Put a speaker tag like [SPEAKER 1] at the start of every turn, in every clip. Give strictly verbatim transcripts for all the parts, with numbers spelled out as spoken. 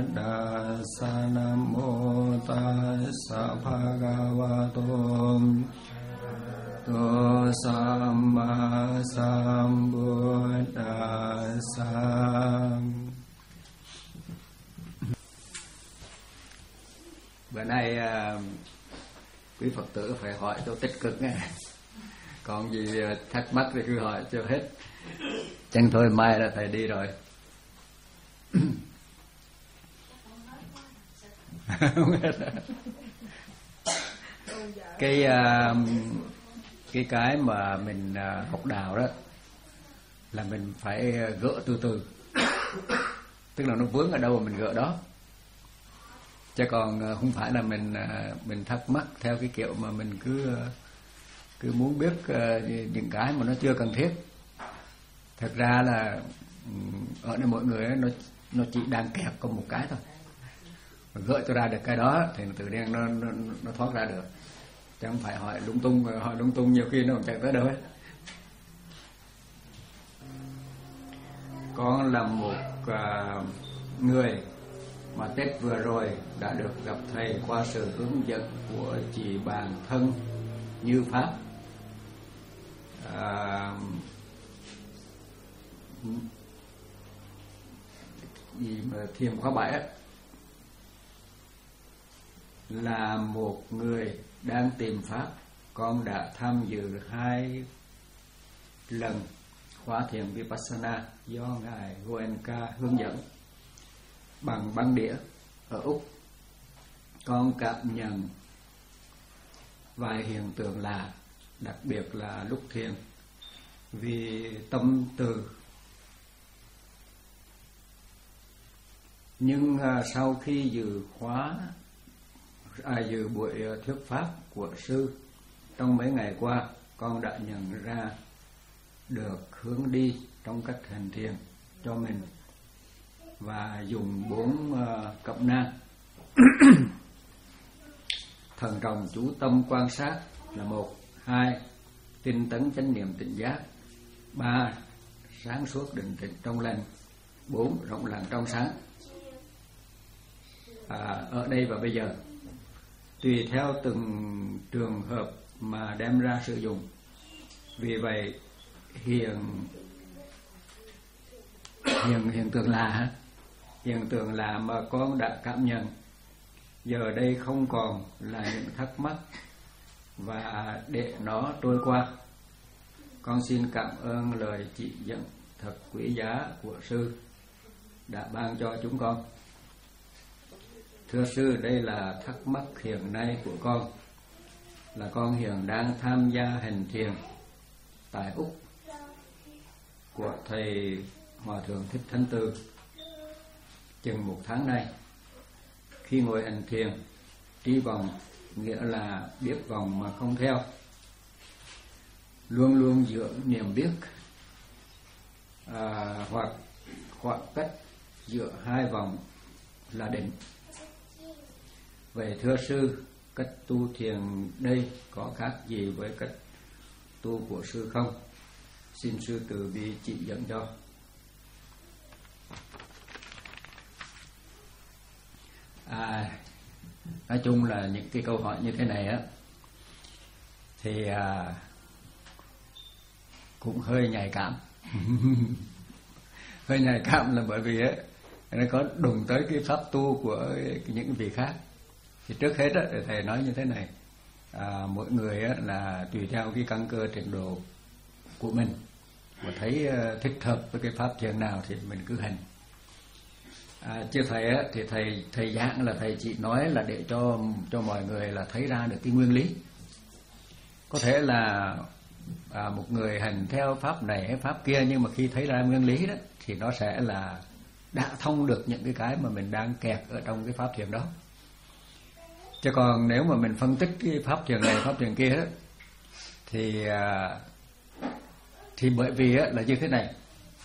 [SPEAKER 1] Tassa Nam Mô Tassa Bhagavato Tô Samma Sambuddhassa. Bữa nay quý Phật tử phải hỏi cho tích cực nghe. Còn gì thắc mắc thì cứ hỏi cho hết. Chẳng thôi mai là thầy đi rồi. cái cái cái mà mình học đạo đó là mình phải gỡ từ từ, tức là nó vướng ở đâu mà mình gỡ đó, chứ còn không phải là mình mình thắc mắc theo cái kiểu mà mình cứ cứ muốn biết những cái mà nó chưa cần thiết. Thật ra là ở đây mọi người nó nó chỉ đang kẹp có một cái thôi, mà gợi cho ra được cái đó thì tự nhiên nó nó, nó thoát ra được, chứ không phải hỏi lung tung. Hỏi lung tung nhiều khi nó không chạy tới đâu hết. Con là một uh, người mà Tết vừa rồi đã được gặp thầy qua sự hướng dẫn của chị bạn thân Như Pháp, uh, gì mà thiền khóa bảy á, là một người đang tìm pháp. Con đã tham dự hai lần khóa thiền Vipassana do ngài Goenka hướng dẫn bằng băng đĩa ở Úc. Con cảm nhận vài hiện tượng lạ, đặc biệt là lúc thiền, vì tâm từ. Nhưng à, sau khi dự khóa à, dự buổi thuyết pháp của sư trong mấy ngày qua, con đã nhận ra được hướng đi trong cách hành thiền cho mình và dùng bốn uh, cẩm nang. Thần trọng chú tâm quan sát là một, hai, tinh tấn chánh niệm tỉnh giác, ba, sáng suốt định tĩnh trong lành, bốn, rộng lặng trong sáng. À, ở đây và bây giờ, tùy theo từng trường hợp mà đem ra sử dụng. Vì vậy hiện hiện hiện tượng là hiện tượng là mà con đã cảm nhận giờ đây không còn là những thắc mắc, và để nó trôi qua. Con xin cảm ơn lời chỉ dẫn thật quý giá của sư đã ban cho chúng con. Thưa sư, đây là thắc mắc hiện nay của con. Là con hiện đang tham gia hành thiền tại Úc của thầy Hòa thượng Thích Thanh Từ chừng một tháng nay. Khi ngồi hành thiền, tri vọng nghĩa là biết vọng mà không theo, luôn luôn dưỡng niềm biết, à, hoặc khoảng cách giữa hai vọng là định. Vậy thưa sư, cách tu thiền đây có khác gì với cách tu của sư không? Xin sư từ bi chỉ dẫn cho. À, nói chung là những cái câu hỏi như thế này á thì à, cũng hơi nhạy cảm. Hơi nhạy cảm là bởi vì á nó có đụng tới cái pháp tu của những vị khác. Thì trước hết á, thầy nói như thế này, à, mỗi người á, là tùy theo cái căn cơ trình độ của mình mà thấy uh, thích hợp với cái pháp thiền nào thì mình cứ hành. À, chứ thầy á, thì thầy thầy giảng là thầy chỉ nói là để cho cho mọi người là thấy ra được cái nguyên lý. Có thể là à, một người hành theo pháp này hay pháp kia, nhưng mà khi thấy ra nguyên lý đó thì nó sẽ là đã thông được những cái cái mà mình đang kẹt ở trong cái pháp thiền đó. Chứ còn nếu mà mình phân tích cái pháp thiền này, pháp thiền kia đó, thì à, thì bởi vì á, là như thế này,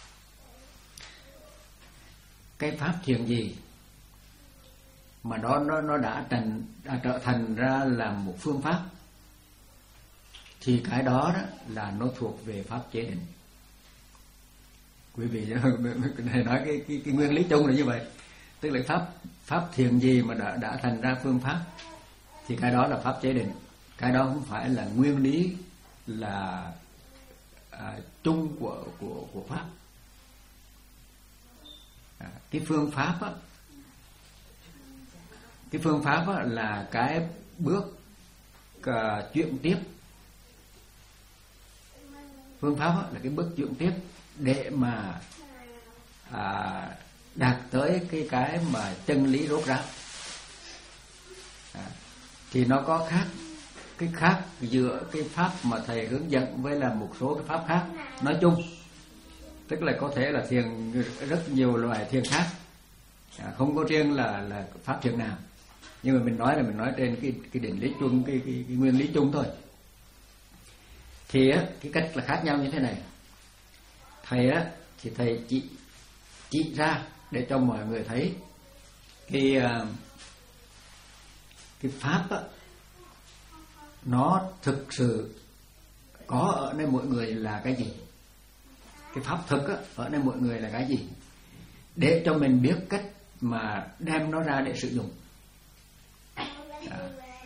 [SPEAKER 1] cái pháp thiền gì mà đó nó nó đã thành đã trở thành ra là một phương pháp, thì cái đó, đó là nó thuộc về pháp chế định. Quý vị này nói cái, cái cái nguyên lý chung là như vậy. tức là pháp pháp thiền gì mà đã đã thành ra phương pháp thì cái đó là pháp chế định, cái đó không phải là nguyên lý là à, chung của của của pháp. À, cái phương pháp á, cái phương pháp á, là cái bước uh, chuyển tiếp. Phương pháp á, là cái bước chuyển tiếp để mà à, đạt tới cái cái mà chân lý rốt ráo. À, thì nó có khác, cái khác giữa cái pháp mà thầy hướng dẫn với là một số cái pháp khác nói chung, tức là có thể là thiền rất nhiều loại thiền khác, à, không có riêng là là pháp thiền nào, nhưng mà mình nói là mình nói trên cái cái định lý chung, cái, cái, cái nguyên lý chung thôi. Thì á, cái cách là khác nhau như thế này. Thầy á thì thầy chỉ chỉ ra để cho mọi người thấy cái cái pháp á, nó thực sự có ở nơi mỗi người là cái gì, cái pháp thực á, ở nơi mỗi người là cái gì, để cho mình biết cách mà đem nó ra để sử dụng. À,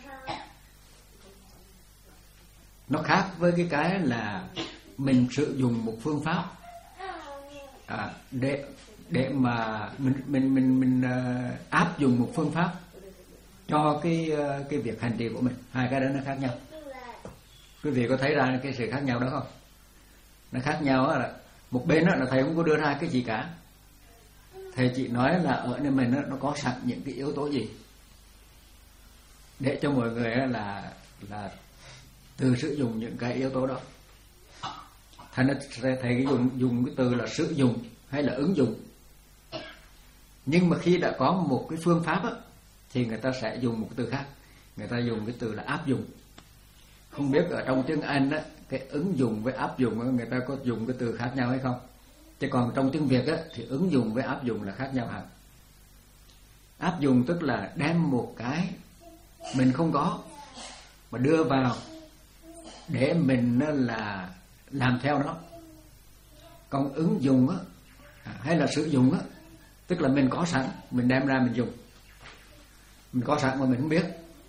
[SPEAKER 1] nó khác với cái cái là mình sử dụng một phương pháp à, để để mà mình mình mình mình uh, áp dụng một phương pháp cho cái uh, cái việc hành trì của mình. Hai cái đó nó khác nhau. Quý vị có thấy ra cái sự khác nhau đó không? Nó khác nhau là một bên đó là thầy không có đưa ra cái gì cả, thầy chỉ nói là ở nơi mình đó, nó có sẵn những cái yếu tố gì để cho mọi người là là từ sử dụng những cái yếu tố đó. Thầy thầy dùng dùng cái từ là sử dụng hay là ứng dụng. Nhưng mà khi đã có một cái phương pháp á, thì người ta sẽ dùng một cái từ khác, người ta dùng cái từ là áp dụng. Không biết ở trong tiếng Anh á, cái ứng dụng với áp dụng á, người ta có dùng cái từ khác nhau hay không? Chứ còn trong tiếng Việt á, thì ứng dụng với áp dụng là khác nhau hẳn. Áp dụng tức là đem một cái mình không có mà đưa vào để mình là làm theo nó. Còn ứng dụng á, hay là sử dụng á, tức là mình có sẵn, mình đem ra mình dùng. Mình có sẵn mà mình không biết,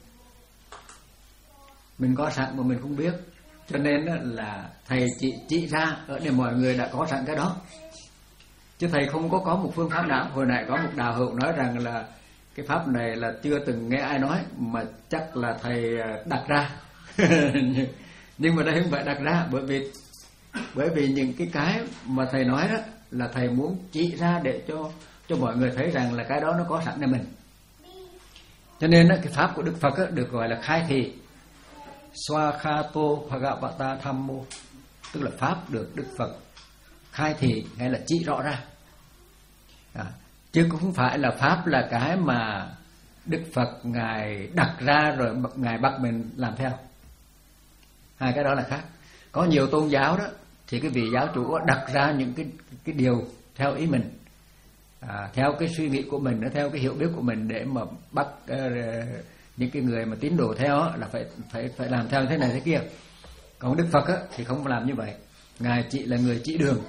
[SPEAKER 1] mình có sẵn mà mình không biết, cho nên là thầy chỉ chỉ ra ở đây mọi người đã có sẵn cái đó, chứ thầy không có có một phương pháp nào. Hồi nãy có một đạo hữu nói rằng là cái pháp này là chưa từng nghe ai nói, mà chắc là thầy đặt ra. Nhưng mà đây không phải đặt ra, bởi vì bởi vì những cái cái mà thầy nói đó là thầy muốn chỉ ra để cho cho mọi người thấy rằng là cái đó nó có sẵnในmình. Cho nên đó, cái pháp của Đức Phật đó, được gọi là khai thị Swakhato Bhagavata Thammo, tức là pháp được Đức Phật khai thị hay là chỉ rõ ra. À, chứ cũng không phải là pháp là cái mà Đức Phật ngài đặt ra rồi ngài bắt mình làm theo. Hai cái đó là khác. Có nhiều tôn giáo đó thì cái vị giáo chủ đặt ra những cái cái điều theo ý mình, à, theo cái suy nghĩ của mình, theo cái hiểu biết của mình để mà bắt uh, những cái người mà tín đồ theo là phải phải phải làm theo thế này thế kia. Còn Đức Phật á, thì không làm như vậy. Ngài chỉ là người chỉ đường,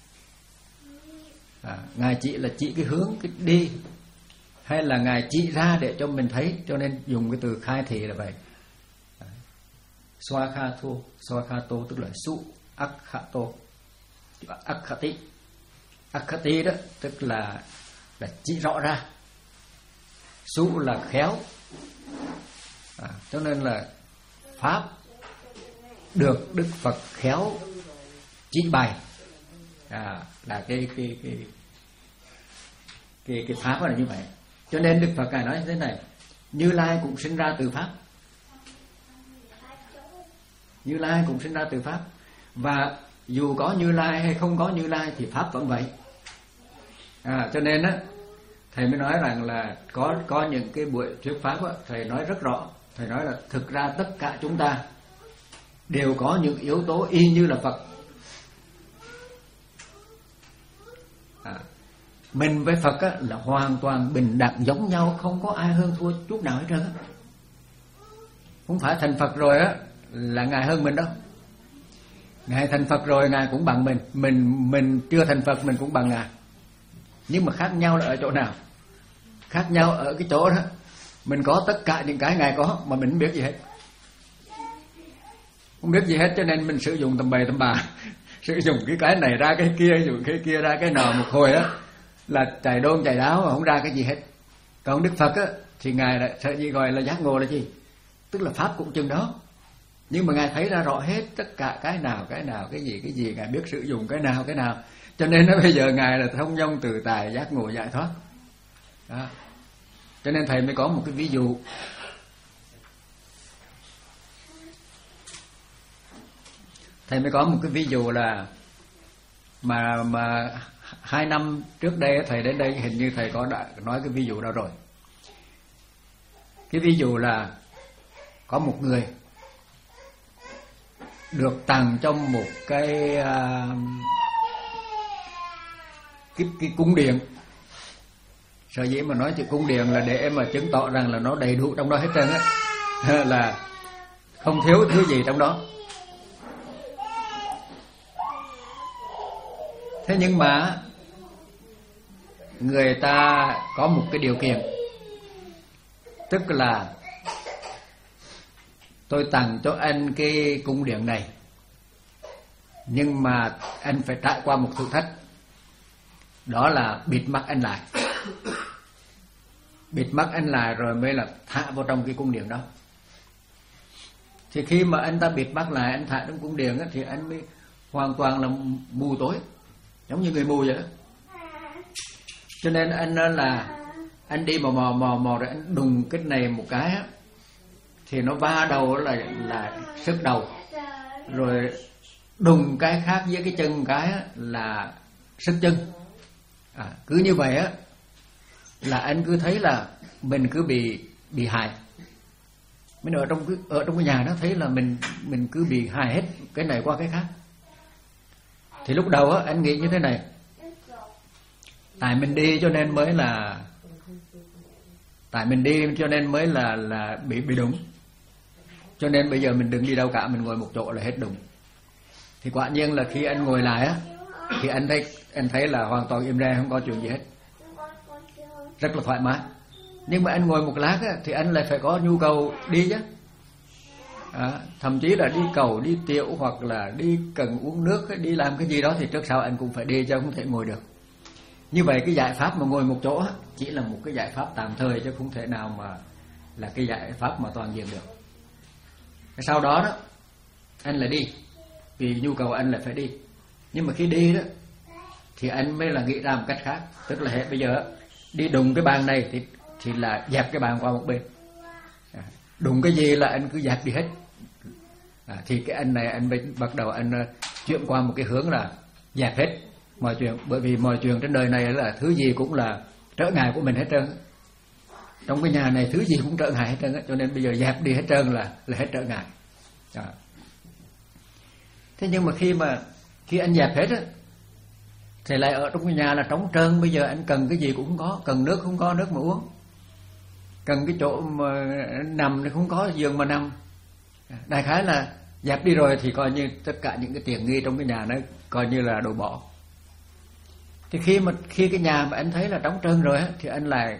[SPEAKER 1] à, ngài chỉ là chỉ cái hướng cái đi, hay là ngài chỉ ra để cho mình thấy, cho nên dùng cái từ khai thị là vậy. Swakhato, Swakhato tức là su akhato, akhati, akhati đó tức là là chỉ rõ ra, su là khéo, à, cho nên là pháp được Đức Phật khéo chỉ bày, à, là cái cái cái cái cái pháp là như vậy. Cho nên Đức Phật ngài nói như thế này: Như Lai cũng sinh ra từ pháp, Như Lai cũng sinh ra từ pháp, và dù có Như Lai hay không có Như Lai thì pháp vẫn vậy. À, cho nên á, thầy mới nói rằng là có có những cái buổi thuyết pháp á, thầy nói rất rõ. Thầy nói là thực ra tất cả chúng ta đều có những yếu tố y như là Phật. À, mình với Phật á, là hoàn toàn bình đẳng giống nhau, không có ai hơn thua chút nào hết trơn á. Không phải thành Phật rồi á là ngài hơn mình đâu. Ngài thành Phật rồi ngài cũng bằng mình, mình mình chưa thành Phật mình cũng bằng ngài. Nhưng mà khác nhau là ở chỗ nào? khác nhau ở cái chỗ đó mình có tất cả những cái Ngài có mà mình không biết gì hết, không biết gì hết, cho nên mình sử dụng tầm bậy tầm bạ, sử dụng cái cái này ra cái kia, dùng cái kia ra cái nọ, một hồi á là chạy đôn chạy đáo mà không ra cái gì hết. Còn Đức Phật á thì Ngài lại sợ gì gọi là giác ngộ là gì, tức là pháp cũng chừng đó, nhưng mà Ngài thấy ra rõ hết tất cả cái nào cái nào cái gì cái gì, Ngài biết sử dụng cái nào cái nào, cho nên nó bây giờ Ngài là thông dong tự tại giác ngộ giải thoát đó. Cho nên thầy mới có một cái ví dụ. Thầy mới có một cái ví dụ là mà mà hai năm trước đây thầy đến đây hình như thầy có đã nói cái ví dụ đó rồi. Cái ví dụ là có một người được tặng trong một cái uh, cái cái cung điện. Sở dĩ mà nói chữ cung điện là để mà chứng tỏ rằng là nó đầy đủ trong đó hết trơn á, là không thiếu thứ gì trong đó. Thế nhưng mà người ta có một cái điều kiện, tức là tôi tặng cho anh cái cung điện này, nhưng mà anh phải trải qua một thử thách, đó là bịt mắt anh lại. Bịt mắt anh lại rồi mới là thả vào trong cái cung điện đó. Thì khi mà anh ta bịt mắt lại, anh thả trong cung điện á, thì anh mới hoàn toàn là mù tối, giống như người mù vậy đó. Cho nên anh là anh đi mò mò mò mò rồi anh đùng cái này một cái á, thì nó va đầu là là sức đầu, rồi đùng cái khác với cái chân cái á, là sức chân. À, cứ như vậy á là anh cứ thấy là mình cứ bị bị hại. Mình ở trong cái ở trong cái nhà nó thấy là mình mình cứ bị hại hết cái này qua cái khác. Thì lúc đầu á anh nghĩ như thế này, tại mình đi cho nên mới là tại mình đi cho nên mới là là bị bị đúng. Cho nên bây giờ mình đừng đi đâu cả, mình ngồi một chỗ là hết đúng. Thì quả nhiên là khi anh ngồi lại á thì anh thấy anh thấy là hoàn toàn im re, không có chuyện gì hết, rất là thoải mái. Nhưng mà anh ngồi một lát á, thì anh lại phải có nhu cầu đi chứ, à, thậm chí là đi cầu, đi tiểu, hoặc là đi cần uống nước, đi làm cái gì đó thì trước sau anh cũng phải đi, chứ không thể ngồi được. Như vậy cái giải pháp mà ngồi một chỗ á, chỉ là một cái giải pháp tạm thời, chứ không thể nào mà là cái giải pháp mà toàn diện được. Sau đó đó anh lại đi, vì nhu cầu anh lại phải đi. Nhưng mà khi đi đó thì anh mới là nghĩ ra một cách khác, tức là hết bây giờ đi đụng cái bàn này thì thì là dẹp cái bàn qua một bên, à, đụng cái gì là anh cứ dẹp đi hết. À, thì cái anh này anh bắt đầu anh uh, chuyển qua một cái hướng là dẹp hết mọi chuyện, bởi vì mọi chuyện trên đời này là thứ gì cũng là trở ngại của mình hết trơn. Trong cái nhà này thứ gì cũng trở ngại hết trơn á, cho nên bây giờ dẹp đi hết trơn là là hết trở ngại. À. Thế nhưng mà khi mà khi anh dẹp hết á thì lại ở trong cái nhà là trống trơn. Bây giờ anh cần cái gì cũng không có, cần nước không có nước mà uống, cần cái chỗ mà nằm thì không có giường mà nằm. Đại khái là dẹp đi rồi thì coi như tất cả những cái tiện nghi trong cái nhà nó coi như là đồ bỏ. Thì khi mà khi cái nhà mà anh thấy là trống trơn rồi á, thì anh lại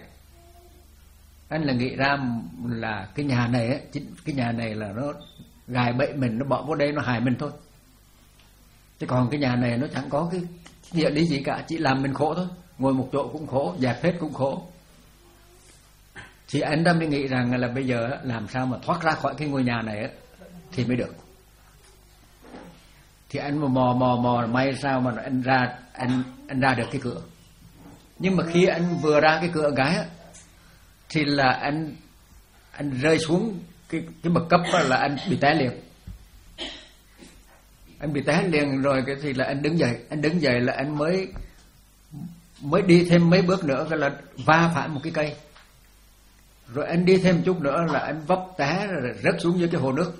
[SPEAKER 1] anh là nghĩ ra là cái nhà này á, cái nhà này là nó gài bẫy mình, nó bỏ vào đây nó hại mình thôi. Chứ còn cái nhà này nó chẳng có cái địa lý gì cả, chỉ làm mình khổ thôi. Ngồi một chỗ cũng khổ, dẹp hết cũng khổ. Thì anh đã mới nghĩ rằng là bây giờ làm sao mà thoát ra khỏi cái ngôi nhà này thì mới được. Thì anh mà mò mò mò may sao mà anh ra anh anh ra được cái cửa. Nhưng mà khi anh vừa ra cái cửa gái á, thì là anh anh rơi xuống cái cái bậc cấp là anh bị té liền. Anh bị té liền rồi cái thì là anh đứng dậy, anh đứng dậy là anh mới mới đi thêm mấy bước nữa cái là va phải một cái cây. Rồi anh đi thêm chút nữa là anh vấp té rồi rớt xuống dưới cái hồ nước.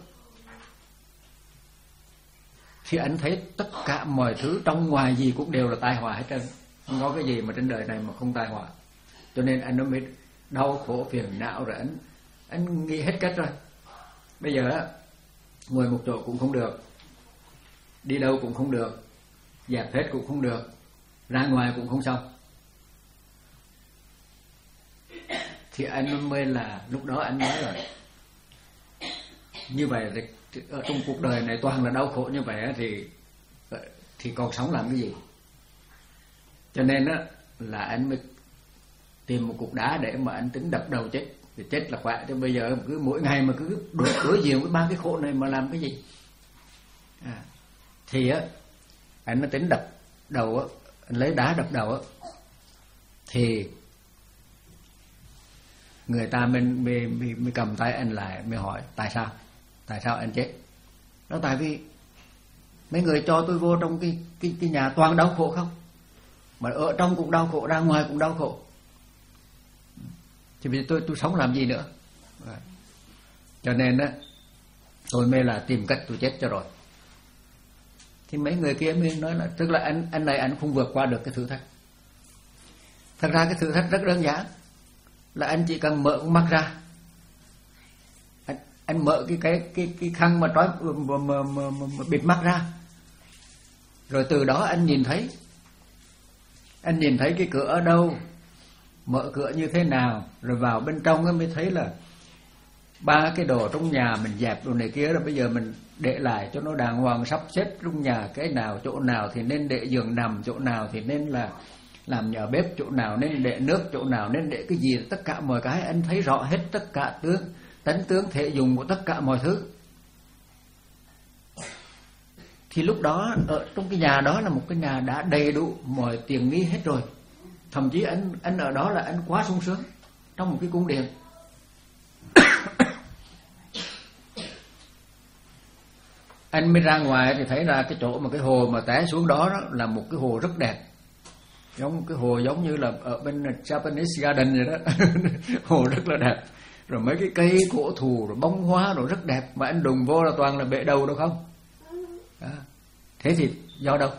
[SPEAKER 1] Thì anh thấy tất cả mọi thứ trong ngoài gì cũng đều là tai họa hết trơn. Không có cái gì mà trên đời này mà không tai họa. Cho nên anh nó mới đau khổ phiền não rồi anh anh nghĩ hết cách rồi. Bây giờ á, ngồi một chỗ cũng không được, đi đâu cũng không được, dẹp hết cũng không được, ra ngoài cũng không xong. thì anh mới là lúc đó anh nói rồi, như vậy thì ở trong cuộc đời này toàn là đau khổ như vậy thì thì còn sống làm cái gì? Cho nên á là anh mới tìm một cục đá để mà anh tính đập đầu chết, thì chết là khỏe. Chứ bây giờ cứ mỗi ngày mà cứ đối, đối diện với ba cái khổ này mà làm cái gì? À, thì á anh mới tính đập đầu á, anh lấy đá đập đầu á, thì người ta mình mới, mới, mới cầm tay anh lại, mới hỏi tại sao, tại sao anh chết? Đó tại vì mấy người cho tôi vô trong cái cái cái nhà toàn đau khổ không, mà ở trong cũng đau khổ, ra ngoài cũng đau khổ, thì bây giờ tôi tôi sống làm gì nữa? Cho nên á tôi mới là tìm cách tôi chết cho rồi. Thì mấy người kia mới nói là tức là anh anh này anh không vượt qua được cái thử thách. Thật ra cái thử thách rất đơn giản, là anh chỉ cần mở con mắt ra, anh, anh mở cái cái cái cái khăn mà trói mà, mà, mà, mà, mà bịt mắt ra, rồi từ đó anh nhìn thấy, anh nhìn thấy cái cửa ở đâu, mở cửa như thế nào, rồi vào bên trong mới thấy là ba cái đồ trong nhà mình dẹp đồ này kia, rồi bây giờ mình để lại cho nó đàng hoàng, sắp xếp trong nhà cái nào, chỗ nào thì nên để giường nằm, chỗ nào thì nên là làm nhà bếp, chỗ nào nên để nước, chỗ nào nên để cái gì, tất cả mọi cái anh thấy rõ hết, tất cả tướng tánh tướng thể dùng của tất cả mọi thứ. Thì lúc đó ở trong cái nhà đó là một cái nhà đã đầy đủ mọi tiện nghi hết rồi. Thậm chí anh anh ở đó là anh quá sung sướng trong một cái cung điện. Anh mới ra ngoài thì thấy ra cái chỗ mà cái hồ mà té xuống đó, đó là một cái hồ rất đẹp, giống cái hồ giống như là ở bên Japanese Garden vậy đó. Hồ rất là đẹp, rồi mấy cái cây cổ thụ rồi bông hoa rồi rất đẹp, mà anh đùng vô là toàn là bể đầu đâu không. Đó. Thế thì do đâu?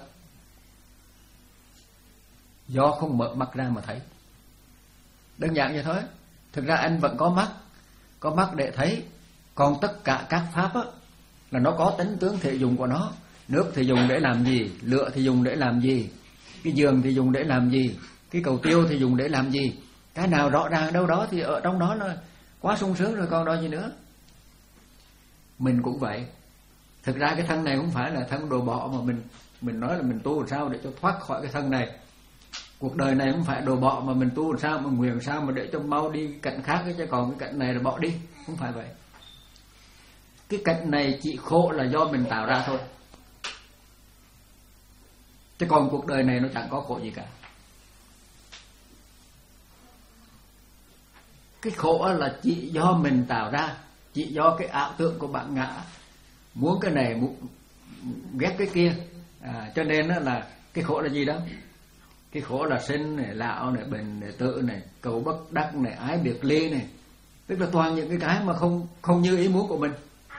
[SPEAKER 1] Do không mở mắt ra mà thấy. Đơn giản vậy thôi. Thực ra anh vẫn có mắt, có mắt để thấy, còn tất cả các pháp á là nó có tính tướng thể dụng của nó. Nước thì dùng để làm gì, lửa thì dùng để làm gì, cái giường thì dùng để làm gì, cái cầu tiêu thì dùng để làm gì. Cái nào rõ ràng đâu đó thì ở trong đó là quá sung sướng rồi, còn đó gì nữa. Mình cũng vậy. Thực ra cái thân này không phải là thân đồ bọ mà mình mình nói là mình tu làm sao để cho thoát khỏi cái thân này. Cuộc đời này không phải đồ bọ mà mình tu làm sao mà nguyện sao mà để cho mau đi cạnh khác, chứ còn cái cạnh này là bỏ đi, không phải vậy. Cái cạnh này chỉ khổ là do mình tạo ra thôi, chứ còn cuộc đời này nó chẳng có khổ gì cả. Cái khổ là chỉ do mình tạo ra, chỉ do cái ảo tưởng của bản ngã, muốn cái này muốn ghét cái kia. À, cho nên là cái khổ là gì đó? Cái khổ là sinh này, lão này, bệnh này, tự này, cầu bất đắc này, ái biệt ly này, tức là toàn những cái cái mà không không như ý muốn của mình.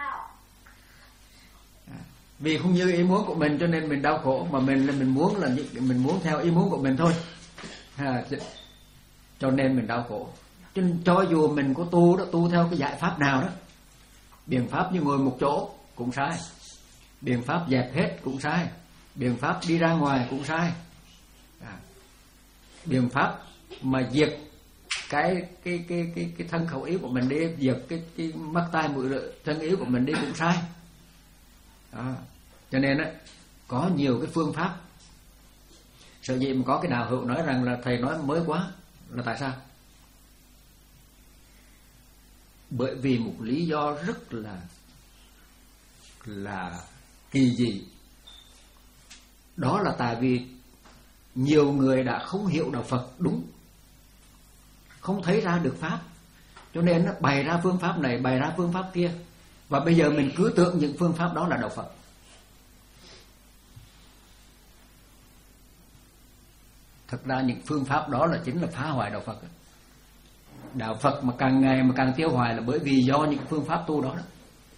[SPEAKER 1] À, vì không như ý muốn của mình cho nên mình đau khổ, mà mình là mình muốn là mình muốn theo ý muốn của mình thôi. À, cho nên mình đau khổ. Cho nên cho dù mình có tu đó, tu theo cái giải pháp nào đó, biện pháp như ngồi một chỗ cũng sai, biện pháp dẹp hết cũng sai, biện pháp đi ra ngoài cũng sai. À, biện pháp mà diệt cái cái cái cái cái thân khẩu ý của mình đi, diệt cái cái mắt tai mũi lưỡi thân ý của mình đi cũng sai. À, cho nên á có nhiều cái phương pháp. Sở dĩ mà có cái đạo hữu nói rằng là thầy nói mới quá là tại sao? Bởi vì một lý do rất là là kỳ dị. Đó là tại vì nhiều người đã không hiểu đạo Phật đúng, không thấy ra được pháp, cho nên nó bày ra phương pháp này, bày ra phương pháp kia, và bây giờ mình cứ tưởng những phương pháp đó là đạo Phật. Thật ra những phương pháp đó là chính là phá hoại đạo Phật. Đạo Phật mà càng ngày mà càng tiêu hoại là bởi vì do những phương pháp tu đó đó.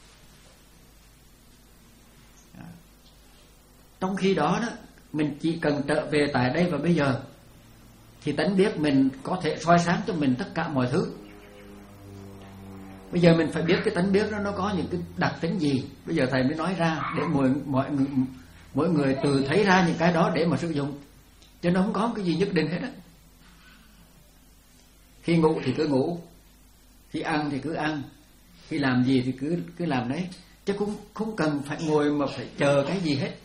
[SPEAKER 1] Trong khi đó đó, mình chỉ cần trở về tại đây và bây giờ thì tánh biết mình có thể soi sáng cho mình tất cả mọi thứ. Bây giờ mình phải biết cái tánh biết đó nó có những cái đặc tính gì. Bây giờ thầy mới nói ra để mỗi mọi người mỗi người từ thấy ra những cái đó để mà sử dụng, chứ nó không có cái gì nhất định hết á. Khi ngủ thì cứ ngủ, khi ăn thì cứ ăn, khi làm gì thì cứ cứ làm đấy, chứ cũng không cần phải ngồi mà phải chờ cái gì hết.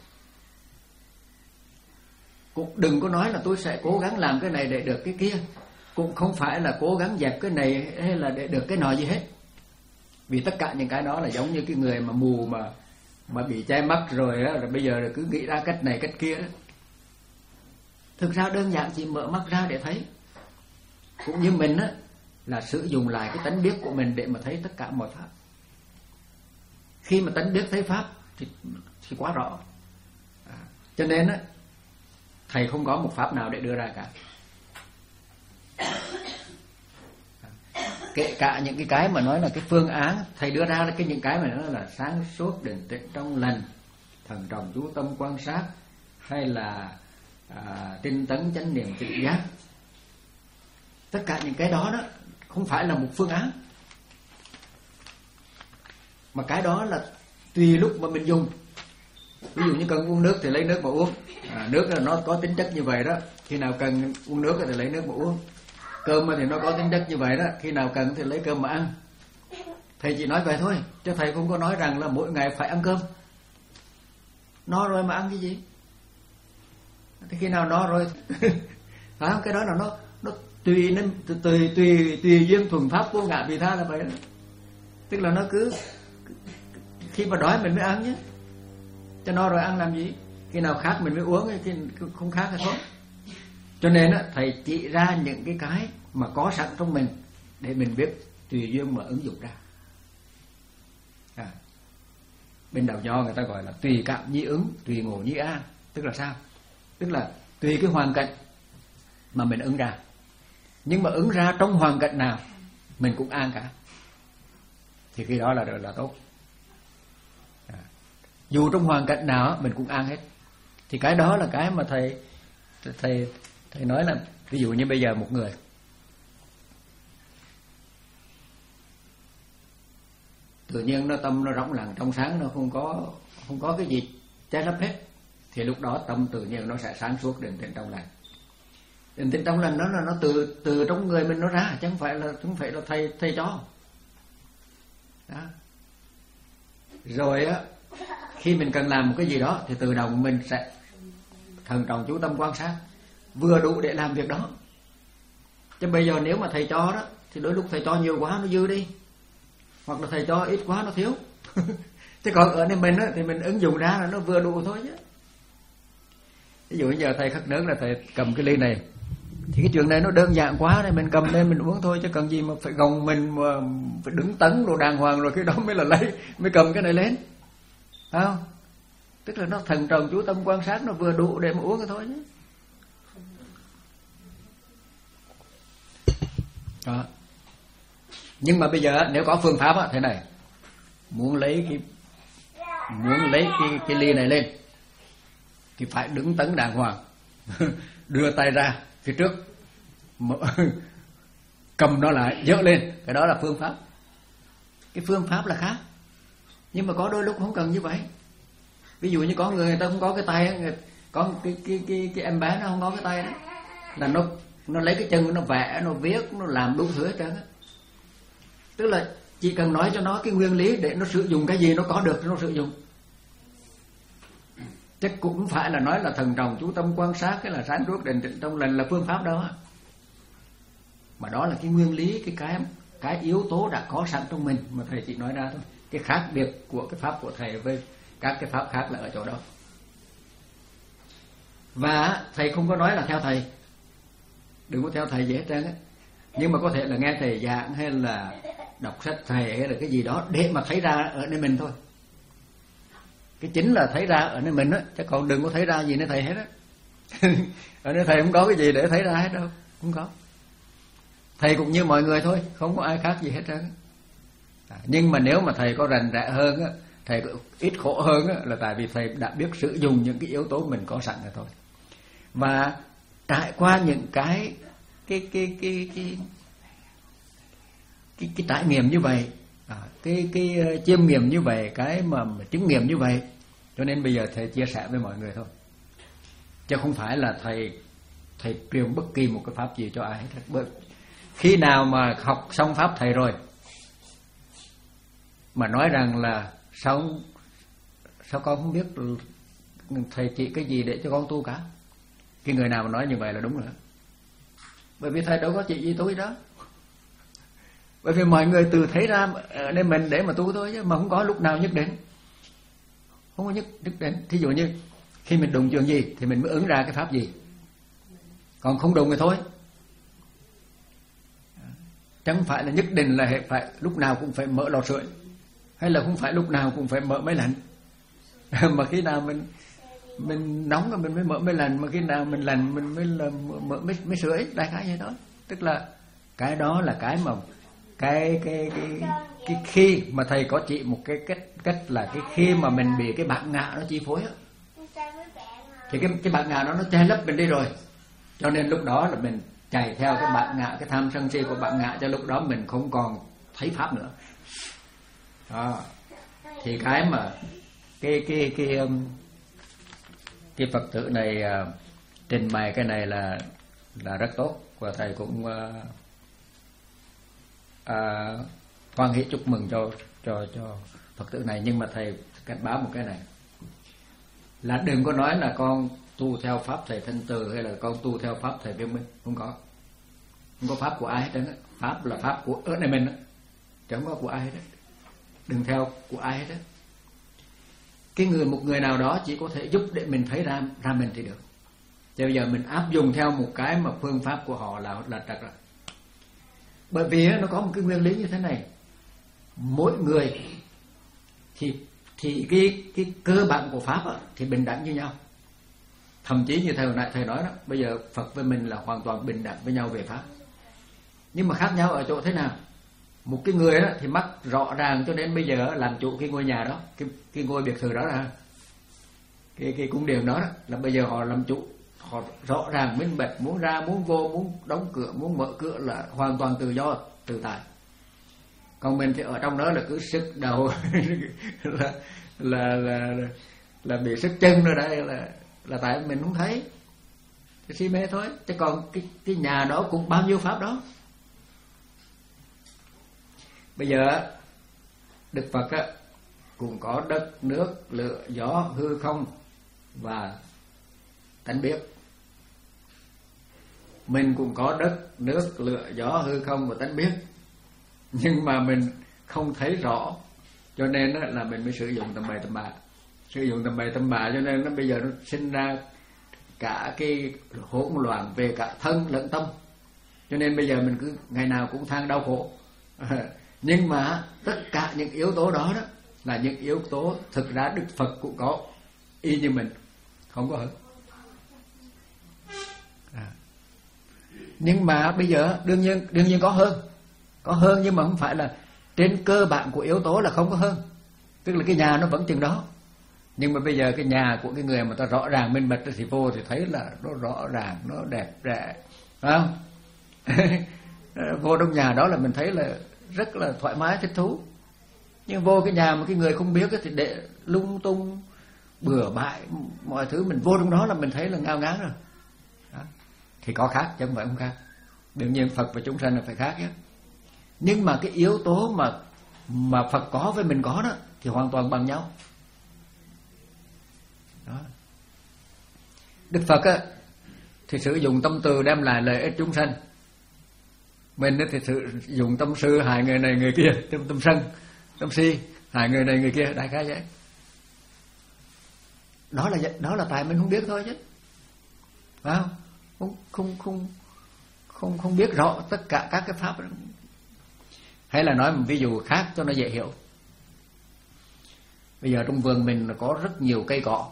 [SPEAKER 1] Cũng đừng có nói là tôi sẽ cố gắng làm cái này để được cái kia, cũng không phải là cố gắng dẹp cái này hay là để được cái nọ gì hết. Vì tất cả những cái đó là giống như cái người mà mù mà mà bị che mắt rồi đó, rồi bây giờ cứ nghĩ ra cách này cách kia đó. Thực ra đơn giản chỉ mở mắt ra để thấy. Cũng như mình á, là sử dụng lại cái tánh biết của mình để mà thấy tất cả mọi pháp. Khi mà tánh biết thấy pháp thì, thì quá rõ. À, cho nên á, thầy không có một pháp nào để đưa ra cả. Kể cả những cái cái mà nói là cái phương án, thầy đưa ra là cái những cái mà nói là sáng suốt, định tĩnh, trong lành, thần trọng chú tâm quan sát, hay là à, tinh tấn chánh niệm tự giác. Tất cả những cái đó đó không phải là một phương án, mà cái đó là tùy lúc mà mình dùng. Ví dụ như cần uống nước thì lấy nước mà uống, à, nước là nó có tính chất như vậy đó, khi nào cần uống nước thì lấy nước mà uống. Cơm thì nó có tính chất như vậy đó, khi nào cần thì lấy cơm mà ăn. Thầy chỉ nói vậy thôi, chứ thầy không có nói rằng là mỗi ngày phải ăn cơm. No rồi mà ăn cái gì? Thì khi nào no rồi phải không? Cái đó là nó nó tùy nên tùy tùy tùy, tùy duyên thuần pháp vô ngã vị tha là vậy đó. Tức là nó cứ khi mà đói mình mới ăn nhé, cho no rồi ăn làm gì? Khi nào khát mình mới uống, khi không khát thì thôi. Cho nên á, thầy chỉ ra những cái cái mà có sẵn trong mình để mình biết tùy duyên mà ứng dụng ra. À, bên đạo nho người ta gọi là tùy cảm nhi ứng, tùy ngộ nhi an. Tức là sao? Tức là tùy cái hoàn cảnh mà mình ứng ra, nhưng mà ứng ra trong hoàn cảnh nào mình cũng an cả, thì cái đó là là tốt. À, dù trong hoàn cảnh nào mình cũng an hết. Thì cái đó là cái mà thầy thầy thầy nói là, ví dụ như bây giờ một người tự nhiên nó tâm nó rỗng lặng trong sáng, nó không có không có cái gì che lấp hết, thì lúc đó tâm tự nhiên nó sẽ sáng suốt, định tĩnh trong lành. Định tĩnh trong lành đó là nó từ từ trong người mình nó ra, chứ không phải là không phải là thầy thầy cho. Đó. Rồi á, khi mình cần làm một cái gì đó thì tự động mình sẽ thần trọng chú tâm quan sát, vừa đủ để làm việc đó. Chứ bây giờ nếu mà thầy cho đó thì đôi lúc thầy cho nhiều quá nó dư đi, hoặc là thầy cho ít quá nó thiếu. Chứ còn ở nơi mình á, thì mình ứng dụng ra là nó vừa đủ thôi chứ. Ví dụ giờ thầy khất nước là thầy cầm cái ly này, thì cái chuyện này nó đơn giản quá nên mình cầm lên mình uống thôi, chứ cần gì mà phải gồng mình mà phải đứng tấn đồ đàng hoàng rồi cái đó mới là lấy, mới cầm cái này lên, phải không? Tức là nó thần trọng chú tâm quan sát, nó vừa đủ để mà uống cái thôi chứ. Đó. Nhưng mà bây giờ nếu có phương pháp á, thế này, muốn lấy cái muốn lấy cái cái ly này lên thì phải đứng tấn đàng hoàng, đưa tay ra phía trước, cầm nó lại, dỡ lên, cái đó là phương pháp. Cái phương pháp là khác, nhưng mà có đôi lúc không cần như vậy. Ví dụ như có người người ta không có cái tay, người, có cái cái cái cái em bé nó không có cái tay đó, là nó nó lấy cái chân nó vẽ, nó viết, nó làm đủ thứ hết trơn á. Tức là chỉ cần nói cho nó cái nguyên lý để nó sử dụng cái gì nó có được nó sử dụng. Chứ cũng phải là nói là thần trọng chú tâm quan sát, cái là sáng suốt định tĩnh trong lành là phương pháp đó. Mà đó là cái nguyên lý, cái cái cái yếu tố đã có sẵn trong mình mà thầy chỉ nói ra thôi. Cái khác biệt của cái pháp của thầy với các cái pháp khác là ở chỗ đó. Và thầy không có nói là theo thầy, đừng có theo thầy gì hết trơn á. Nhưng mà có thể là nghe thầy giảng hay là đọc sách thầy hay là cái gì đó để mà thấy ra ở nơi mình thôi. Cái chính là thấy ra ở nơi mình á, chứ còn đừng có thấy ra gì nơi thầy hết á. Ở nơi thầy không có cái gì để thấy ra hết đâu, không có. Thầy cũng như mọi người thôi, không có ai khác gì hết trơn. À, nhưng mà nếu mà thầy có rành rẽ hơn á, thầy có ít khổ hơn á, là tại vì thầy đã biết sử dụng những cái yếu tố mình có sẵn rồi thôi. Và trải qua những cái cái cái cái cái cái, cái trải nghiệm như vậy, à, cái cái chiêm nghiệm như vậy, cái mà, mà chứng nghiệm như vậy, cho nên bây giờ thầy chia sẻ với mọi người thôi, chứ không phải là thầy thầy truyền bất kỳ một cái pháp gì cho ai hết. Bởi Khi nào mà học xong pháp thầy rồi mà nói rằng là sao sao con không biết thầy chỉ cái gì để cho con tu cả, cái người nào mà nói như vậy là đúng rồi. Bởi vì thầy đâu có chỉ gì tôi đó. Bởi vì mọi người từ thấy ra nên mình để mà tu thôi, chứ mà không có lúc nào nhất định, không có nhất nhất định. Thí dụ như khi mình đụng chuyện gì thì mình mới ứng ra cái pháp gì, còn không đụng thì thôi. Chẳng phải là nhất định là phải lúc nào cũng phải mở lò sưởi, hay là không phải lúc nào cũng phải mở máy lạnh. Mà khi nào mình mình nóng rồi mình mới mở máy lạnh, mà khi nào mình lạnh mình mới là mở máy, máy sưởi, đại khái vậy đó. Tức là cái đó là cái mà cái cái cái cái khi mà thầy có chỉ một cái cách cách là cái khi mà mình bị cái bản ngã nó chi phối á, thì cái cái bản ngã đó nó che lấp mình đi rồi, cho nên lúc đó là mình chạy theo cái bản ngã, cái tham sân si của bản ngã, cho lúc đó mình không còn thấy pháp nữa. Đó. Thì cái mà cái cái cái cái Phật tử này uh, trình bày cái này là là rất tốt, và thầy cũng uh, uh, hoan hỷ chúc mừng cho cho cho Phật tử này. Nhưng mà thầy cảnh báo một cái này là đừng có nói là con tu theo pháp thầy Thanh Từ hay là con tu theo pháp thầy Viết Minh, không có, không có pháp của ai hết đó. Pháp là pháp của ở này mình đó, chẳng có của ai hết đó. Đừng theo của ai hết đó. Cái người một người nào đó chỉ có thể giúp để mình thấy ra ra mình thì được. Chứ bây giờ mình áp dụng theo một cái mà phương pháp của họ là là trật rồi. Bởi vì nó có một cái nguyên lý như thế này, mỗi người thì thì cái cái cơ bản của pháp á, thì bình đẳng như nhau. Thậm chí như thầy hồi nãy thầy nói đó, bây giờ Phật với mình là hoàn toàn bình đẳng với nhau về pháp. Nhưng mà khác nhau ở chỗ thế nào? Một cái người đó thì mắc rõ ràng, cho nên bây giờ làm chủ cái ngôi nhà đó, cái cái ngôi biệt thự đó là cái cái cung điện đó, đó là bây giờ họ làm chủ, họ rõ ràng minh bạch, muốn ra muốn vô, muốn đóng cửa muốn mở cửa là hoàn toàn tự do tự tại. Còn mình thì ở trong đó là cứ sức đầu là, là là là là bị sức chân rồi, đây là là tại mình không thấy, cái si mê thôi. Chứ còn cái cái nhà đó cũng bao nhiêu pháp đó. Bây giờ Đức Phật á, cũng có đất, nước, lửa, gió, hư không và tánh biết. Mình cũng có đất, nước, lửa, gió, hư không và tánh biết, nhưng mà mình không thấy rõ, cho nên á, là mình mới sử dụng tầm bậy tầm bạ. Sử dụng tầm bậy tầm bạ cho nên nó bây giờ nó sinh ra cả cái hỗn loạn về cả thân lẫn tâm. Cho nên bây giờ mình cứ ngày nào cũng than đau khổ. Nhưng mà tất cả những yếu tố đó đó là những yếu tố thực ra Đức Phật cũng có y như mình, không có hơn. À. Nhưng mà bây giờ đương nhiên đương nhiên có hơn, có hơn nhưng mà không phải là trên cơ bản của yếu tố là không có hơn. Tức là cái nhà nó vẫn chừng đó. Nhưng mà bây giờ cái nhà của cái người mà ta rõ ràng minh bạch thì vô thì thấy là nó rõ ràng, nó đẹp đẽ, phải không? Vô trong nhà đó là mình thấy là rất là thoải mái thích thú. Nhưng vô cái nhà mà cái người không biết thì để lung tung bừa bãi mọi thứ, mình vô trong đó là mình thấy là ngao ngán rồi đó. Thì có khác chứ không phải không khác. Đương nhiên Phật và chúng sanh là phải khác nhé. Nhưng mà cái yếu tố mà mà Phật có với mình có đó thì hoàn toàn bằng nhau đó. Đức Phật á, thì sử dụng tâm từ đem lại lợi ích chúng sanh. Mình thì sử dụng tâm sư hại người này người kia, tâm tâm sân, tâm si hại người này người kia, đại khái vậy. Đó là đó là tại mình không biết thôi chứ, phải không? Không không không không không biết rõ tất cả các cái pháp đó. Hay là nói một ví dụ khác cho nó dễ hiểu. Bây giờ trong vườn mình có rất nhiều cây cỏ,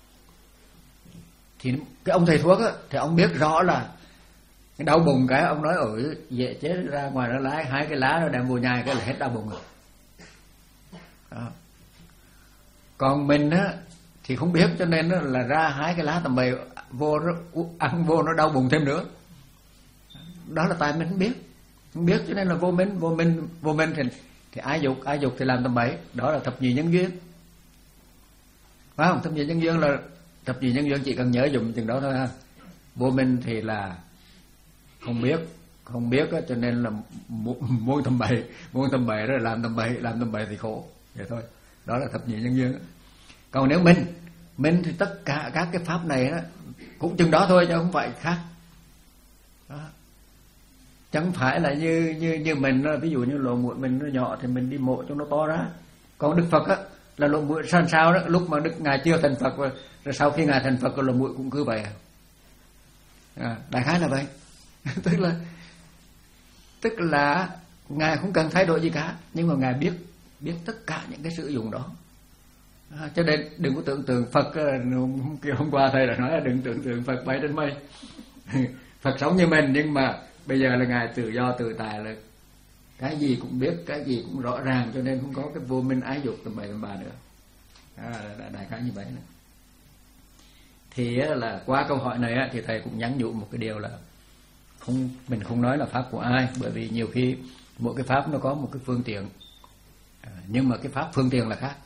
[SPEAKER 1] thì cái ông thầy thuốc á, thì ông biết rõ là cái đau bụng cái ông nói ở dễ chết ra ngoài nó lái hai cái lá nó đem vô nhai cái là hết đau bụng rồi đó. Còn mình á thì không biết, cho nên là ra hái cái lá tầm bậy vô nó, ăn vô nó đau bụng thêm nữa. Đó là tại mình không biết, không biết cho nên là vô minh, vô minh, vô minh thì thì ai dục, ai dục thì làm tầm bậy. Đó là thập nhị nhân duyên, phải không? Thập nhị nhân duyên là thập nhị nhân duyên chỉ cần nhớ dùng chừng đó thôi ha. Vô minh thì là không biết, không biết á, cho nên là muốn tầm bậy, muốn tầm bậy rồi làm tầm bậy, làm tầm bậy thì khổ, vậy thôi. Đó là thập nhị nhân duyên. Còn nếu mình, mình thì tất cả các cái pháp này á cũng chừng đó thôi chứ không phải khác. Đó. Chẳng phải là như như như mình, ví dụ như lỗ mũi mình nó nhỏ thì mình đi mổ cho nó to ra. Còn Đức Phật á là lỗ mũi sao sao đó, lúc mà Đức Ngài chưa thành Phật rồi, rồi sau khi Ngài thành Phật cái lỗ mũi cũng cứ vậy. À, đại khái là vậy. tức là tức là Ngài không cần thay đổi gì cả, nhưng mà Ngài biết biết tất cả những cái sử dụng đó. À, cho nên đừng có tưởng tượng Phật, hôm qua thầy đã nói là đừng tưởng tượng Phật bay trên mây. Phật sống như mình, nhưng mà bây giờ là Ngài tự do tự tại, là cái gì cũng biết, cái gì cũng rõ ràng, cho nên không có cái vô minh ái dục tầm bậy tầm bạ nữa. À, đại khái như vậy này. Thì là qua câu hỏi này thì thầy cũng nhắn nhủ một cái điều là không, mình không nói là pháp của ai, bởi vì nhiều khi mỗi cái pháp nó có một cái phương tiện, à, nhưng mà cái pháp phương tiện là khác.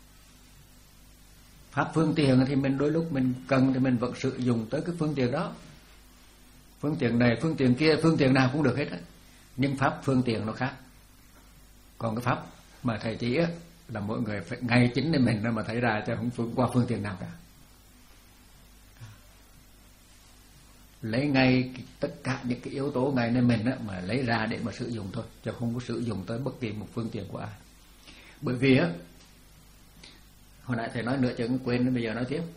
[SPEAKER 1] Pháp phương tiện thì mình đôi lúc mình cần thì mình vẫn sử dụng tới cái phương tiện đó. Phương tiện này, phương tiện kia, phương tiện nào cũng được hết á. Nhưng pháp phương tiện nó khác. Còn cái pháp mà thầy chỉ á, là mỗi người phải ngay chính để mình mà thấy ra, chứ không phương qua phương tiện nào cả. Lấy ngay tất cả những cái yếu tố ngay nơi mình á, mà lấy ra để mà sử dụng thôi, chứ không có sử dụng tới bất kỳ một phương tiện của ai. Bởi vì á, hồi nãy thầy nói nửa chừng quên, bây giờ nói tiếp.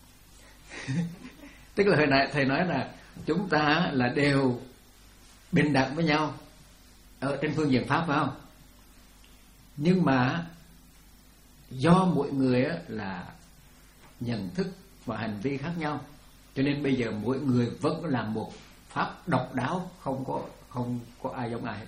[SPEAKER 1] Tức là hồi nãy thầy nói là chúng ta là đều bình đẳng với nhau ở trên phương diện pháp, phải không? Nhưng mà do mỗi người là nhận thức và hành vi khác nhau, cho nên bây giờ mỗi người vẫn là một pháp độc đáo, không có không có ai giống ai hết.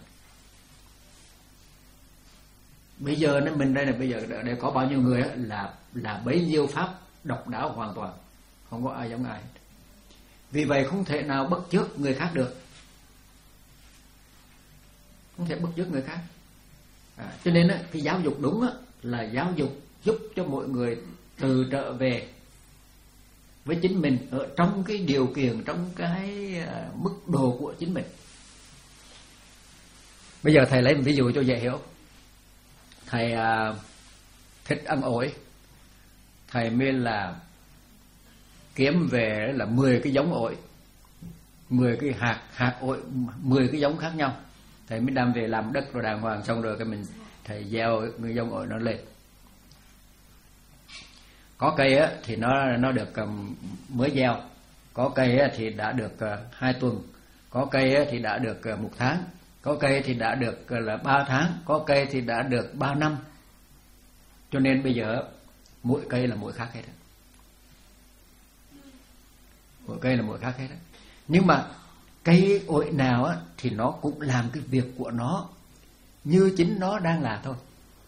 [SPEAKER 1] Bây giờ nên mình đây là bây giờ đây có bao nhiêu người là là bấy nhiêu pháp độc đáo hoàn toàn, không có ai giống ai hết. Vì vậy không thể nào bắt chước người khác được, không thể bắt chước người khác. À, cho nên á, cái giáo dục đúng á, là giáo dục giúp cho mọi người từ trở về với chính mình ở trong cái điều kiện, trong cái uh, mức độ của chính mình. Bây giờ thầy lấy một ví dụ cho dễ hiểu. Thầy uh, thích ăn ổi, thầy mới là kiếm về là mười cái giống ổi, mười cái hạt hạt ổi, mười cái giống khác nhau. Thầy mới đem về làm đất rồi đàng hoàng, xong rồi cái mình thầy gieo cái giống ổi nó lên. Có cây á thì nó nó được um, mới gieo, có cây á thì đã được uh, hai tuần, có cây á thì đã được uh, một tháng, có cây thì đã được uh, là ba tháng, có cây thì đã được ba năm. Cho nên bây giờ mỗi cây là mỗi khác hết. Mỗi cây là mỗi khác hết. Nhưng mà cây ổi nào á thì nó cũng làm cái việc của nó như chính nó đang là thôi.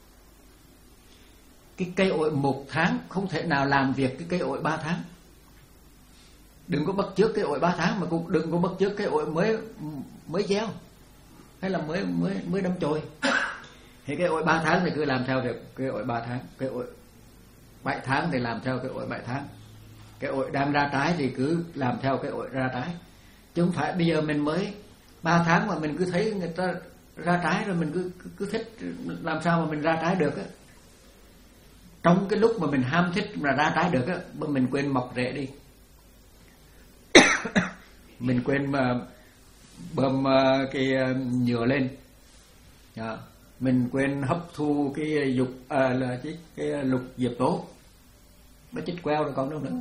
[SPEAKER 1] Cái cây ổi một tháng không thể nào làm việc cái cây ổi ba tháng. Đừng có bắt chước cây ổi ba tháng, mà cũng đừng có bắt chước cây ổi mới mới gieo hay là mới mới mới đâm chồi. Thì cây ổi ba tháng thì cứ làm theo việc cây ổi ba tháng, cây ổi bảy tháng thì làm theo cây ổi bảy tháng. Cây ổi đang ra trái thì cứ làm theo cây ổi ra trái. Chứ không phải bây giờ mình mới ba tháng mà mình cứ thấy người ta ra trái rồi mình cứ cứ, cứ thích, làm sao mà mình ra trái được á. Trong cái lúc mà mình ham thích mà ra trái được á, mình quên mọc rễ đi. Mình quên mà bơm cái nhựa lên. À, mình quên hấp thu cái dục à, là cái, cái lục diệp tố. Nó chết queo rồi còn đâu nữa.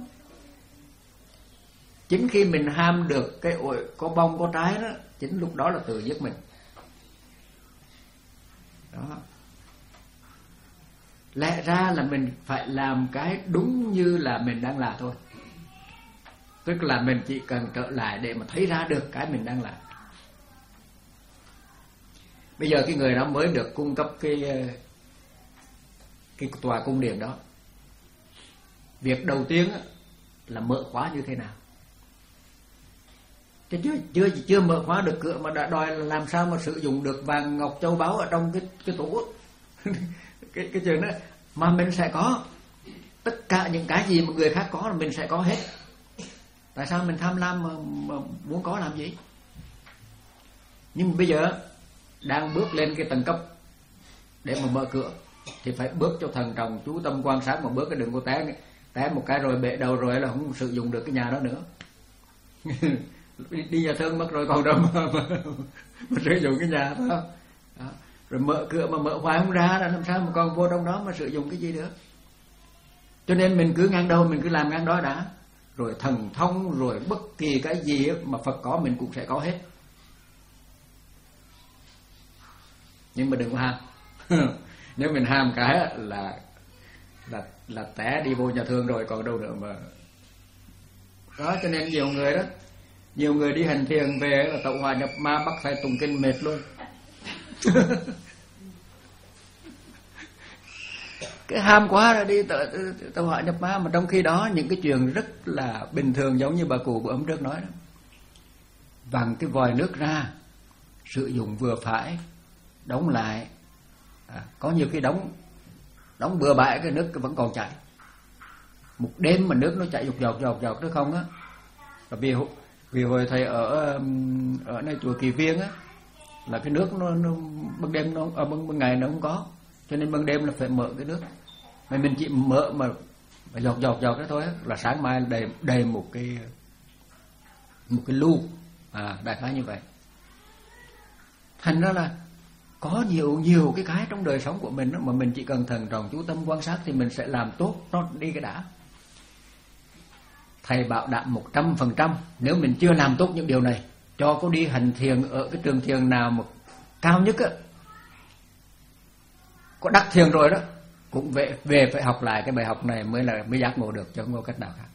[SPEAKER 1] Chính khi mình ham được cái ổi có bông có trái đó, chính lúc đó là tự giết mình. Đó. Lẽ ra là mình phải làm cái đúng như là mình đang là thôi. Tức là mình chỉ cần trở lại để mà thấy ra được cái mình đang làm. Bây giờ cái người đó mới được cung cấp cái cái tòa cung điện đó. Việc đầu tiên là mở khóa như thế nào. Chứ chưa, chưa, chưa mở khóa được cửa mà đã đòi là làm sao mà sử dụng được vàng ngọc châu báu ở trong cái, cái tủ. cái, cái chuyện đó mà mình sẽ có. Tất cả những cái gì mà người khác có là mình sẽ có hết. Tại sao mình tham lam mà, mà muốn có làm gì? Nhưng bây giờ đang bước lên cái tầng cấp để mà mở cửa thì phải bước cho thần trọng, chú tâm quan sát mà bước, cái đừng có té té một cái rồi bể đầu rồi là không sử dụng được cái nhà đó nữa. đi, đi nhà thương mất rồi còn đâu mà, mà, mà sử dụng cái nhà đó. Đó. Rồi mở cửa mà mở hoài không ra là làm sao mà còn vô trong đó mà sử dụng cái gì nữa. Cho nên mình cứ ngang đâu mình cứ làm ngang đó đã, rồi thần thông rồi bất kỳ cái gì mà Phật có mình cũng sẽ có hết. Nhưng mà đừng có ham. Nếu mình ham cái là là là té đi vô nhà thương rồi còn đâu nữa mà. Đó, cho nên nhiều người đó, nhiều người đi hành thiền về là tẩu hỏa nhập ma, bắt thầy tụng kinh mệt luôn. Cái ham quá là đi tẩu hỏa nhập ma, mà trong khi đó những cái chuyện rất là bình thường, giống như bà cụ của ông trước nói đó. Vặn cái vòi nước ra, sử dụng vừa phải, đóng lại. À, có nhiều khi đóng đóng bừa bãi cái nước vẫn còn chảy. Một đêm mà nước nó chảy dọc dọc dọc dọc đó không á. Vì vì hồi thầy ở ở nơi chùa Kỳ Viên á, là cái nước nó, nó ban đêm nó ở ban, ban ngày nó không có, cho nên ban đêm là phải mở cái nước. Mà mình chỉ mở mà, mà dọc dọc dọc đó thôi á, là sáng mai đầy đầy một cái một cái lu, à đại khái như vậy. Thành ra là có nhiều nhiều cái cái trong đời sống của mình đó, mà mình chỉ cần thần trọng chú tâm quan sát thì mình sẽ làm tốt nó đi cái đã. Thầy bảo đảm một trăm phần trăm nếu mình chưa làm tốt những điều này, cho có đi hành thiền ở cái trường thiền nào mà cao nhất á, có đắc thiền rồi đó, cũng về về phải học lại cái bài học này mới là mới giác ngộ được, chứ không có cách nào khác.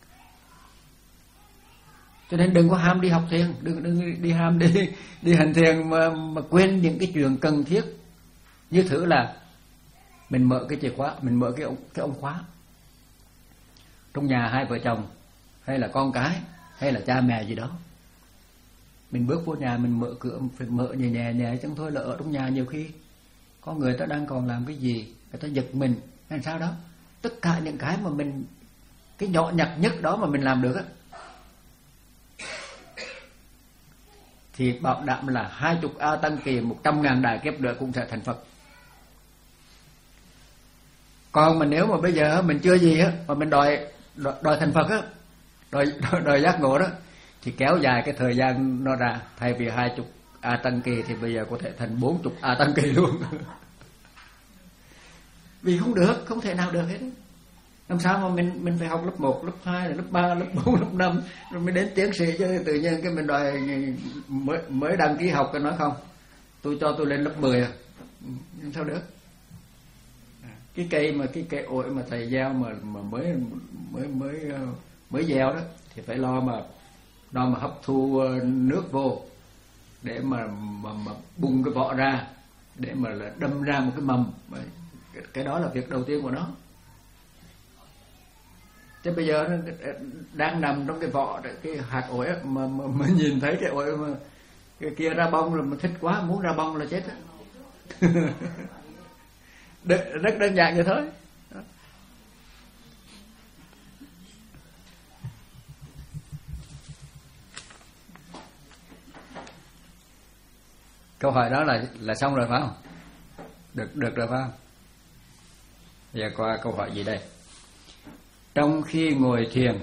[SPEAKER 1] Cho nên đừng có ham đi học thiền, đừng đừng đi ham đi đi hành thiền mà mà quên những cái chuyện cần thiết. Như thử là mình mở cái chìa khóa, mình mở cái ông cái ông khóa. Trong nhà hai vợ chồng hay là con cái hay là cha mẹ gì đó, mình bước vô nhà mình mở cửa phải mở nhẹ nhẹ nhẹ, chẳng thôi là ở trong nhà nhiều khi có người ta đang còn làm cái gì, người ta giật mình hay sao đó. Tất cả những cái mà mình cái nhỏ nhặt nhất đó mà mình làm được á, thì bảo đảm là hai chục A Tăng Kỳ, một trăm ngàn đại kiếp nữa cũng sẽ thành Phật. Còn mà nếu mà bây giờ mình chưa gì á, mà mình đòi đòi, đòi thành Phật á, đòi, đòi đòi giác ngộ đó, thì kéo dài cái thời gian nó ra, thay vì hai chục A Tăng Kỳ thì bây giờ có thể thành bốn chục A Tăng Kỳ luôn. Vì không được, không thể nào được hết. Làm sao mà mình mình phải học lớp một, lớp hai, lớp ba, lớp bốn, lớp năm rồi mới đến tiến sĩ, chứ tự nhiên cái mình đòi mới mới đăng ký học cái nói không, tôi cho tôi lên lớp mười à. Sao được? Cái cây mà cái cây ổi mà thầy gieo mà mà mới mới mới mới gieo đó thì phải lo mà lo mà hấp thu nước vô để mà mà, mà bung cái vỏ ra, để mà là đâm ra một cái mầm. Cái, cái đó là việc đầu tiên của nó. Chứ bây giờ nó đang nằm trong cái vỏ, cái hạt ổi á, mà, mà, mà nhìn thấy cái ổi mà cái kia ra bông rồi mà thích quá, muốn ra bông là chết á. Rất đơn giản như thôi. Câu hỏi đó là là xong rồi phải không? Được được rồi phải không? Giờ qua câu hỏi gì đây? Trong khi ngồi thiền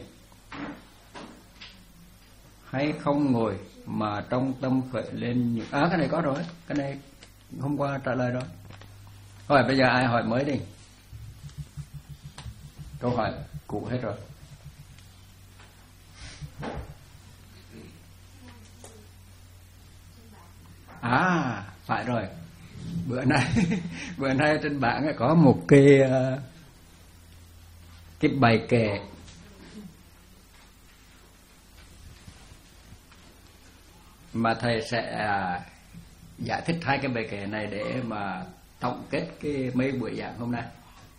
[SPEAKER 1] hay không ngồi mà trong tâm khởi lên những... À cái này có rồi, cái này hôm qua trả lời rồi. Rồi bây giờ ai hỏi mới đi. Câu hỏi cũ hết rồi. À phải rồi. Bữa nay bữa nay trên bảng có một cái cái bài kệ mà thầy sẽ giải thích hai cái bài kệ này để mà tổng kết cái mấy buổi giảng hôm nay.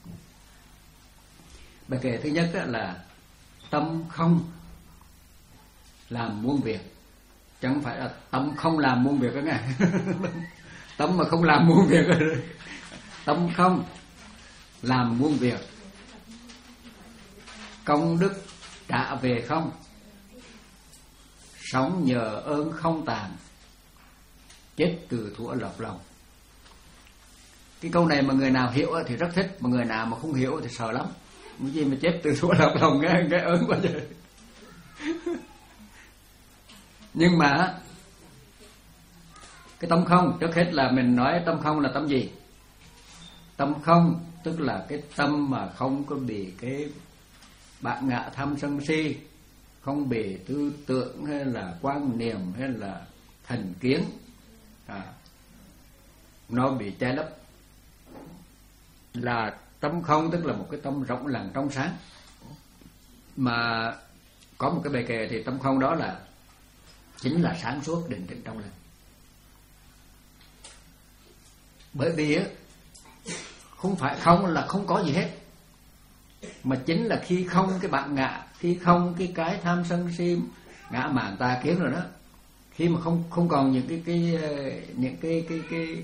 [SPEAKER 1] Bài kệ thứ nhất là tâm không làm muôn việc, chẳng phải là tâm không làm muôn việc đó nghe. Tâm mà không làm muôn việc rồi. Tâm không làm muôn việc, công đức trả về không, sống nhờ ơn không tàn, chết từ thuở lọt lòng. Cái câu này mà người nào hiểu thì rất thích, mà người nào mà không hiểu thì sợ lắm. Cái gì mà chết từ thuở lọt lòng, nghe cái ớn quá trời. Nhưng mà cái tâm không, trước hết là mình nói tâm không là tâm gì? Tâm không tức là cái tâm mà không có bị cái bản ngã tham sân si, không bị tư tưởng hay là quan niệm hay là thành kiến à, nó bị che lấp. Là tâm không tức là một cái tâm rộng lặng trong sáng. Mà có một cái bài kệ thì tâm không đó là chính là sáng suốt định tĩnh trong lành. Bởi vì á, không phải không là không có gì hết, mà chính là khi không cái bản ngã, khi không cái cái tham sân si ngã mạn tà kiến rồi đó, khi mà không không còn những cái cái những cái cái cái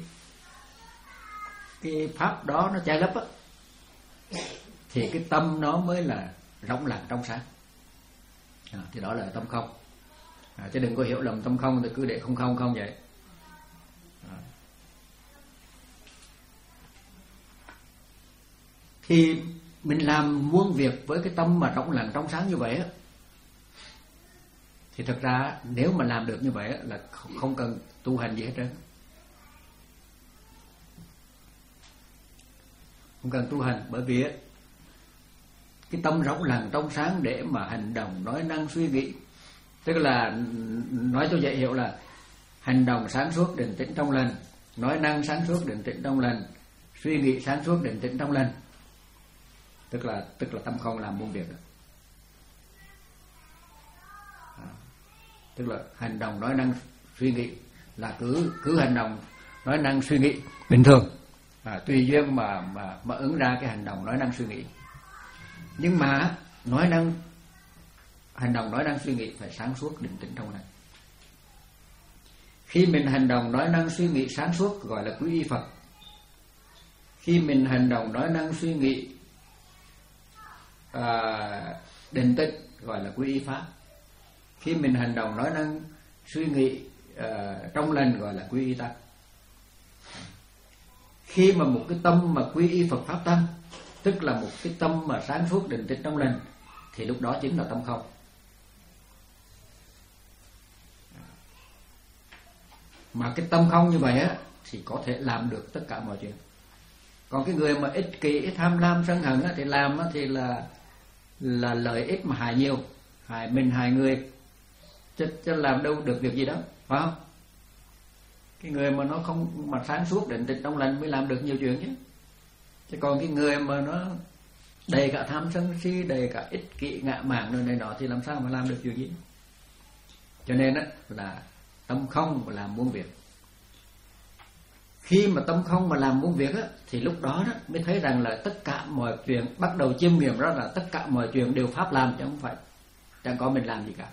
[SPEAKER 1] cái pháp đó nó che lấp á, thì cái tâm nó mới là rộng lặng trong sáng. À, thì đó là tâm không. À, chứ đừng có hiểu lầm tâm không thì cứ để không không không vậy. À. Thì mình làm muôn việc với cái tâm mà rộng lặng trong sáng như vậy á, thì thật ra nếu mà làm được như vậy á, là không cần tu hành gì hết trơn. Không cần tu hành, bởi vì á, cái tâm rộng lặng trong sáng để mà hành động, nói năng, suy nghĩ, tức là nói cho dễ hiểu là hành động sáng suốt định tĩnh trong lành, nói năng sáng suốt định tĩnh trong lành, suy nghĩ sáng suốt định tĩnh trong lành, tức là tức là tâm không làm muôn việc đó. À, tức là hành động, nói năng, suy nghĩ là cứ cứ hành động, nói năng, suy nghĩ bình thường, à, tùy duyên mà mà mà ứng ra cái hành động, nói năng, suy nghĩ. Nhưng mà nói năng, hành động, nói năng, suy nghĩ phải sáng suốt định tĩnh trong lành. Khi mình hành động, nói năng, suy nghĩ sáng suốt gọi là quy y Phật. Khi mình hành động, nói năng, suy nghĩ à, định tĩnh gọi là quy y Pháp. Khi mình hành động, nói năng, suy nghĩ à, trong lành gọi là quy y Tăng. Khi mà một cái tâm mà quy y Phật Pháp Tăng, tức là một cái tâm mà sáng suốt định tĩnh trong lành, thì lúc đó chính là tâm không. Mà cái tâm không như vậy á thì có thể làm được tất cả mọi chuyện. Còn cái người mà ích kỷ, tham lam, sân hận á, thì làm á, thì là là lợi ích mà hại nhiều, hại mình, hại người, chứ, chứ làm đâu được việc gì đó, phải không? Cái người mà nó không mà sáng suốt định tĩnh trong lành mới làm được nhiều chuyện chứ. Chứ còn cái người mà nó đầy cả tham sân si, đầy cả ích kỷ, ngạ mạn rồi này nọ thì làm sao mà làm được chuyện gì? Cho nên á là tâm không mà làm muôn việc. Khi mà tâm không mà làm muôn việc á, thì lúc đó, đó mới thấy rằng là tất cả mọi chuyện bắt đầu chiêm nghiệm ra là tất cả mọi chuyện đều Pháp làm chứ không phải chẳng có mình làm gì cả.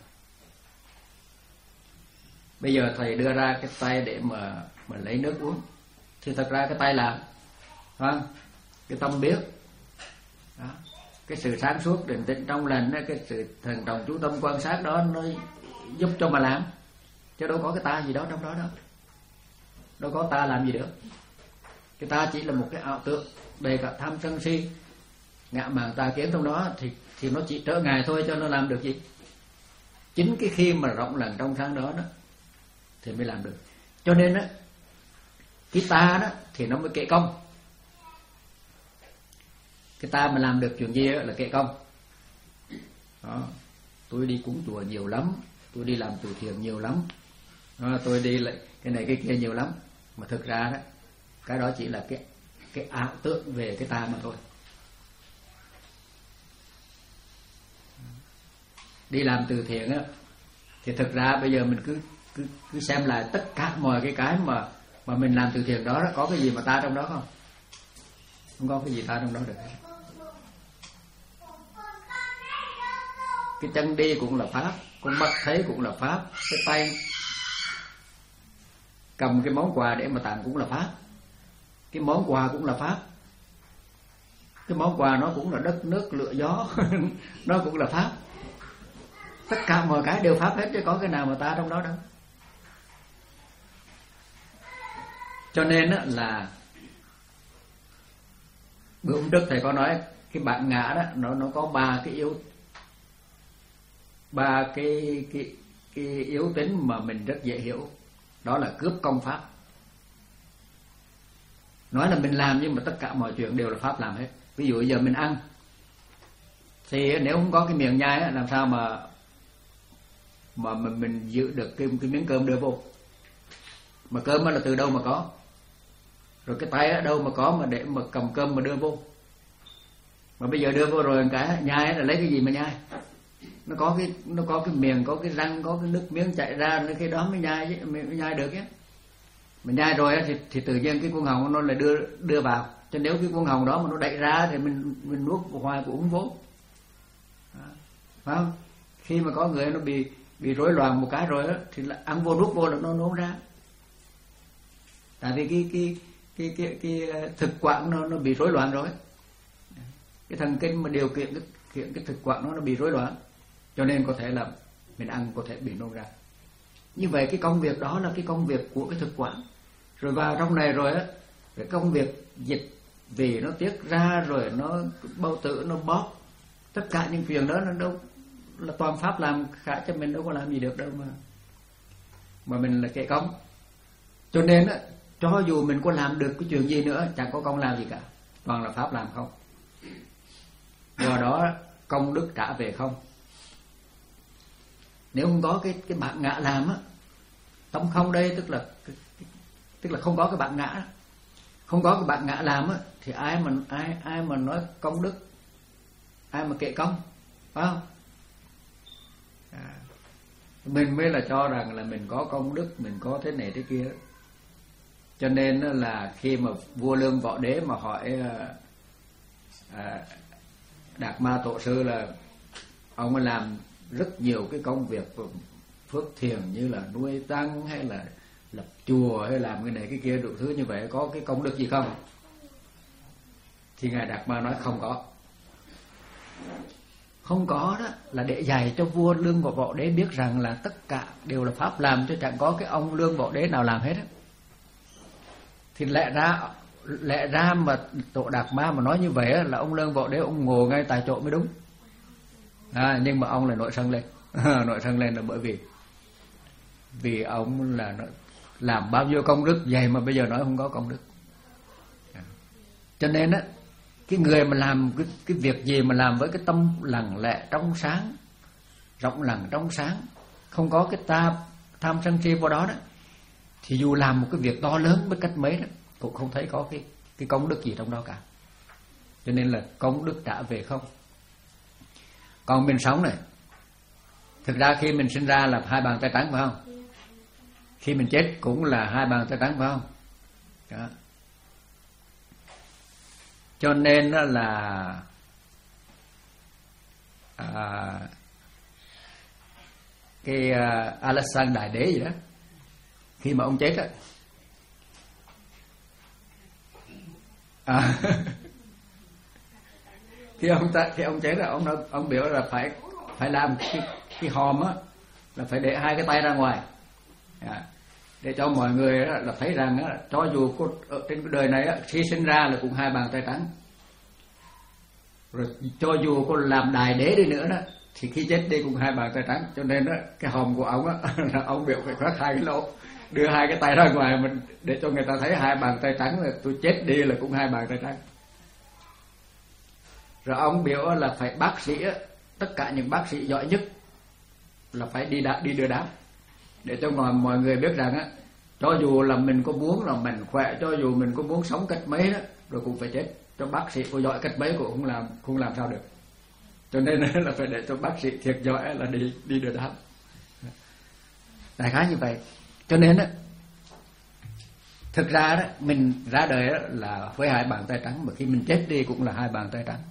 [SPEAKER 1] Bây giờ thầy đưa ra cái tay để mà mà lấy nước uống, thì thật ra cái tay làm, phải không? Cái tâm biết đó, cái sự sáng suốt định tĩnh trong lành, cái sự thần trọng chú tâm quan sát đó nó giúp cho mà làm, chứ đâu có cái ta gì đó trong đó đâu. Đâu có ta làm gì được. Cái ta chỉ là một cái ảo tưởng đầy cả tham sân si, ngạ mạn tà kiến trong đó, thì thì nó chỉ trở ngại thôi, cho nó làm được gì. Chính cái khi mà rộng lặng trong sáng đó đó thì mới làm được. Cho nên á, cái ta đó thì nó mới kệ công. Cái ta mà làm được chuyện gì là kệ công đó. Tôi đi cúng chùa nhiều lắm, tôi đi làm từ thiện nhiều lắm đó, tôi đi lại cái này cái kia nhiều lắm. Mà thực ra đó, cái đó chỉ là cái cái ảo tưởng về cái ta mà thôi. Đi làm từ thiện á, thì thực ra bây giờ mình cứ cứ cứ xem lại tất cả mọi cái cái mà mà mình làm từ thiện đó, đó có cái gì mà ta trong đó không? Không có cái gì ta trong đó được. Cái chân đi cũng là pháp, con mắt thấy cũng là pháp, cái tay cầm cái món quà để mà tặng cũng là pháp, cái món quà cũng là pháp, cái món quà nó cũng là đất nước lửa gió nó cũng là pháp. Tất cả mọi cái đều pháp hết, chứ có cái nào mà ta trong đó đâu. Cho nên á, là bữa hôm trước thầy có nói cái bản ngã đó nó nó có ba cái yếu ba cái cái cái yếu tính mà mình rất dễ hiểu. Đó là cướp công pháp. Nói là mình làm nhưng mà tất cả mọi chuyện đều là pháp làm hết. Ví dụ giờ mình ăn thì nếu không có cái miệng nhai làm sao mà mà mình, mình giữ được cái, cái miếng cơm đưa vô. Mà cơm là từ đâu mà có, rồi cái tay ở đâu mà có mà để mà cầm cơm mà đưa vô. Mà bây giờ đưa vô rồi cái nhai là lấy cái gì mà nhai? Nó có cái nó có cái miệng, có cái răng, có cái nước miếng chạy ra, nó cái đó mới nhai chứ, mới nhai được chứ. Mình nhai rồi thì thì tự nhiên cái cuống họng nó lại đưa đưa vào. Cho nếu cái cuống họng đó mà nó đẩy ra thì mình mình nuốt hoài cũng không vô. Phải không? Khi mà có người nó bị bị rối loạn một cái rồi đó, thì là ăn vô nuốt vô là nó nôn ra. Tại vì cái cái cái cái cái thực quản nó nó bị rối loạn rồi. Cái thần kinh mà điều khiển cái kiện cái thực quản nó nó bị rối loạn, cho nên có thể là mình ăn có thể bị nôn ra. Như vậy cái công việc đó là cái công việc của cái thực quản. Rồi vào trong này rồi á, cái công việc dịch vì nó tiết ra rồi nó bao tử nó bóp, tất cả những chuyện đó nó đâu là toàn pháp làm cả, cho mình đâu có làm gì được đâu mà mà mình là kệ công. Cho nên á, cho dù mình có làm được cái chuyện gì nữa chẳng có công làm gì cả, toàn là pháp làm không. Do đó công đức trả về không. Nếu không có cái cái bản ngã làm á, tâm không đây tức là tức là không có cái bản ngã, không có cái bản ngã làm á, thì ai mà ai ai mà nói công đức, ai mà kệ công, phải không? À, mình mới là cho rằng là mình có công đức, mình có thế này thế kia. Cho nên là khi mà vua Lương Võ Đế mà hỏi à, Đạt Ma Tổ Sư là ông làm rất nhiều cái công việc phước thiền như là nuôi tăng hay là lập chùa hay làm cái này cái kia đủ thứ như vậy, có cái công đức gì không? Thì Ngài Đạt Ma nói không có. Không có đó là để dạy cho vua Lương Võ Đế biết rằng là tất cả đều là pháp làm, chứ chẳng có cái ông Lương Võ Đế nào làm hết á. Thì lẽ ra lẽ ra mà Tổ Đạt Ma mà nói như vậy á, là ông Lương Võ Đế ông ngồi ngay tại chỗ mới đúng. À, nhưng mà ông lại nổi sân lên. Nổi sân lên là bởi vì vì ông là làm bao nhiêu công đức vậy mà bây giờ nói không có công đức. Cho nên á, cái người mà làm cái, cái việc gì mà làm với cái tâm lặng lẽ trong sáng, rộng lặng trong sáng, không có cái ta tham sân si vào đó đó, thì dù làm một cái việc to lớn với cách mấy đó cũng không thấy có cái cái công đức gì trong đó cả. Cho nên là công đức trả về không. Còn mình sống này, thực ra khi mình sinh ra là hai bàn tay trắng phải không? Khi mình chết cũng là hai bàn tay trắng phải không? Đó. Cho nên là à, cái uh, Alexander Đại Đế gì đó, khi mà ông chết á, à, khi ông ta khi ông chết là ông ông biểu là phải phải làm cái cái hòm á, là phải để hai cái tay ra ngoài, à, để cho mọi người đó là thấy rằng á, cho dù có ở trên cái đời này á, khi sinh ra là cũng hai bàn tay trắng, rồi cho dù có làm đại đế đi nữa đó thì khi chết đi cũng hai bàn tay trắng. Cho nên đó cái hòm của ông á là ông biểu phải khoét hai cái lỗ, đưa hai cái tay ra ngoài mình để cho người ta thấy hai bàn tay trắng, là tôi chết đi là cũng hai bàn tay trắng. Rồi ông biểu là phải bác sĩ á, tất cả những bác sĩ giỏi nhất là phải đi đá, đi đưa đám, để cho mọi mọi người biết rằng á, cho dù là mình có muốn là mình khỏe, cho dù mình có muốn sống cách mấy đó, rồi cũng phải chết. Cho bác sĩ có giỏi cách mấy cũng không làm không làm sao được. Cho nên là phải để cho bác sĩ thiệt giỏi là đi đi đưa đám. Đại khái như vậy. Cho nên á, thực ra đó mình ra đời đó là với hai bàn tay trắng, mà khi mình chết đi cũng là hai bàn tay trắng.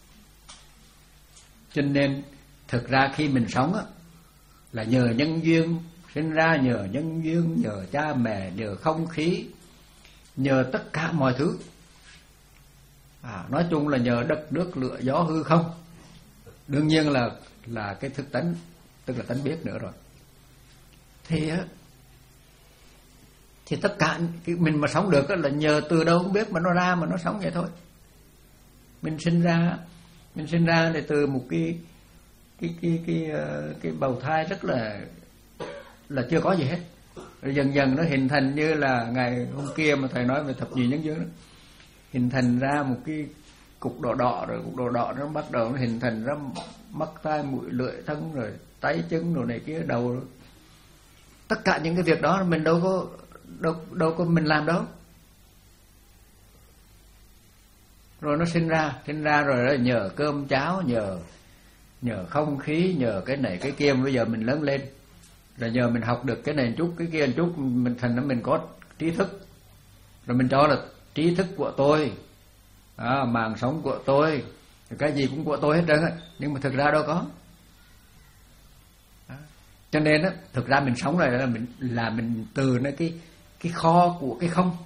[SPEAKER 1] Cho nên thực ra khi mình sống á, là nhờ nhân duyên sinh ra, nhờ nhân duyên, nhờ cha mẹ, nhờ không khí, nhờ tất cả mọi thứ. À, nói chung là nhờ đất nước lửa gió hư không. Đương nhiên là là cái thức tánh, tức là tánh biết nữa rồi. Thì á, Thì tất cả cái mình mà sống được là nhờ từ đâu không biết mà nó ra mà nó sống vậy thôi. Mình sinh ra mình sinh ra thì từ một cái cái cái cái cái, cái bào thai rất là là chưa có gì hết. Rồi dần dần nó hình thành như là ngày hôm kia mà thầy nói về thập nhị nhân duyên đó, hình thành ra một cái cục đỏ đỏ, rồi cục đỏ đỏ nó bắt đầu nó hình thành ra mắt tai mũi lưỡi thân rồi tay chân rồi này kia đầu rồi. Tất cả những cái việc đó mình đâu có đâu đâu có mình làm đâu. Rồi nó sinh ra sinh ra rồi đó, nhờ cơm cháo, nhờ nhờ không khí, nhờ cái này cái kia. Bây giờ mình lớn lên rồi nhờ mình học được cái này một chút cái kia một chút, mình thành nó mình có trí thức, rồi mình cho là trí thức của tôi, à, mạng sống của tôi, cái gì cũng của tôi hết trơn á. Nhưng mà thực ra đâu có. Đó. Cho nên á, thực ra mình sống này là mình là mình từ nó cái cái kho của cái không.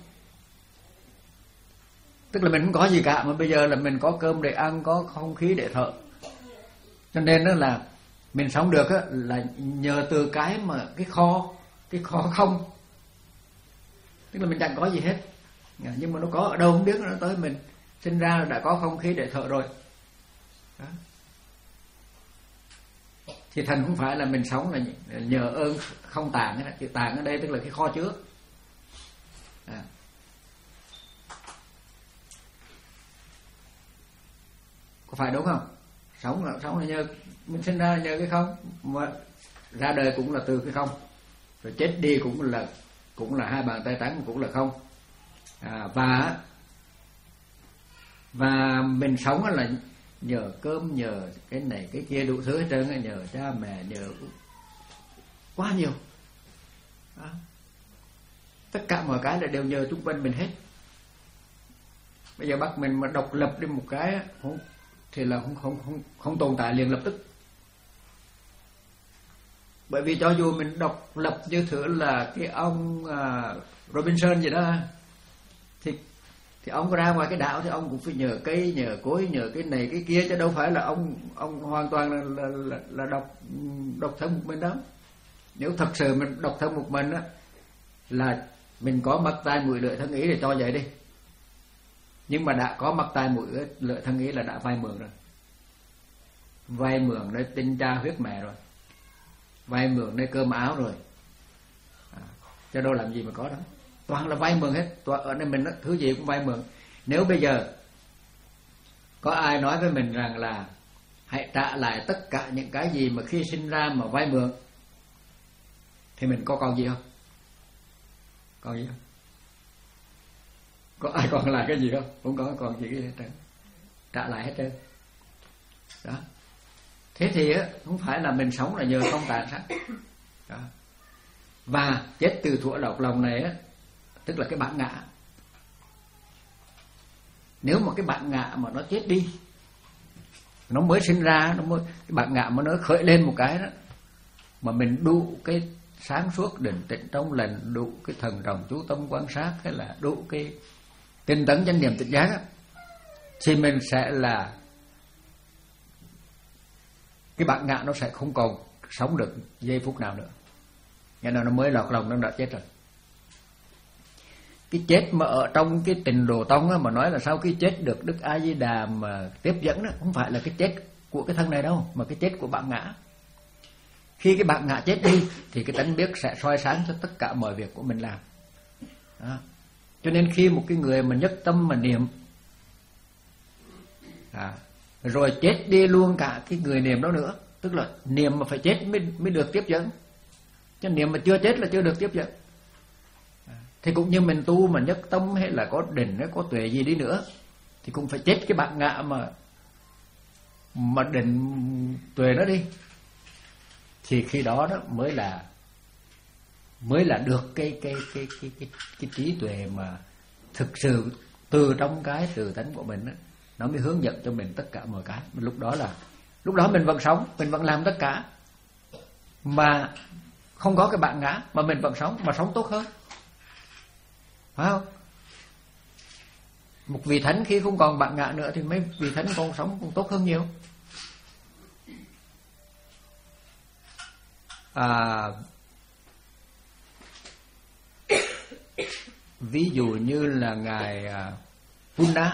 [SPEAKER 1] Tức là mình không có gì cả mà bây giờ là mình có cơm để ăn, có không khí để thở. Cho nên đó là mình sống được á, là nhờ từ cái mà cái kho, cái kho không. Tức là mình chẳng có gì hết, nhưng mà nó có ở đâu không biết, nó tới mình sinh ra là đã có không khí để thở rồi. Đó. Thì thành không phải là mình sống là nhờ ơn không tạng. Cái tạng ở đây tức là cái kho chứa. À. Có phải đúng không? Sống là sống là nhờ mình sinh ra là nhờ cái không, mà ra đời cũng là từ cái không, rồi chết đi cũng là cũng là hai bàn tay trắng, cũng là không. À, và và mình sống là nhờ cơm, nhờ cái này cái kia đủ thứ hết trơn, nhờ cha mẹ, nhờ quá nhiều. Đó. Tất cả mọi cái là đều nhờ chung quanh mình hết. Bây giờ bắt mình mà độc lập đi một cái không, thì là không không không không tồn tại liền lập tức. Bởi vì cho dù mình độc lập như thử là cái ông uh, Robinson gì đó, thì thì ông ra ngoài cái đạo thì ông cũng phải nhờ cây, nhờ cối, nhờ cái này cái kia, chứ đâu phải là ông ông hoàn toàn là là là, là độc độc thân một mình đâu. Nếu thật sự mình độc thân một mình á, là mình có mắt tai mũi lưỡi thân ý để cho vậy đi. Nhưng mà đã có mắt tai mũi lưỡi thân ý là đã vay mượn rồi. Vay mượn nơi tinh cha huyết mẹ rồi, vay mượn nơi cơm áo rồi. À, cho đâu làm gì mà có đó. Toàn là vay mượn hết. Toàn ở đây mình đó, thứ gì cũng vay mượn. Nếu bây giờ có ai nói với mình rằng là hãy trả lại tất cả những cái gì mà khi sinh ra mà vay mượn, thì mình có còn gì không? Còn gì không? Có ai còn lại cái gì không? Không có còn gì hết trơn. Trả lại hết trơn. Đó. Thế thì á, không phải là mình sống là nhờ không tàn sát. Đó. Và chết từ thuở lọc lòng này á, tức là cái bản ngã. Nếu mà cái bản ngã mà nó chết đi, nó mới sinh ra, nó mới cái bản ngã mà nó khởi lên một cái đó, mà mình đủ cái sáng suốt định tĩnh trong lành, đủ cái thần trọng chú tâm quan sát, hay là đủ cái tinh tấn chánh niệm tỉnh giác á, thì mình sẽ là cái bản ngã nó sẽ không còn sống được giây phút nào nữa. Nghĩa là nó mới lọt lòng nó đã chết rồi. Cái chết mà ở trong cái Tịnh Độ Tông á, mà nói là sau khi chết được Đức A Di Đà mà tiếp dẫn đó, không phải là cái chết của cái thân này đâu, mà cái chết của bản ngã. Khi cái bản ngã chết đi thì cái tánh biết sẽ soi sáng cho tất cả mọi việc của mình làm. Đó. Cho nên khi một cái người mà nhất tâm mà niệm, à, rồi chết đi luôn cả cái người niệm đó nữa, tức là niệm mà phải chết mới mới được tiếp dẫn, chứ niệm mà chưa chết là chưa được tiếp dẫn. À, thì cũng như mình tu mà nhất tâm hay là có định hay có tuệ gì đi nữa, thì cũng phải chết cái bản ngã mà mà định tuệ nó đi, thì khi đó đó mới là mới là được cái cái cái cái cái, cái trí tuệ mà thực sự từ trong cái từ tánh của mình đó, nó mới hướng dẫn cho mình tất cả mọi cái. Lúc đó là lúc đó mình vẫn sống, mình vẫn làm tất cả, mà không có cái bản ngã, mà mình vẫn sống, mà sống tốt hơn, phải không? Một vị thánh khi không còn bản ngã nữa thì mấy vị thánh còn sống còn tốt hơn nhiều. À, ví dụ như là ngài Punna.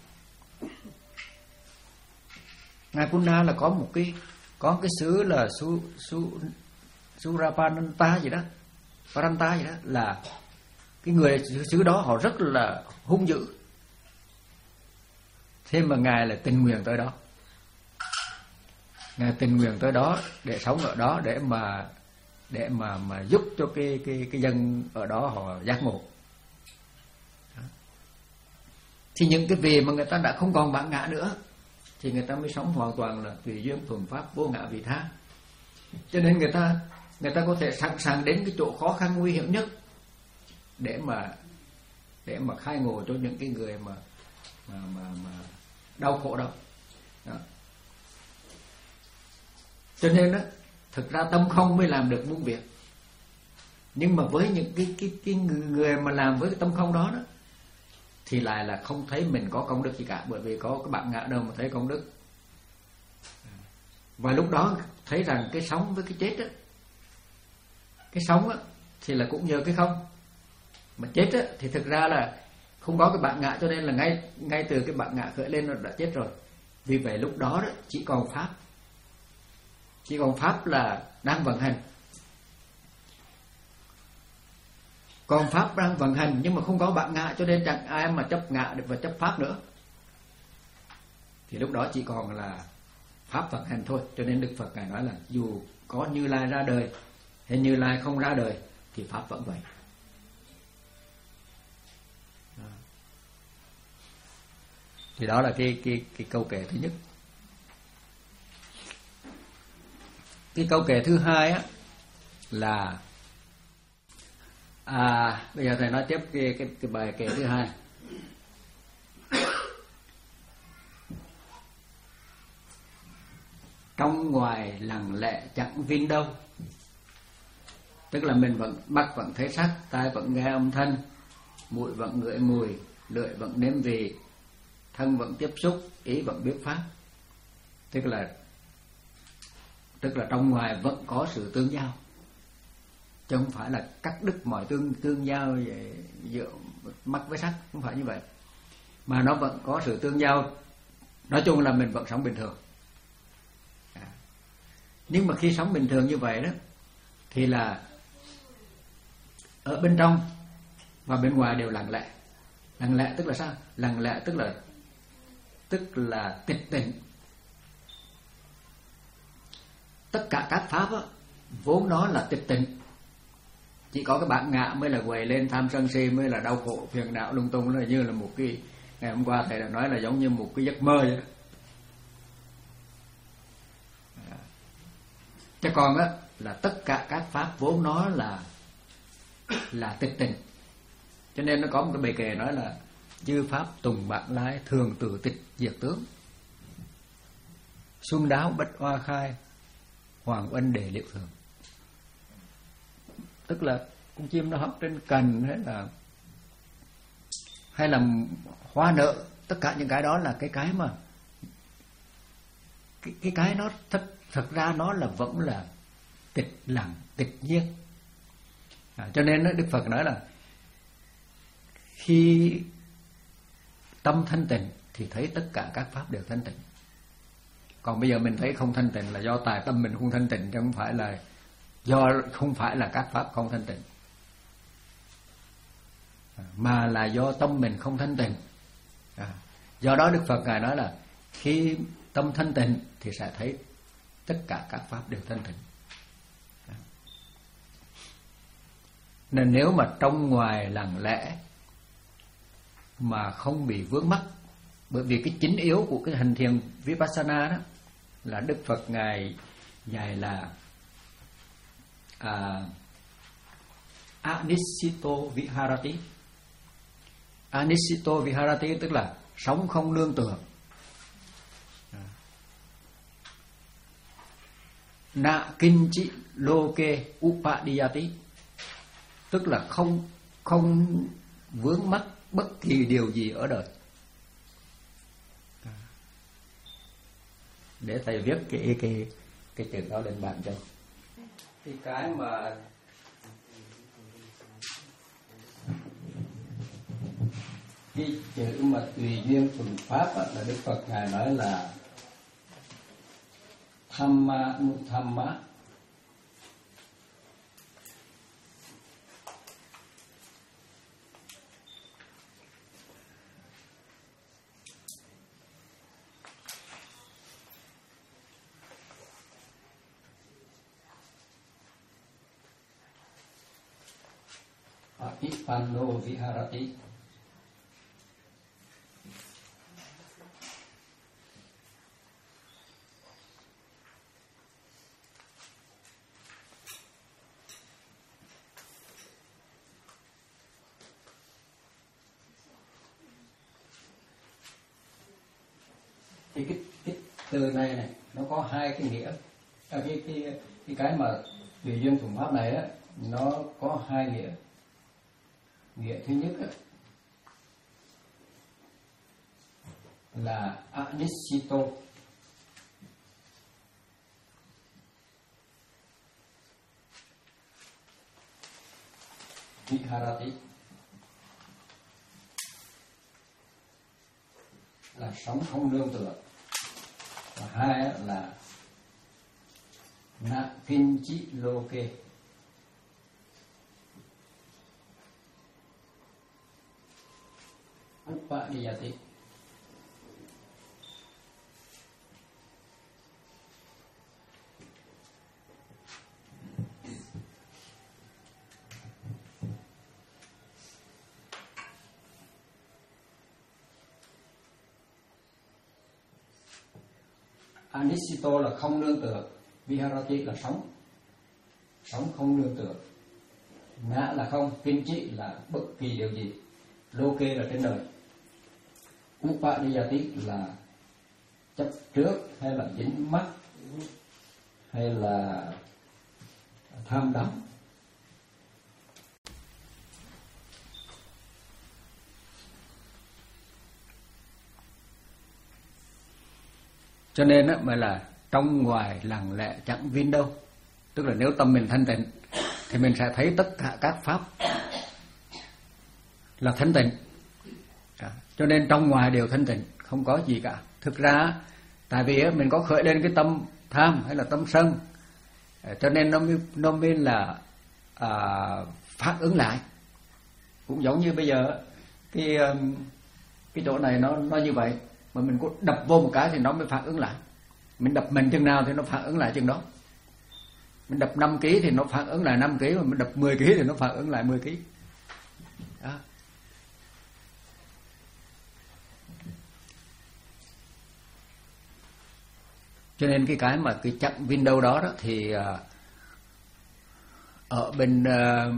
[SPEAKER 1] Ngài Punna là có một cái có cái xứ là su su Surapananta gì đó, Paranta gì đó, là cái người xứ đó họ rất là hung dữ. Thế mà ngài là tình nguyện tới đó, ngài tình nguyện tới đó để sống ở đó, để mà để mà mà giúp cho cái cái cái dân ở đó họ giác ngộ. Thì những cái vị mà người ta đã không còn bản ngã nữa thì người ta mới sống hoàn toàn là tùy duyên thuần pháp, vô ngã vị tha. Cho nên người ta người ta có thể sẵn sàng đến cái chỗ khó khăn nguy hiểm nhất để mà để mà khai ngộ cho những cái người mà mà mà, mà đau khổ đó. Đó. Cho nên đó, thực ra tâm không mới làm được muôn việc. Nhưng mà với những cái cái cái người mà làm với cái tâm không đó đó thì lại là không thấy mình có công đức gì cả, bởi vì có cái bạn ngã đâu mà thấy công đức. Và lúc đó thấy rằng cái sống với cái chết á, cái sống á thì là cũng nhờ cái không, mà chết á thì thực ra là không có cái bạn ngã, cho nên là ngay ngay từ cái bạn ngã khởi lên nó đã chết rồi. Vì vậy lúc đó đó chỉ còn pháp, chỉ còn pháp là đang vận hành, còn pháp đang vận hành nhưng mà không có bạn ngã, cho nên chẳng ai mà chấp ngã được và chấp pháp nữa. Thì lúc đó chỉ còn là pháp vận hành thôi. Cho nên Đức Phật ngài nói là dù có Như Lai ra đời hay Như Lai không ra đời thì pháp vẫn vậy. Đó. Thì đó là cái cái cái câu kệ thứ nhất. Cái câu kệ thứ hai á là à bây giờ thầy nói tiếp cái cái, cái bài kệ thứ hai. Trong ngoài lặng lẽ chẳng vinh đâu. Tức là mình vẫn mắt vẫn thấy sắc, tai vẫn nghe âm thanh, mũi vẫn ngửi mùi, lưỡi vẫn nếm vị, thân vẫn tiếp xúc, ý vẫn biết pháp. Tức là tức là trong ngoài vẫn có sự tương giao, chứ không phải là cắt đứt mọi tương tương giao giữa mắt với sắc, không phải như vậy, mà nó vẫn có sự tương giao. Nói chung là mình vẫn sống bình thường. À. Nhưng mà khi sống bình thường như vậy đó thì là ở bên trong và bên ngoài đều lặng lẽ. Lặng lẽ tức là sao? Lặng lẽ tức là tức là tịch tịnh. Tất cả các pháp á, vốn nó là tịch tịnh. Chỉ có cái bản ngã mới là quầy lên tham sân si, mới là đau khổ phiền não lung tung. Nó là như là một cái, ngày hôm qua thầy đã nói là giống như một cái giấc mơ vậy đó. Chứ còn á là tất cả các pháp vốn nó là là tịch tịnh. Cho nên nó có một cái bài kệ nói là dư pháp tùng bản lái, thường tử tịch diệt tướng. Xuân đáo bất hoa khai, hoàng ân để liệu thường. Tức là con chim nó hót trên cành hay là hay là hoa nở, tất cả những cái đó là cái cái mà cái cái cái nó thật thật ra nó là vẫn là tịch lặng, tịch nhiên. À, cho nên đó, Đức Phật nói là khi tâm thanh tịnh thì thấy tất cả các pháp đều thanh tịnh. Còn bây giờ mình thấy không thanh tịnh là do tài tâm mình không thanh tịnh, chứ không phải là do không phải là các pháp không thanh tịnh, à, mà là do tâm mình không thanh tịnh. À, do đó Đức Phật ngài nói là khi tâm thanh tịnh thì sẽ thấy tất cả các pháp đều thanh tịnh. À. Nên nếu mà trong ngoài lặng lẽ mà không bị vướng mắc, bởi vì cái chính yếu của cái hành thiền Vipassana đó là Đức Phật ngài dạy là à, Anisito Viharati. Anisito Viharati tức là sống không nương tựa. Na kinchi loke upadiyati, tức là không không vướng mắc bất kỳ điều gì ở đời. Để thầy viết cái cái cái chữ đó lên bàn cho. Thì cái mà Cái chữ mà tùy duyên thuần pháp á, là Đức Phật ngài nói là Thamma Nuthamma. Patipanno viharati. Thì cái, cái từ này này nó có hai cái nghĩa. À, cái cái cái cái mà tùy duyên thuần pháp này á, nó có hai nghĩa. Nghĩa thứ nhất á, là anisito, viharati, là sống không nương tựa. Và hai là na kinchi loke, upadiyati. Anisito là không nương tựa, viharati là sống, sống không nương tựa. Ngã là không, kinchi là bất kỳ điều gì, loke là trên đời, upadiyati là chấp trước hay là dính mắc hay là tham đắm. Cho nên á, mà là trong ngoài lặng lẽ chẳng viên đâu. Tức là nếu tâm mình thanh tịnh thì mình sẽ thấy tất cả các pháp là thanh tịnh. À, cho nên trong ngoài đều thanh tịnh, không có gì cả. Thực ra tại vì á, mình có khởi lên cái tâm tham hay là tâm sân, à, cho nên nó mới, nó mới là à, phản ứng lại. Cũng giống như bây giờ cái cái chỗ này nó nó như vậy, mà mình có đập vô một cái thì nó mới phản ứng lại. Mình đập mình chừng nào thì nó phản ứng lại chừng đó. Mình đập năm ký thì nó phản ứng lại năm ký, mà mình đập mười ký thì nó phản ứng lại mười ký. Đó. Cho nên cái cái mà cái chặng window đó, đó thì ở bên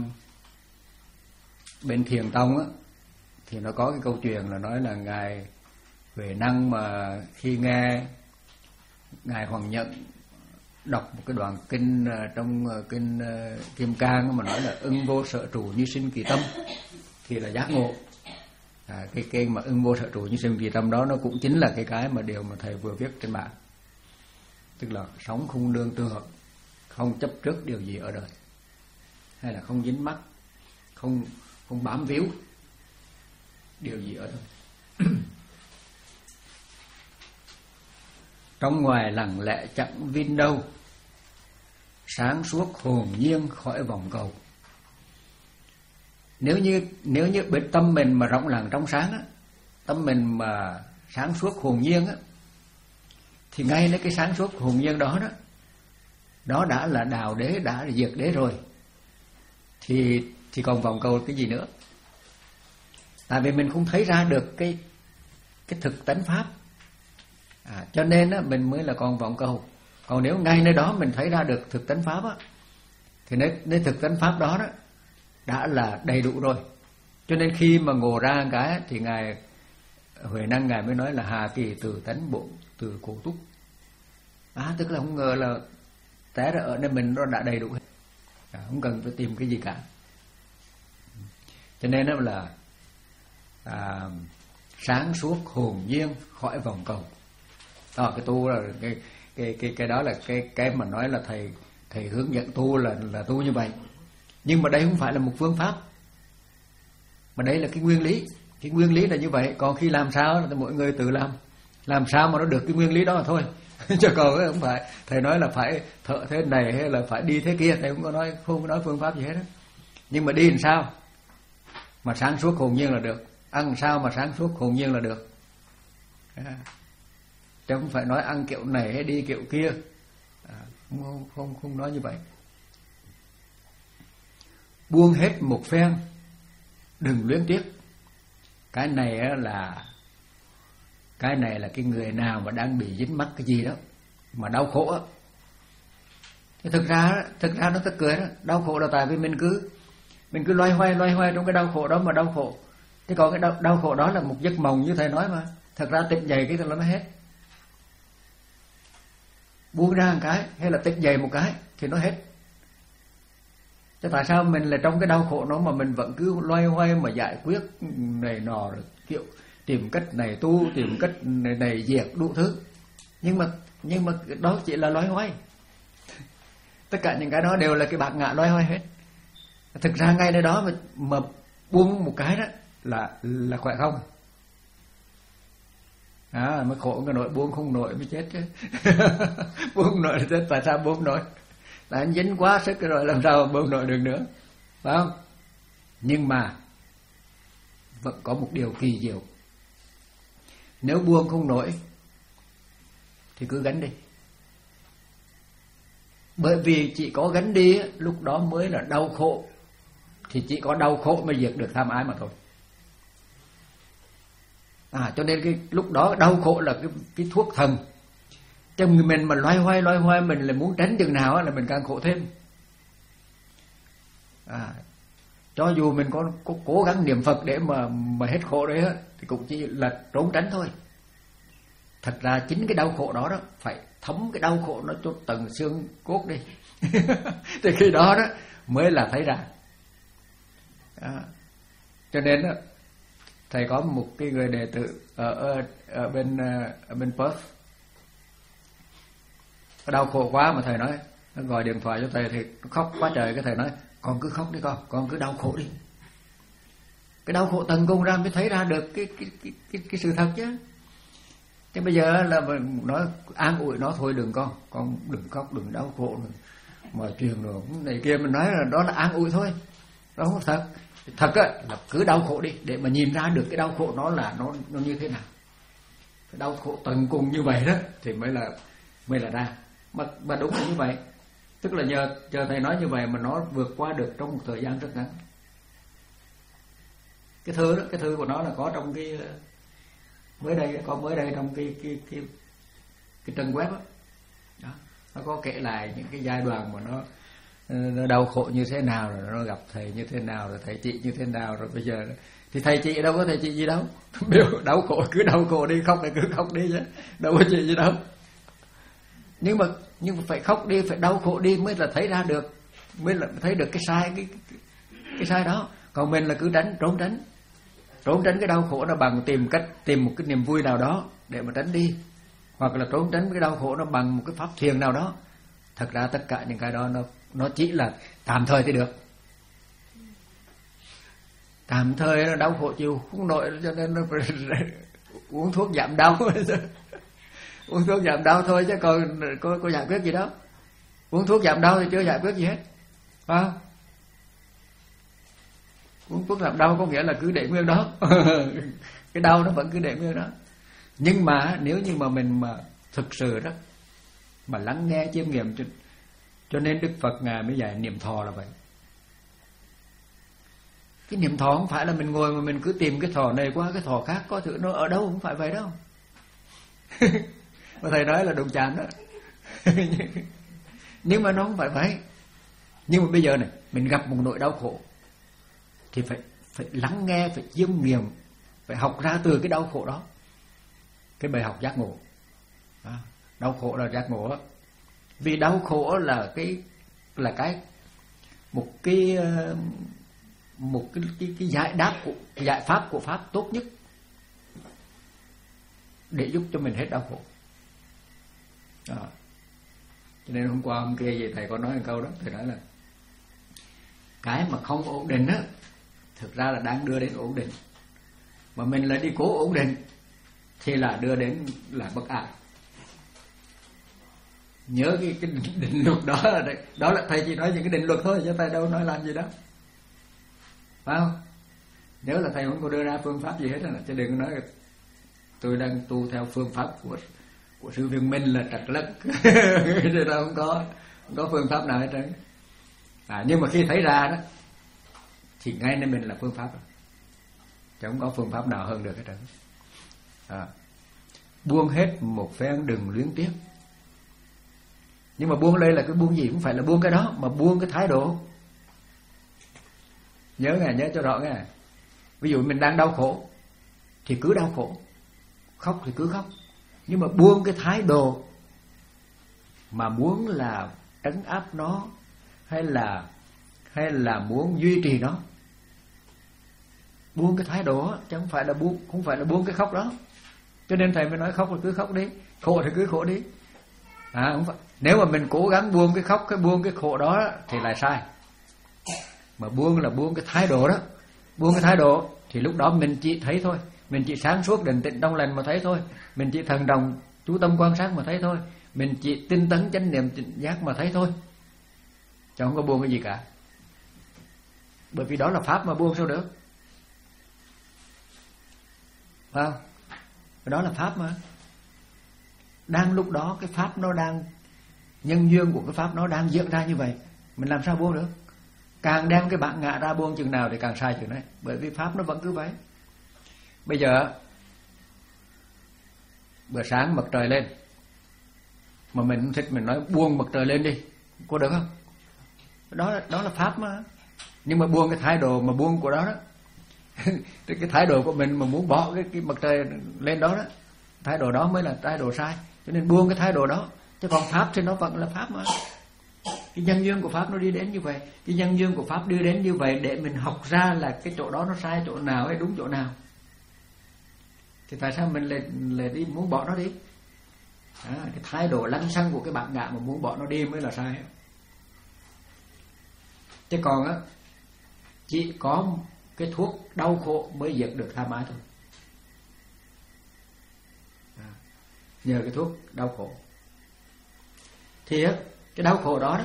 [SPEAKER 1] bên Thiền Tông á, thì nó có cái câu chuyện là nói là ngài Huệ Năng mà khi nghe ngài Hoàng Nhận đọc một cái đoạn kinh trong kinh Kim Cang mà nói là ưng vô sở trụ như sinh kỳ tâm thì là giác ngộ. À, cái kinh mà ưng vô sở trụ như sinh kỳ tâm đó nó cũng chính là cái cái mà điều mà thầy vừa viết trên mạng. Tức là sống không nương tựa, không chấp trước điều gì ở đời, hay là không dính mắc, không không bám víu điều gì ở đời. Trong ngoài lặng lẽ chẳng viên đâu, sáng suốt hồn nhiên khỏi vòng cầu. Nếu như nếu như bên tâm mình mà rộng lặng trong sáng á, tâm mình mà sáng suốt hồn nhiên á, thì ngay lấy cái sáng suốt hồn nhiên đó đó, đó đã là đào đế, đã là diệt đế rồi. Thì thì còn vòng cầu cái gì nữa? Tại vì mình không thấy ra được cái cái thực tánh pháp. À, cho nên á, mình mới là còn vọng cầu. Còn nếu ngay nơi đó mình thấy ra được thực tánh pháp á, thì nơi, nơi thực tánh pháp đó, đó đã là đầy đủ rồi. Cho nên khi mà ngộ ra cái thì ngài Huệ Năng ngài mới nói là hà kỳ từ tánh bộ từ cổ túc. À, tức là không ngờ là té ra ở nơi mình nó đã đầy đủ hết. À, không cần phải tìm cái gì cả. Cho nên đó là à, sáng suốt hồn nhiên khỏi vòng cầu. Đó, cái tu là cái cái cái cái đó là cái cái mà nói là thầy thầy hướng dẫn tu là là tu như vậy. Nhưng mà đây không phải là một phương pháp, mà đây là cái nguyên lý. Cái nguyên lý là như vậy. Còn khi làm sao thì mỗi người tự làm, làm sao mà nó được cái nguyên lý đó mà thôi. Chứ còn không phải thầy nói là phải thợ thế này hay là phải đi thế kia, thầy không có nói, không có nói phương pháp gì hết đó. Nhưng mà đi làm sao mà sáng suốt hồn nhiên là được, ăn sao mà sáng suốt hồn nhiên là được. À, chứ không phải nói ăn kiểu này hay đi kiểu kia. À, không, không, không nói như vậy. Buông hết một phen, đừng luyến tiếc. Cái này là cái này là cái người nào mà đang bị dính mắc cái gì đó mà đau khổ á, thì thực ra thực ra nó tức cười đó. Đau khổ là tại vì mình cứ mình cứ loay hoay loay hoay trong cái đau khổ đó mà đau khổ. Thế còn cái đau, đau khổ đó là một giấc mộng như thầy nói mà. Thật ra tỉnh dậy cái là nó hết. Buông ra một cái hay là tỉnh dậy một cái thì nó hết. Thế tại sao mình là trong cái đau khổ đó mà mình vẫn cứ loay hoay mà giải quyết này nọ rồi kiểu tìm cách này tu, tìm cách này, này diệt đủ thứ. Nhưng mà nhưng mà đó chỉ là loay hoay. Tất cả những cái đó đều là cái bạc ngã loay hoay hết. Thực ra ngay nơi đó mà, mà buông một cái đó là là khỏe không? À, mới khổ cái nỗi buông không nổi mới chết chứ. Buông nổi chết, tại sao buông nổi? Là anh dính quá sức rồi làm sao mà buông nổi được nữa, phải không? Nhưng mà vẫn có một điều kỳ diệu. Nếu buông không nổi thì cứ gánh đi. Bởi vì chỉ có gánh đi lúc đó mới là đau khổ. Thì chỉ có đau khổ mới diệt được tham ái mà thôi. À, cho nên cái lúc đó đau khổ là cái, cái thuốc thần. Chứ mình mà loay hoay loay hoay mình là muốn tránh chừng nào là mình càng khổ thêm. À, cho dù mình có, có cố gắng niệm Phật để mà mà hết khổ đấy thì cũng chỉ là trốn tránh thôi. Thật ra chính cái đau khổ đó đó phải thấm cái đau khổ nó cho tận xương cốt đi. Thì khi đó đó mới là thấy ra. À, cho nên đó, thầy có một cái người đệ tử ở, ở, ở bên ở bên Perth, đau khổ quá mà thầy nói, nó gọi điện thoại cho thầy thì nó khóc quá trời. Cái thầy nói con cứ khóc đi con, con cứ đau khổ đi. Cái đau khổ tận cùng ra mới thấy ra được cái cái cái cái, cái sự thật chứ. Chứ bây giờ là mình nói an ủi nó thôi, đừng con, con đừng khóc, đừng đau khổ, đừng mà truyền rồi này kia, mình nói là đó là an ủi thôi, đó không thật. Thật á là cứ đau khổ đi để mà nhìn ra được cái đau khổ nó là nó nó như thế nào. Cái đau khổ tận cùng như vậy đó thì mới là mới là ra. Mà mà đúng là như vậy. Tức là nhờ chờ thầy nói như vậy mà nó vượt qua được trong một thời gian rất ngắn. Cái thư đó, cái thư của nó là có trong cái mới đây, có mới đây trong cái cái cái cái trang web đó. Đó, nó có kể lại những cái giai đoạn mà nó nó đau khổ như thế nào, rồi nó gặp thầy như thế nào, rồi thầy trị như thế nào, rồi bây giờ thì thầy trị đâu có thầy trị gì đâu. Biểu đau khổ cứ đau khổ đi, khóc thì cứ khóc đi chứ đâu có trị gì đâu. Nhưng mà nhưng mà phải khóc đi, phải đau khổ đi mới là thấy ra được, mới là thấy được cái sai cái cái, cái sai đó. Còn mình là cứ tránh trốn tránh trốn tránh cái đau khổ nó bằng tìm cách tìm một cái niềm vui nào đó để mà tránh đi, hoặc là trốn tránh cái đau khổ nó bằng một cái pháp thiền nào đó. Thật ra tất cả những cái đó nó nó chỉ là tạm thời thì được. Tạm thời nó đau khổ chịu không nổi, cho nên nó phải uống thuốc giảm đau. Uống thuốc giảm đau thôi chứ còn có, có giải quyết gì đâu. Uống thuốc giảm đau thì chưa giải quyết gì hết, phải không? Uống thuốc giảm đau có nghĩa là cứ để nguyên đó. Cái đau nó vẫn cứ để nguyên đó. Nhưng mà nếu như mà mình mà thực sự đó mà lắng nghe chiêm nghiệm, cho, cho nên Đức Phật Ngài mới dạy niệm thọ là vậy. Cái niệm thọ không phải là mình ngồi mà mình cứ tìm cái thọ này qua cái thọ khác, có thử nó ở đâu, không phải vậy đâu. Mà thầy nói là đụng chạm đó. Nhưng mà nó không phải vậy. Nhưng mà bây giờ này mình gặp một nỗi đau khổ thì phải phải lắng nghe, phải chiêm nghiệm, phải học ra từ cái đau khổ đó cái bài học giác ngộ. À, đau khổ là giác ngộ đó. Vì đau khổ là cái là cái một cái một cái cái, cái giải đáp của giải pháp của pháp tốt nhất để giúp cho mình hết đau khổ. À, cho nên hôm qua hôm kia gì thầy có nói một câu đó, thầy nói là cái mà không ổn định á thực ra là đang đưa đến ổn định. mà mình lại đi cố ổn định thì là đưa đến là bất an. Nhớ cái, cái định luật đó là đấy. Đó là thầy chỉ nói những cái định luật thôi chứ thầy đâu nói làm gì đó, phải không? Nếu là thầy không có đưa ra phương pháp gì hết rồi, chứ đừng có nói tôi đang tu theo phương pháp của của sư Viên Minh là trật lất. Thì đâu không có không có phương pháp nào hết trơn. À, nhưng mà khi thấy ra đó thì ngay nên mình là phương pháp rồi, chứ không có phương pháp nào hơn được hết trơn. À, buông hết một phen đừng luyến tiếc. Nhưng mà buông đây là cái buông gì, cũng phải là buông cái đó, mà buông cái thái độ. Nhớ nghe, nhớ cho rõ nghe. Ví dụ mình đang đau khổ thì cứ đau khổ, khóc thì cứ khóc, nhưng mà buông cái thái độ mà muốn là trấn áp nó, hay là hay là muốn duy trì nó. Buông cái thái độ chứ không phải là buông, không phải là buông cái khóc đó. Cho nên thầy mới nói khóc là cứ khóc đi, khổ thì cứ khổ đi. À, không phải. Nếu mà mình cố gắng buông cái khóc, cái buông cái khổ đó thì lại sai. Mà buông là buông cái thái độ đó. Buông cái thái độ thì lúc đó mình chỉ thấy thôi, mình chỉ sáng suốt định tĩnh trong lành mà thấy thôi, mình chỉ thần đồng chú tâm quan sát mà thấy thôi, mình chỉ tinh tấn chánh niệm tỉnh giác mà thấy thôi, chứ không có buông cái gì cả. Bởi vì đó là pháp mà buông sao được, phải không? Đó là pháp mà. Đang lúc đó cái pháp nó đang, nhân duyên của cái pháp nó đang diễn ra như vậy, mình làm sao buông được? Càng đem cái bản ngã ra buông chừng nào thì càng sai chừng đấy. Bởi vì pháp nó vẫn cứ vậy. Bây giờ bữa sáng mặt trời lên, mà mình không thích, mình nói buông mặt trời lên đi, có được không? Đó là, đó là pháp mà. Nhưng mà buông cái thái độ mà buông của đó đó. Cái thái độ của mình mà muốn bỏ cái, cái mặt trời lên đó đó, thái độ đó mới là thái độ sai. Cho nên buông cái thái độ đó. Chứ còn pháp thì nó vẫn là pháp mà. Cái nhân duyên của pháp nó đi đến như vậy. Cái nhân duyên của pháp đưa đến như vậy để mình học ra là cái chỗ đó nó sai chỗ nào hay đúng chỗ nào. Thì tại sao mình lại, lại đi muốn bỏ nó đi? À, cái thái độ lăng xăng của cái bản ngã mà muốn bỏ nó đi mới là sai. Chứ còn á, chỉ có cái thuốc đau khổ mới diệt được tha mái thôi. À, nhờ cái thuốc đau khổ. Thì á, cái đau khổ đó đó,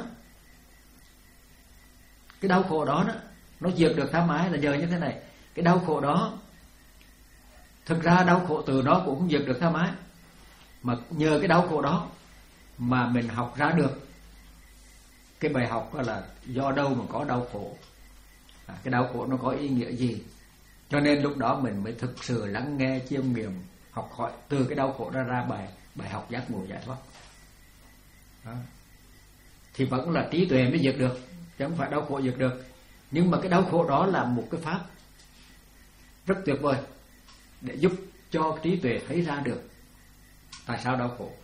[SPEAKER 1] cái đau khổ đó đó, nó diệt được tha mái là nhờ như thế này. Cái đau khổ đó, thực ra đau khổ từ nó cũng không diệt được tha mái, mà nhờ cái đau khổ đó mà mình học ra được cái bài học là do đâu mà có đau khổ, à, cái đau khổ nó có ý nghĩa gì. Cho nên lúc đó mình mới thực sự lắng nghe, chiêm nghiệm, học hỏi từ cái đau khổ ra ra bài bài học giác ngộ giải thoát. Đó. Thì vẫn là trí tuệ mới diệt được, chứ không phải đau khổ diệt được. Nhưng mà cái đau khổ đó là một cái pháp rất tuyệt vời để giúp cho trí tuệ thấy ra được tại sao đau khổ.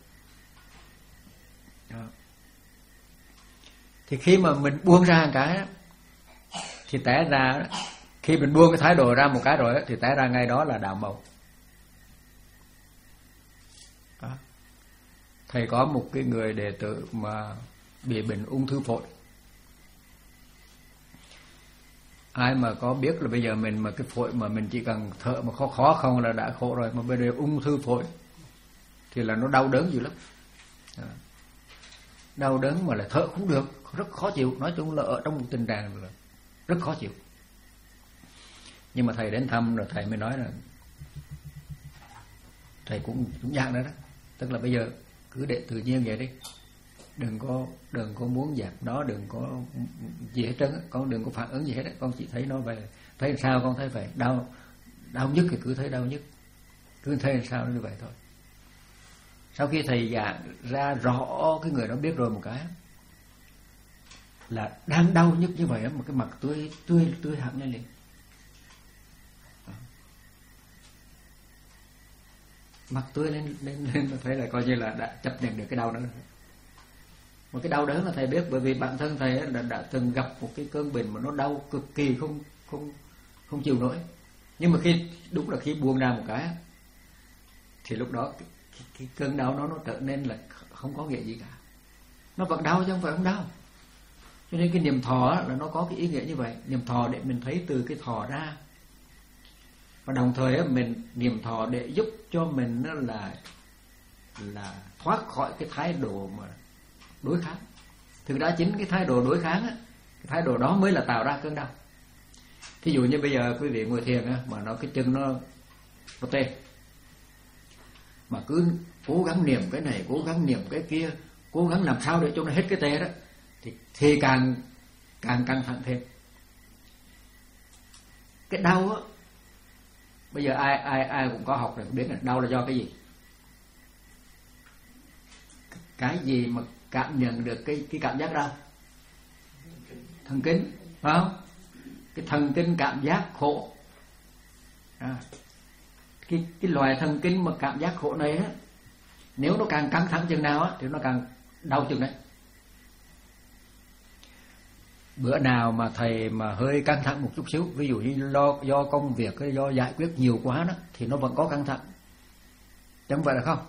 [SPEAKER 1] Đó. Thì khi mà mình buông ra một cái thì té ra, khi mình buông cái thái độ ra một cái rồi thì té ra ngay đó là đạo màu. Đó. Thầy có một cái người đệ tử mà bị bệnh ung thư phổi. Ai mà có biết là bây giờ mình mà cái phổi mà mình chỉ cần thở mà khó khó không là đã khổ rồi, mà bây giờ ung thư phổi thì là nó đau đớn dữ lắm. Đó. Đau đớn mà lại thở không được, rất khó chịu. Nói chung là ở trong một tình trạng là rất khó chịu. Nhưng mà thầy đến thăm rồi thầy mới nói là thầy cũng cũng dạng đó đó, tức là bây giờ cứ để tự nhiên vậy đi, đừng có đừng có muốn dẹp nó, đừng có gì hết trơn, con đừng có phản ứng gì hết, con chỉ thấy nó về, thấy sao con thấy vậy, đau đau nhức thì cứ thấy đau nhức, cứ thấy sao nó như vậy thôi. Sau khi thầy giảng ra rõ cái người đó biết rồi một cái là đang đau nhức như vậy mà cái mặt tươi tươi tươi hẳn lên liền. Mặt tươi lên lên lên thấy là coi như là đã chấp nhận được cái đau đó. Một cái đau đớn là thầy biết, bởi vì bản thân thầy đã, đã từng gặp một cái cơn bệnh mà nó đau cực kỳ không không không chịu nổi. Nhưng mà khi đúng là khi buông ra một cái thì lúc đó cái, cái, cái cơn đau nó nó trở nên là không có nghĩa gì cả. Nó vẫn đau chứ không phải không đau. Cho nên cái niệm thọ là nó có cái ý nghĩa như vậy. Niệm thọ để mình thấy từ cái thọ ra. Và đồng thời mình niệm thọ để giúp cho mình nó là là thoát khỏi cái thái độ mà đối kháng. Thực ra chính cái thái độ đối kháng á, cái thái độ đó mới là tạo ra cơn đau. Thí dụ như bây giờ quý vị ngồi thiền á, mà nó cái chân nó nó tê, mà cứ cố gắng niệm cái này, cố gắng niệm cái kia, cố gắng làm sao để cho nó hết cái tê đó, thì thì càng càng căng thẳng thêm. Cái đau á, bây giờ ai ai ai cũng có học rồi, biết là đau là do cái gì. Cái gì mà cảm nhận được cái cái cảm giác đau? Thần kinh, phải không? Cái thần kinh cảm giác khổ. À, cái cái loài thần kinh mà cảm giác khổ này á, nếu nó càng căng thẳng chừng nào á thì nó càng đau chừng đấy. Bữa nào mà thầy mà hơi căng thẳng một chút xíu, ví dụ như do do công việc, do giải quyết nhiều quá đó, thì nó vẫn có căng thẳng, chẳng vậy là không?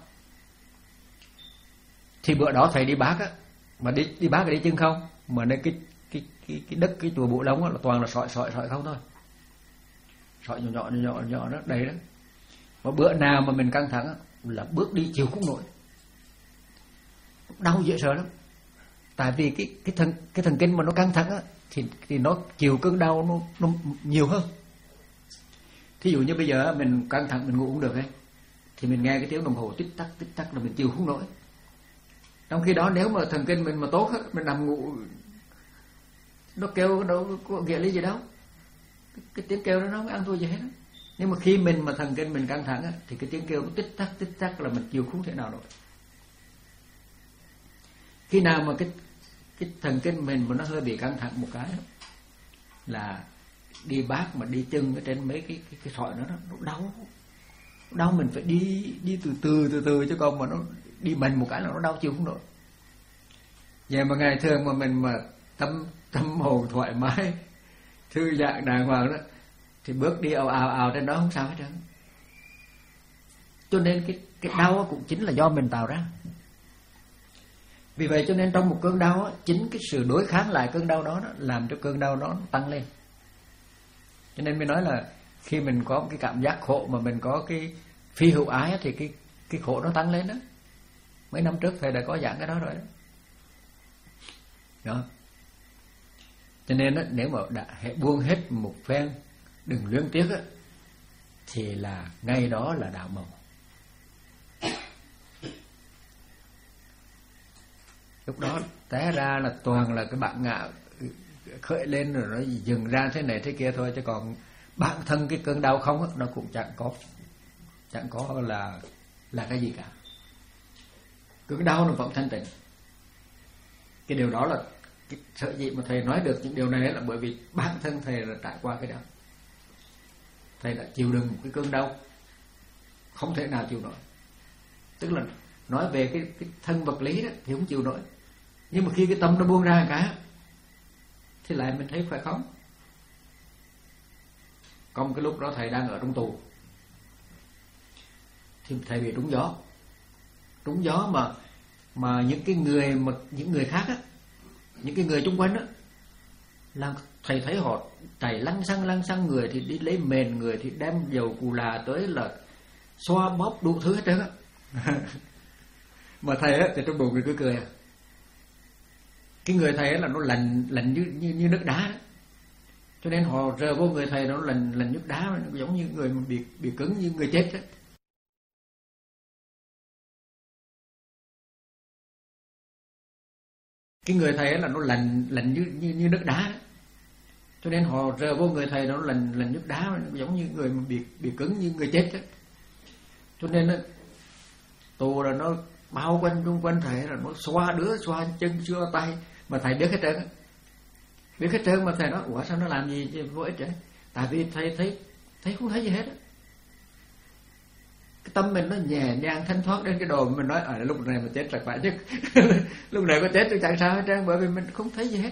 [SPEAKER 1] Thì bữa đó thầy đi Bác á, mà đi đi Bác là đi chân không, mà nơi cái cái cái cái đất cái chùa Bộ Lông á là toàn là sỏi sỏi sỏi không thôi, sỏi nhỏ nhỏ nhỏ nhỏ đó đầy đó. Mà bữa nào mà mình căng thẳng á, là bước đi chịu không nổi, đau dễ sợ lắm. Tại vì cái cái thần cái thần kinh mà nó căng thẳng á, thì thì nó chịu cơn đau nó nó nhiều hơn. Thí dụ như bây giờ mình căng thẳng mình ngủ không được ấy, thì mình nghe cái tiếng đồng hồ tích tắc tích tắc là mình chịu không nổi. Trong khi đó nếu mà thần kinh mình mà tốt á, mình nằm ngủ nó kêu đâu có nghĩa lý gì đâu, cái, cái tiếng kêu đó nó không ăn thua gì hết. Nhưng mà khi mình mà thần kinh mình căng thẳng á, thì cái tiếng kêu nó tích tắc tích tắc là mình chịu không thể nào nổi. Khi nào mà cái cái thần kinh mình mà nó hơi bị căng thẳng một cái đó, là đi Bác mà đi chân ở trên mấy cái cái cái sỏi đó, nó đau, đau mình phải đi đi từ từ từ từ chứ còn mà nó đi mạnh một cái là nó đau chịu không nổi. Vậy mà ngày thường mà mình mà tâm tâm hồn thoải mái, thư giãn đàng hoàng đó, thì bước đi ào ào ào trên đó không sao hết trơn. Cho nên cái cái đau cũng chính là do mình tạo ra. Vì vậy cho nên trong một cơn đau á, chính cái sự đối kháng lại cơn đau đó, đó làm cho cơn đau đó tăng lên. Cho nên mới nói là khi mình có cái cảm giác khổ mà mình có cái phi hữu ái á, thì cái cái khổ nó tăng lên đó. Mấy năm trước thầy đã có giảng cái đó rồi đó. Đó. Cho nên á, nếu mà đã buông hết một phen, đừng luyến tiếc á, thì là ngay đó là đạo màu. Lúc đó té ra là toàn là cái bạn ngạ khởi lên rồi nó dừng ra thế này thế kia thôi, chứ còn bản thân cái cơn đau không á, nó cũng chẳng có chẳng có là là cái gì cả. Cơn đau nó vẫn thanh tịnh. Cái điều đó là cái sở dĩ mà thầy nói được những điều này là bởi vì bản thân thầy là trải qua cái đó. Thầy đã chịu đựng một cái cơn đau không thể nào chịu nổi. Tức là nói về cái, cái thân vật lý đó thì không chịu nổi, nhưng mà khi cái tâm nó buông ra cả thì lại mình thấy phải không. Có một cái lúc đó thầy đang ở trong tù, thì thầy bị trúng gió. Trúng gió mà mà những cái người mà những người khác á, những cái người xung quanh á, làm thầy thấy họ chạy lăng xăng lăng xăng, người thì đi lấy mền, người thì đem dầu cù là tới là xoa bóp đủ thứ hết trơn á. Mà thầy á thì trong bụng người cứ cười. Cái người thầy á là nó lạnh lạnh như như, như nước đá đó. Cho nên họ rờ vô người thầy nó lạnh lạnh nước đá, nó giống như người mà bị bị cứng như người chết đó. Cái người thầy á là nó lạnh lạnh như như như nước đá đó. Cho nên họ rờ vô người thầy nó lạnh lạnh nước đá, nó giống như người mà bị bị cứng như người chết đó. Cho nên á, tù là nó bao quanh xung quanh thầy, là nó xoa đứa xoa chân xoa tay, mà thầy biết hết trơn á, biết hết trơn. Mà thầy nói ủa sao nó làm gì chứ vô ích vậy? Tại vì thầy thấy thấy không thấy gì hết á. Cái tâm mình nó nhẹ nhàng thanh thoát đến cái đồ mình nói ở à, lúc này mà chết là phải chứ. Lúc này có chết thì chẳng sao hết trơn, bởi vì mình không thấy gì hết.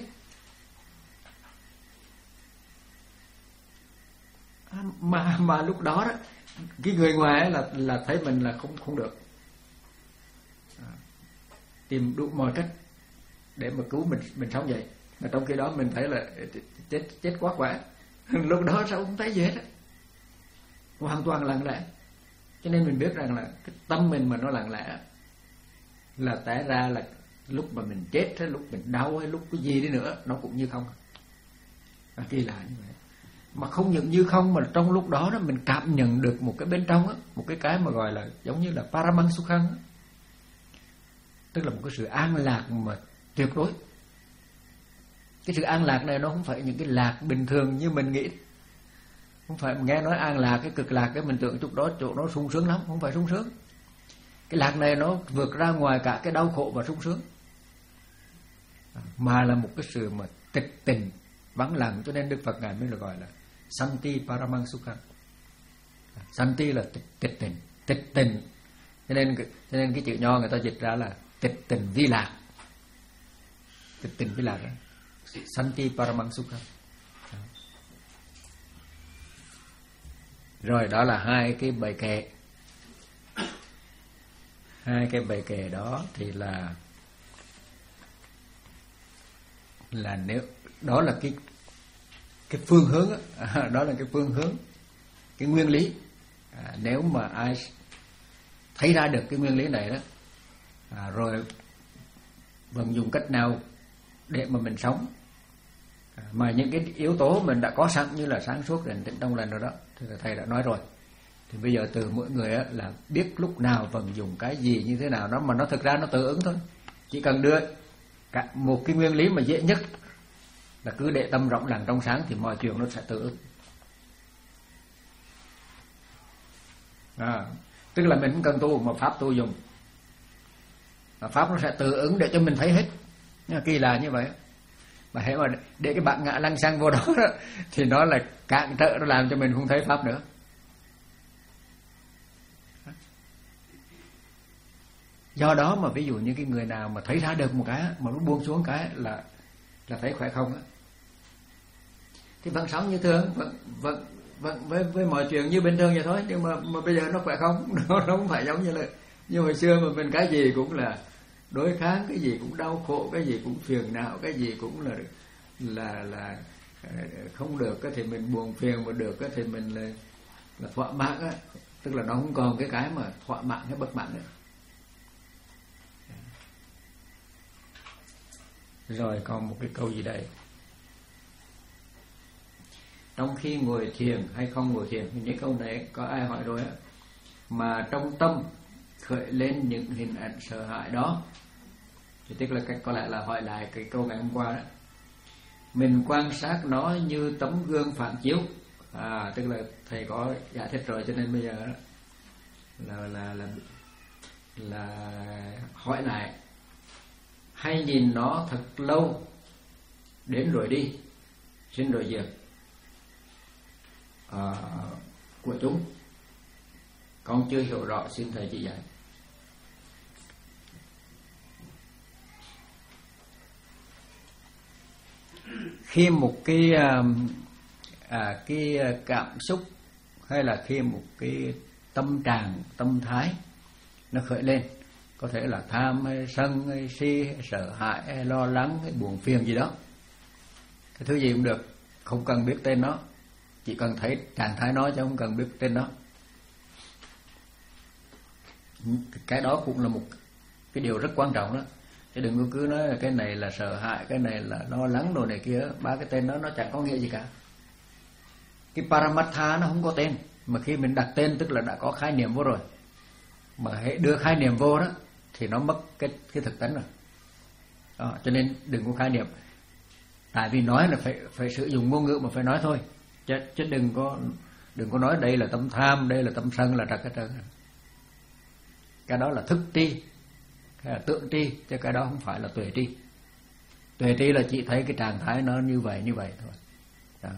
[SPEAKER 1] À, mà mà lúc đó đó cái người ngoài ấy là là thấy mình là không không được, à, tìm đủ mọi cách để mà cứu mình mình sống vậy. Mà trong khi đó mình thấy là chết chết quá khỏe. Lúc đó sao không thấy gì hết á. hoàn toàn lặng lẽ. Cho nên mình biết rằng là cái tâm mình mà nó lặng lẽ là té ra là lúc mà mình chết hay lúc mình đau hay lúc cái gì đi nữa nó cũng như không. Và kỳ lạ như vậy. Mà không những như không mà trong lúc đó đó mình cảm nhận được một cái bên trong á, một cái cái mà gọi là giống như là Paramansukhan, tức là một cái sự an lạc mà tuyệt đối. Cái sự an lạc này nó không phải những cái lạc bình thường như mình nghĩ. Không phải nghe nói an lạc, cái cực lạc cái mình tưởng chút đó chỗ nó sung sướng lắm, không phải sung sướng. Cái lạc này nó vượt ra ngoài cả cái đau khổ và sung sướng, mà là một cái sự mà tịch tình, vắng lặng. Cho nên Đức Phật ngài mới là gọi là Santi Paramansukhan. Santi là tịch, tịch tình, tịch tình. Cho nên cho nên cái chữ nho người ta dịch ra là tịch tình vi lạc. Tịch tình vi lạc đó. Santi Paramansukhan. Rồi đó là hai cái bài kệ. Hai cái bài kệ đó thì là là nếu đó là cái cái phương hướng đó, à, đó là cái phương hướng, cái nguyên lý. À, nếu mà ai thấy ra được cái nguyên lý này đó, à, rồi vận dụng cách nào để mà mình sống, à, mà những cái yếu tố mình đã có sẵn như là sáng suốt, định tĩnh, trong lành rồi đó thì thầy đã nói rồi. Thì bây giờ từ mỗi người á, là biết lúc nào vận dụng cái gì như thế nào đó, mà nó thực ra nó tự ứng thôi. Chỉ cần đưa cả một cái nguyên lý mà dễ nhất là cứ để tâm rộng lặng trong sáng thì mọi chuyện nó sẽ tự ứng. À, tức là mình không cần tu mà pháp tu dùng, mà pháp nó sẽ tự ứng để cho mình thấy hết. Kỳ lạ như vậy. Mà hễ mà để cái bạn ngã lăng xăng vô đó, đó thì nó là cản trở, nó làm cho mình không thấy pháp nữa. Do đó mà ví dụ như cái người nào mà thấy ra được một cái mà nó buông xuống cái là là thấy khỏe không á, thì vẫn sống như thường, vẫn vẫn vẫn với với mọi chuyện như bình thường vậy thôi. Nhưng mà mà bây giờ nó khỏe không, nó nó không phải giống như là như hồi xưa mà mình cái gì cũng là đối kháng, cái gì cũng đau khổ, cái gì cũng phiền não, cái gì cũng là là là không được thì mình buồn phiền, mà được thì mình là là thỏa mãn á, tức là nó không còn cái cái mà thỏa mãn hay bất mãn nữa. Rồi còn một cái câu gì đây? Trong khi ngồi thiền hay không ngồi thiền, những câu này có ai hỏi rồi á, mà trong tâm khởi lên những hình ảnh sợ hãi đó, thì tức là có lẽ là hỏi lại cái câu ngày hôm qua đó. Mình quan sát nó như tấm gương phản chiếu. À, tức là thầy có giải thích rồi, cho nên bây giờ đó là là là là hỏi lại. Hay nhìn nó thật lâu, đến rồi đi, sinh rồi diệt à, của chúng. Con chưa hiểu rõ, xin thầy chỉ dạy. Khi một cái à, cái cảm xúc hay là khi một cái tâm trạng, tâm thái nó khởi lên, có thể là tham hay sân hay si hay sợ hãi hay lo lắng hay buồn phiền gì đó, cái thứ gì cũng được, không cần biết tên nó, chỉ cần thấy trạng thái nó chứ không cần biết tên nó. Cái đó cũng là một cái điều rất quan trọng đó. Chứ đừng có cứ nói là cái này là sợ hãi, cái này là lo lắng đồ này kia, ba cái tên đó nó chẳng có nghĩa gì cả. Cái Paramatha nó không có tên, mà khi mình đặt tên tức là đã có khái niệm vô rồi. Mà hãy đưa khái niệm vô đó thì nó mất cái cái thực tánh rồi. Đó, cho nên đừng có khái niệm. Tại vì nói là phải phải sử dụng ngôn ngữ mà phải nói thôi, chứ chứ đừng có đừng có nói đây là tâm tham, đây là tâm sân là trật hết trơn. Cái đó là thức tri, cái là tượng tri, chứ cái đó không phải là tuệ tri. Tuệ tri là chỉ thấy cái trạng thái nó như vậy như vậy thôi. Đó.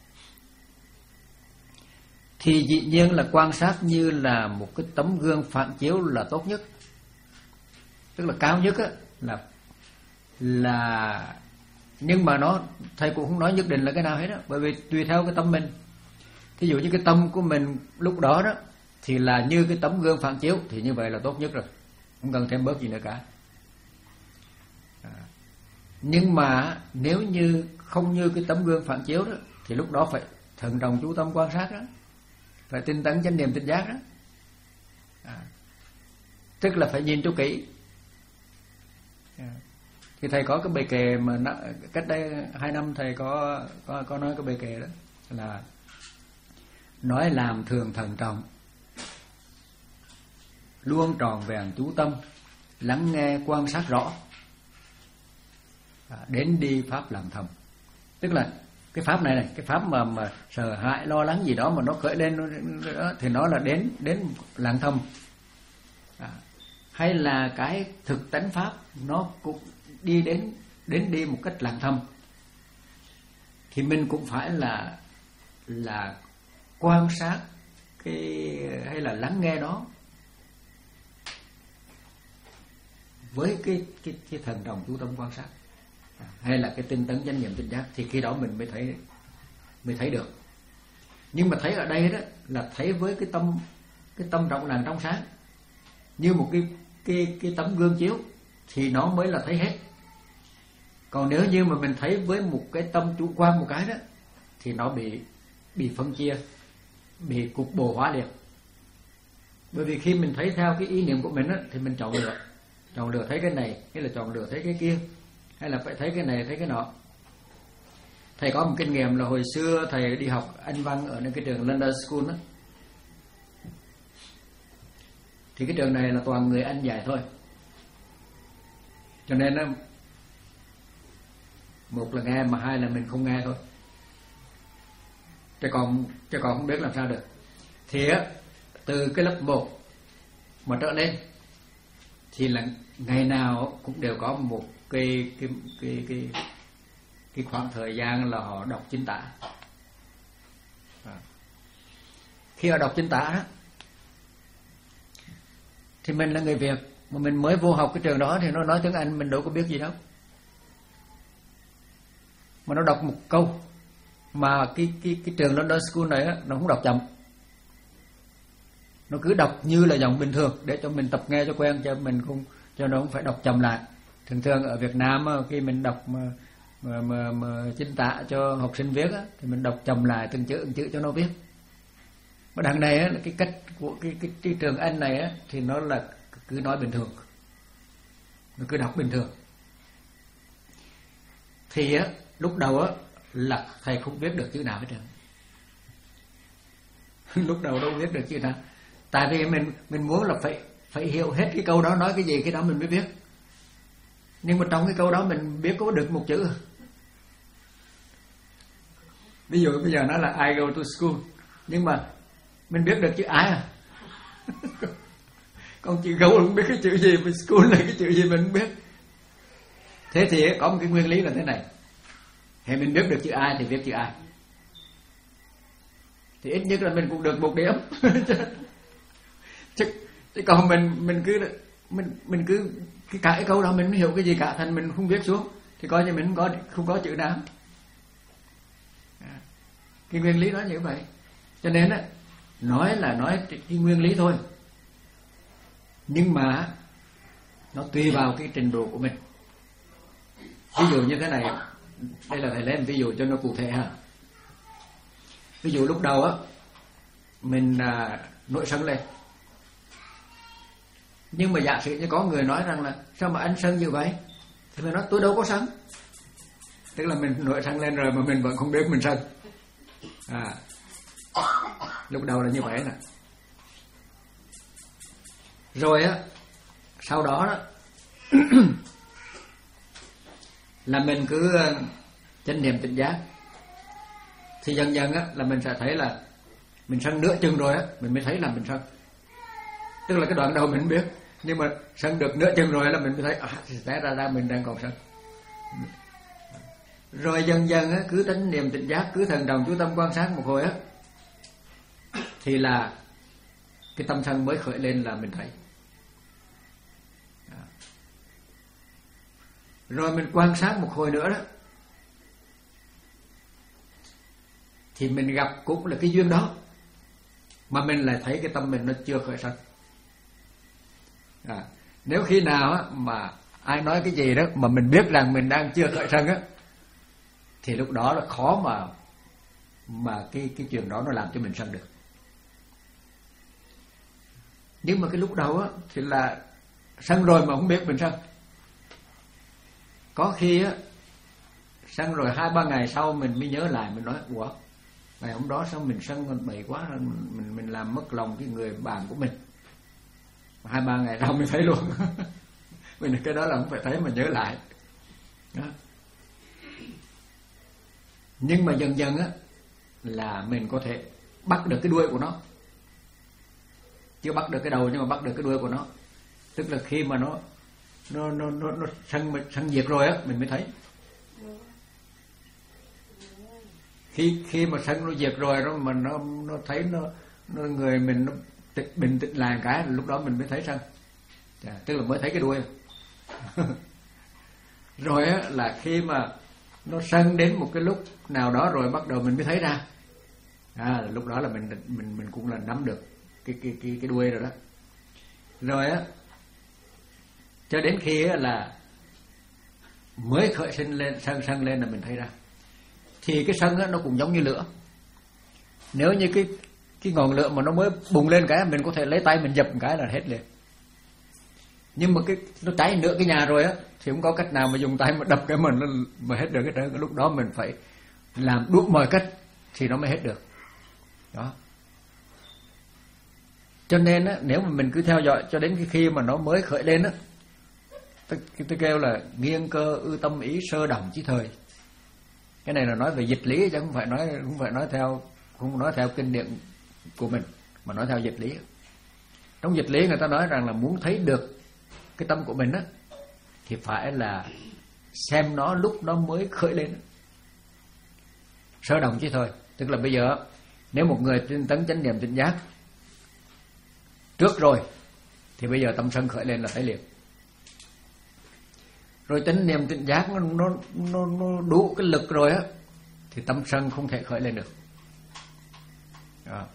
[SPEAKER 1] Thì dĩ nhiên là quan sát như là một cái tấm gương phản chiếu là tốt nhất, tức là cao nhất á, là là nhưng mà nó thầy cũng không nói nhất định là cái nào hết á, bởi vì tùy theo cái tâm mình. Thí dụ như cái tâm của mình lúc đó đó thì là như cái tấm gương phản chiếu, thì như vậy là tốt nhất rồi, không cần thêm bớt gì nữa cả. À. Nhưng mà nếu như không như cái tấm gương phản chiếu đó thì lúc đó phải thận trọng chú tâm quan sát đó. phải tinh tấn chánh niệm tỉnh giác đó. À, tức là phải nhìn cho kỹ. À, thì thầy có cái bài kệ mà nó, cách đây hai năm thầy có có có nói cái bài kệ đó là nói làm thường thận trọng, luôn tròn vẹn chú tâm, lắng nghe quan sát rõ, à, đến đi pháp làm thầm. Tức là cái pháp này này, cái pháp mà mà sợ hãi lo lắng gì đó mà nó khởi lên đó, thì nó là đến đến lặng thầm. À, hay là cái thực tánh pháp nó cũng đi đến đến đi một cách lặng thầm, thì mình cũng phải là là quan sát cái hay là lắng nghe nó với cái cái cái thần đồng chú tâm quan sát, à, hay là cái tinh tấn chánh niệm tỉnh giác, thì khi đó mình mới thấy mới thấy được. Nhưng mà thấy ở đây đó là thấy với cái tâm cái tâm rộng lặng trong sáng, như một cái cái cái tấm gương chiếu, thì nó mới là thấy hết. Còn nếu như mà mình thấy với một cái tâm chủ quan một cái đó, thì nó bị bị phân chia, bị cục bộ hóa liệt. Bởi vì khi mình thấy theo cái ý niệm của mình á, thì mình chọn lựa, chọn lựa thấy cái này, hay là chọn lựa thấy cái kia, hay là phải thấy cái này thấy cái nọ. Thầy có một kinh nghiệm là hồi xưa thầy đi học Anh văn ở cái trường London School đó, thì cái trường này là toàn người Anh dạy thôi, cho nên một là nghe, mà hai là mình không nghe thôi, chứ còn chứ còn không biết làm sao được. Thì á, từ cái lớp một mà trở lên thì là ngày nào cũng đều có một cái cái cái cái cái khoảng thời gian là họ đọc chính tả. À, khi họ đọc chính tả đó, thì mình là người Việt mà mình mới vô học cái trường đó, thì nó nói tiếng Anh mình đâu có biết gì đâu, mà nó đọc một câu mà cái cái cái trường London School này á, nó không đọc chậm, nó cứ đọc như là giọng bình thường để cho mình tập nghe cho quen, cho mình không cho nó không phải đọc chậm lại. Thường thường ở Việt Nam khi mình đọc mà mà mà, mà chính tả cho học sinh viết á, thì mình đọc chậm lại từng chữ từng chữ cho nó biết. Mà đằng này á, cái cách của cái, cái cái trường Anh này á, thì nó là cứ nói bình thường, nó cứ đọc bình thường. Thì á, lúc đầu á là thầy không biết được chữ nào hết trơn. Lúc đầu đâu biết được chữ nào, tại vì mình mình muốn là phải phải hiểu hết cái câu đó nói cái gì, cái đó mình mới biết. Nhưng mà trong cái câu đó mình biết có được một chữ. Ví dụ bây giờ nói là I go to school, nhưng mà mình biết được chữ I à. Còn chữ go không biết cái chữ gì, mà school là cái chữ gì mình không biết. Thế thì có một cái nguyên lý là thế này, thì mình biết được chữ I thì viết chữ I, thì ít nhất là mình cũng được một điểm. chứ, chứ còn mình mình cứ mình mình cứ cái cả cái câu đó mình không hiểu cái gì cả, thành mình không viết xuống, thì coi như mình không có không có chữ nào. Cái nguyên lý đó như vậy. Cho nên á, nói là nói cái nguyên lý thôi, nhưng mà nó tùy vào cái trình độ của mình. Ví dụ như thế này, đây là thầy lấy một ví dụ cho nó cụ thể ha. Ví dụ lúc đầu á, mình à, nổi sân lên, nhưng mà giả sử như có người nói rằng là sao mà anh sân như vậy, thì mình nói tôi đâu có sân. Tức là mình nổi sân lên rồi mà mình vẫn không biết mình sân. À, lúc đầu là như vậy nè. Rồi á, sau đó đó là mình cứ chánh niệm tỉnh giác, thì dần dần á là mình sẽ thấy là mình sân nửa chừng rồi á, mình mới thấy là mình sân. Tức là cái đoạn đầu mình không biết, nhưng mà sân được nửa chừng rồi là mình mới thấy à, thì té ra ra mình đang còn sân. Rồi dần dần á, cứ chánh niệm tỉnh giác, cứ thần đồng chú tâm quan sát một hồi á, thì là cái tâm sân mới khởi lên là mình thấy. Rồi mình quan sát một hồi nữa đó, thì mình gặp cũng là cái duyên đó, mà mình lại thấy cái tâm mình nó chưa khởi sân. À, nếu khi nào á, mà ai nói cái gì đó mà mình biết rằng mình đang chưa khởi sân á, thì lúc đó là khó mà mà cái cái chuyện đó nó làm cho mình sân được. Nhưng mà cái lúc đầu á thì là sân rồi mà không biết mình sân. Có khi á sân rồi hai ba ngày sau mình mới nhớ lại, mình nói ủa ngày hôm đó sao mình sân mình bậy quá, mình mình làm mất lòng cái người bạn của mình. Hai ba ngày sau mới thấy luôn. Mình cái đó là không phải thấy mà nhớ lại đó. Nhưng mà dần dần á là mình có thể bắt được cái đuôi của nó. Chưa bắt được cái đầu nhưng mà bắt được cái đuôi của nó. Tức là khi mà nó nó nó nó, nó sân sân diệt rồi á mình mới thấy. Khi khi mà sân nó diệt rồi đó mà nó nó thấy nó, nó người mình nó tịch, bình tĩnh lại cái lúc đó mình mới thấy sân. À, tức là mới thấy cái đuôi. Rồi á là khi mà nó sân đến một cái lúc nào đó rồi bắt đầu mình mới thấy ra. À lúc đó là mình mình mình cũng là nắm được cái cái cái cái đuôi rồi đó. Rồi á cho đến khi á là mới khởi sinh lên sân sân lên là mình thấy ra. Thì cái sân á nó cũng giống như lửa. Nếu như cái cái ngọn lửa mà nó mới bùng lên cái mình có thể lấy tay mình dập một cái là hết liền. Nhưng mà cái nó cháy nửa cái nhà rồi á thì không có cách nào mà dùng tay mà đập cái mình nó mà hết được cái trơn. Lúc đó mình phải làm đủ mọi cách thì nó mới hết được. Đó. Cho nên á nếu mà mình cứ theo dõi cho đến cái khi mà nó mới khởi lên á, tôi, tôi kêu là nghiêng cơ ư tâm ý sơ động chí thời. Cái này là nói về dịch lý chứ không phải nói không phải nói theo không nói theo kinh điển của mình mà nói theo dịch lý. Trong dịch lý người ta nói rằng là muốn thấy được cái tâm của mình á thì phải là xem nó lúc nó mới khởi lên. Sơ động chí thời, tức là bây giờ nếu một người tinh tấn chánh niệm tỉnh giác trước rồi thì bây giờ tâm sân khởi lên là thấy liền. Rồi chánh niệm tỉnh giác nó nó nó, nó đủ cái lực rồi á thì tâm sân không thể khởi lên được. Đó.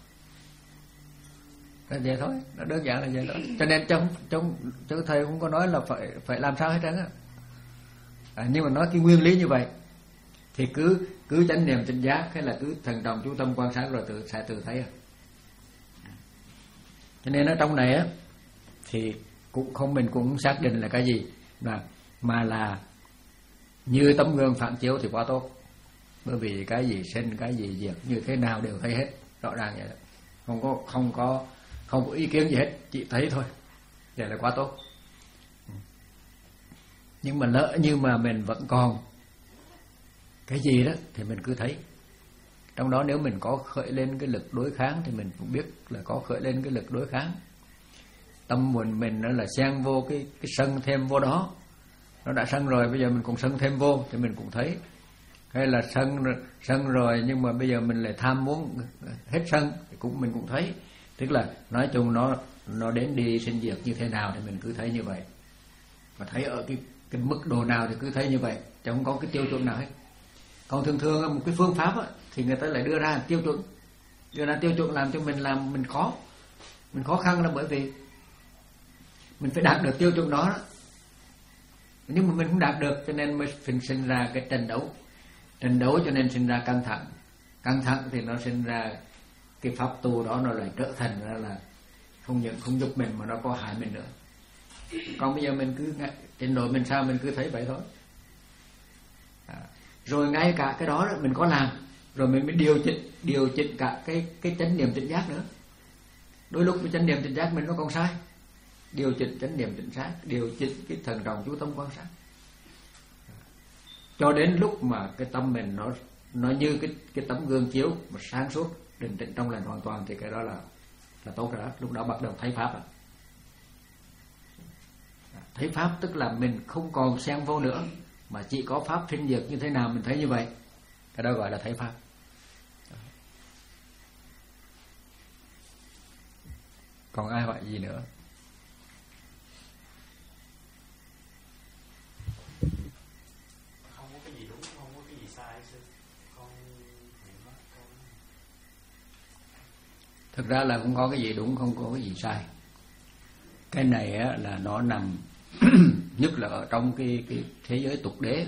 [SPEAKER 1] Là vậy thôi, nó đơn giản là vậy thôi. Cho nên trong trong chứ thầy không có nói là phải phải làm sao hết trơn á. À, nhưng mà nói cái nguyên lý như vậy thì cứ cứ chánh niệm tỉnh giác hay là cứ thần trọng chú tâm quan sát rồi tự sẽ tự thấy. À. Cho nên ở trong này á thì cũng không mình cũng xác định là cái gì mà mà là như tấm gương phản chiếu thì quá tốt. Bởi vì cái gì sinh cái gì diệt như thế nào đều thấy hết rõ ràng vậy đó. Không có không có không có ý kiến gì hết, chỉ thấy thôi. Vậy là quá tốt. Nhưng mà lỡ như mà mình vẫn còn cái gì đó thì mình cứ thấy. Trong đó nếu mình có khởi lên cái lực đối kháng thì mình cũng biết là có khởi lên cái lực đối kháng. Tâm mình mình nó là xen vô cái cái sân thêm vô đó. Nó đã sân rồi bây giờ mình cũng sân thêm vô thì mình cũng thấy. Hay là sân sân rồi nhưng mà bây giờ mình lại tham muốn hết sân thì cũng mình cũng thấy. Tức là nói chung nó nó đến đi sinh diệt như thế nào thì mình cứ thấy như vậy. Và thấy ở cái cái mức độ nào thì cứ thấy như vậy, chứ không có cái tiêu chuẩn nào hết. Còn thường thường một cái phương pháp á, thì người ta lại đưa ra tiêu chuẩn, đưa ra tiêu chuẩn làm cho mình làm mình khó, mình khó khăn là bởi vì mình phải đạt được tiêu chuẩn đó, đó. Nhưng mà mình không đạt được cho nên mới sinh ra cái tranh đấu, tranh đấu cho nên sinh ra căng thẳng, căng thẳng thì nó sinh ra cái pháp tu đó nó lại trở thành ra là không những không giúp mình mà nó có hại mình nữa. Còn bây giờ mình cứ trình độ mình sao mình cứ thấy vậy thôi. À, rồi ngay cả cái đó, đó mình có làm rồi mình mới điều chỉnh điều chỉnh cả cái cái chánh niệm tỉnh giác nữa. Đôi lúc cái chánh niệm tỉnh giác mình nó còn sai, điều chỉnh chánh niệm tỉnh giác, điều chỉnh cái thần trọng chú tâm quan sát, cho đến lúc mà cái tâm mình nó nó như cái cái tấm gương chiếu mà sáng suốt, định tĩnh trong lành hoàn toàn thì cái đó là là tốt rồi đó. Lúc đó bắt đầu thấy pháp rồi. Thấy pháp tức là mình không còn xen vô nữa mà chỉ có pháp sinh diệt như thế nào mình thấy như vậy, cái đó gọi là thấy pháp. Còn ai hỏi gì nữa?
[SPEAKER 2] Không có cái gì đúng, không có cái gì sai. Con
[SPEAKER 1] thực ra là không có cái gì đúng, không có cái gì sai. Cái này á, là nó nằm nhất là ở trong cái, cái thế giới tục đế.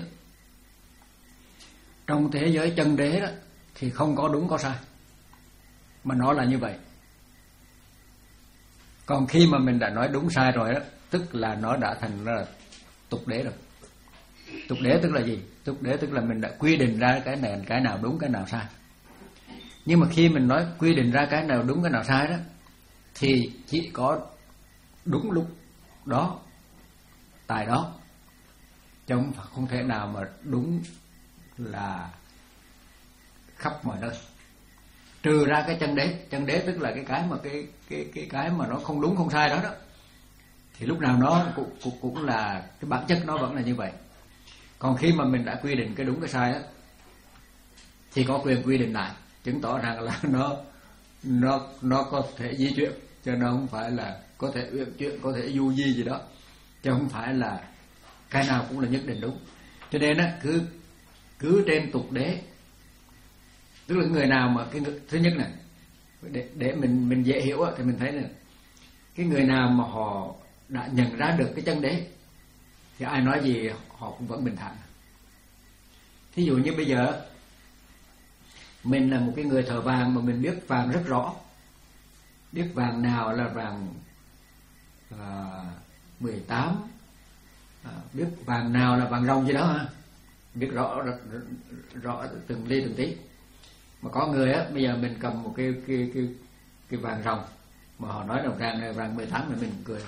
[SPEAKER 1] Trong thế giới chân đế đó thì không có đúng có sai, mà nó là như vậy. Còn khi mà mình đã nói đúng sai rồi đó, tức là nó đã thành ra là tục đế rồi. Tục đế tức là gì? Tục đế tức là mình đã quy định ra cái này cái nào đúng cái nào sai. Nhưng mà khi mình nói quy định ra cái nào đúng cái nào sai đó, thì chỉ có đúng lúc đó, tại đó, chứ không, không thể nào mà đúng là khắp mọi nơi. Trừ ra cái chân đế, chân đế tức là cái cái mà cái cái cái cái mà nó không đúng không sai đó đó, thì lúc nào nó cũng cũng, cũng là cái bản chất nó vẫn là như vậy. Còn khi mà mình đã quy định cái đúng cái sai á, thì có quyền quy định lại, chứng tỏ rằng là nó nó nó có thể di chuyển, cho nó không phải là có thể uyển chuyển, có thể du di gì đó, chứ không phải là cái nào cũng là nhất định đúng. Cho nên á, cứ cứ trên tục đế, tức là người nào mà cái người, thứ nhất này để để mình mình dễ hiểu á, thì mình thấy là cái người nào mà họ đã nhận ra được cái chân đế thì ai nói gì họ cũng vẫn bình thản. Thí dụ như bây giờ mình là một cái người thợ vàng mà mình biết vàng rất rõ, biết vàng nào là vàng à, mười tám, à, biết vàng nào là vàng ròng gì đó ha, biết rõ, rõ rõ từng ly từng tí. Mà có người á, bây giờ mình cầm một cái cái cái cái vàng ròng mà họ nói là vàng này vàng mười tám thì mình cười.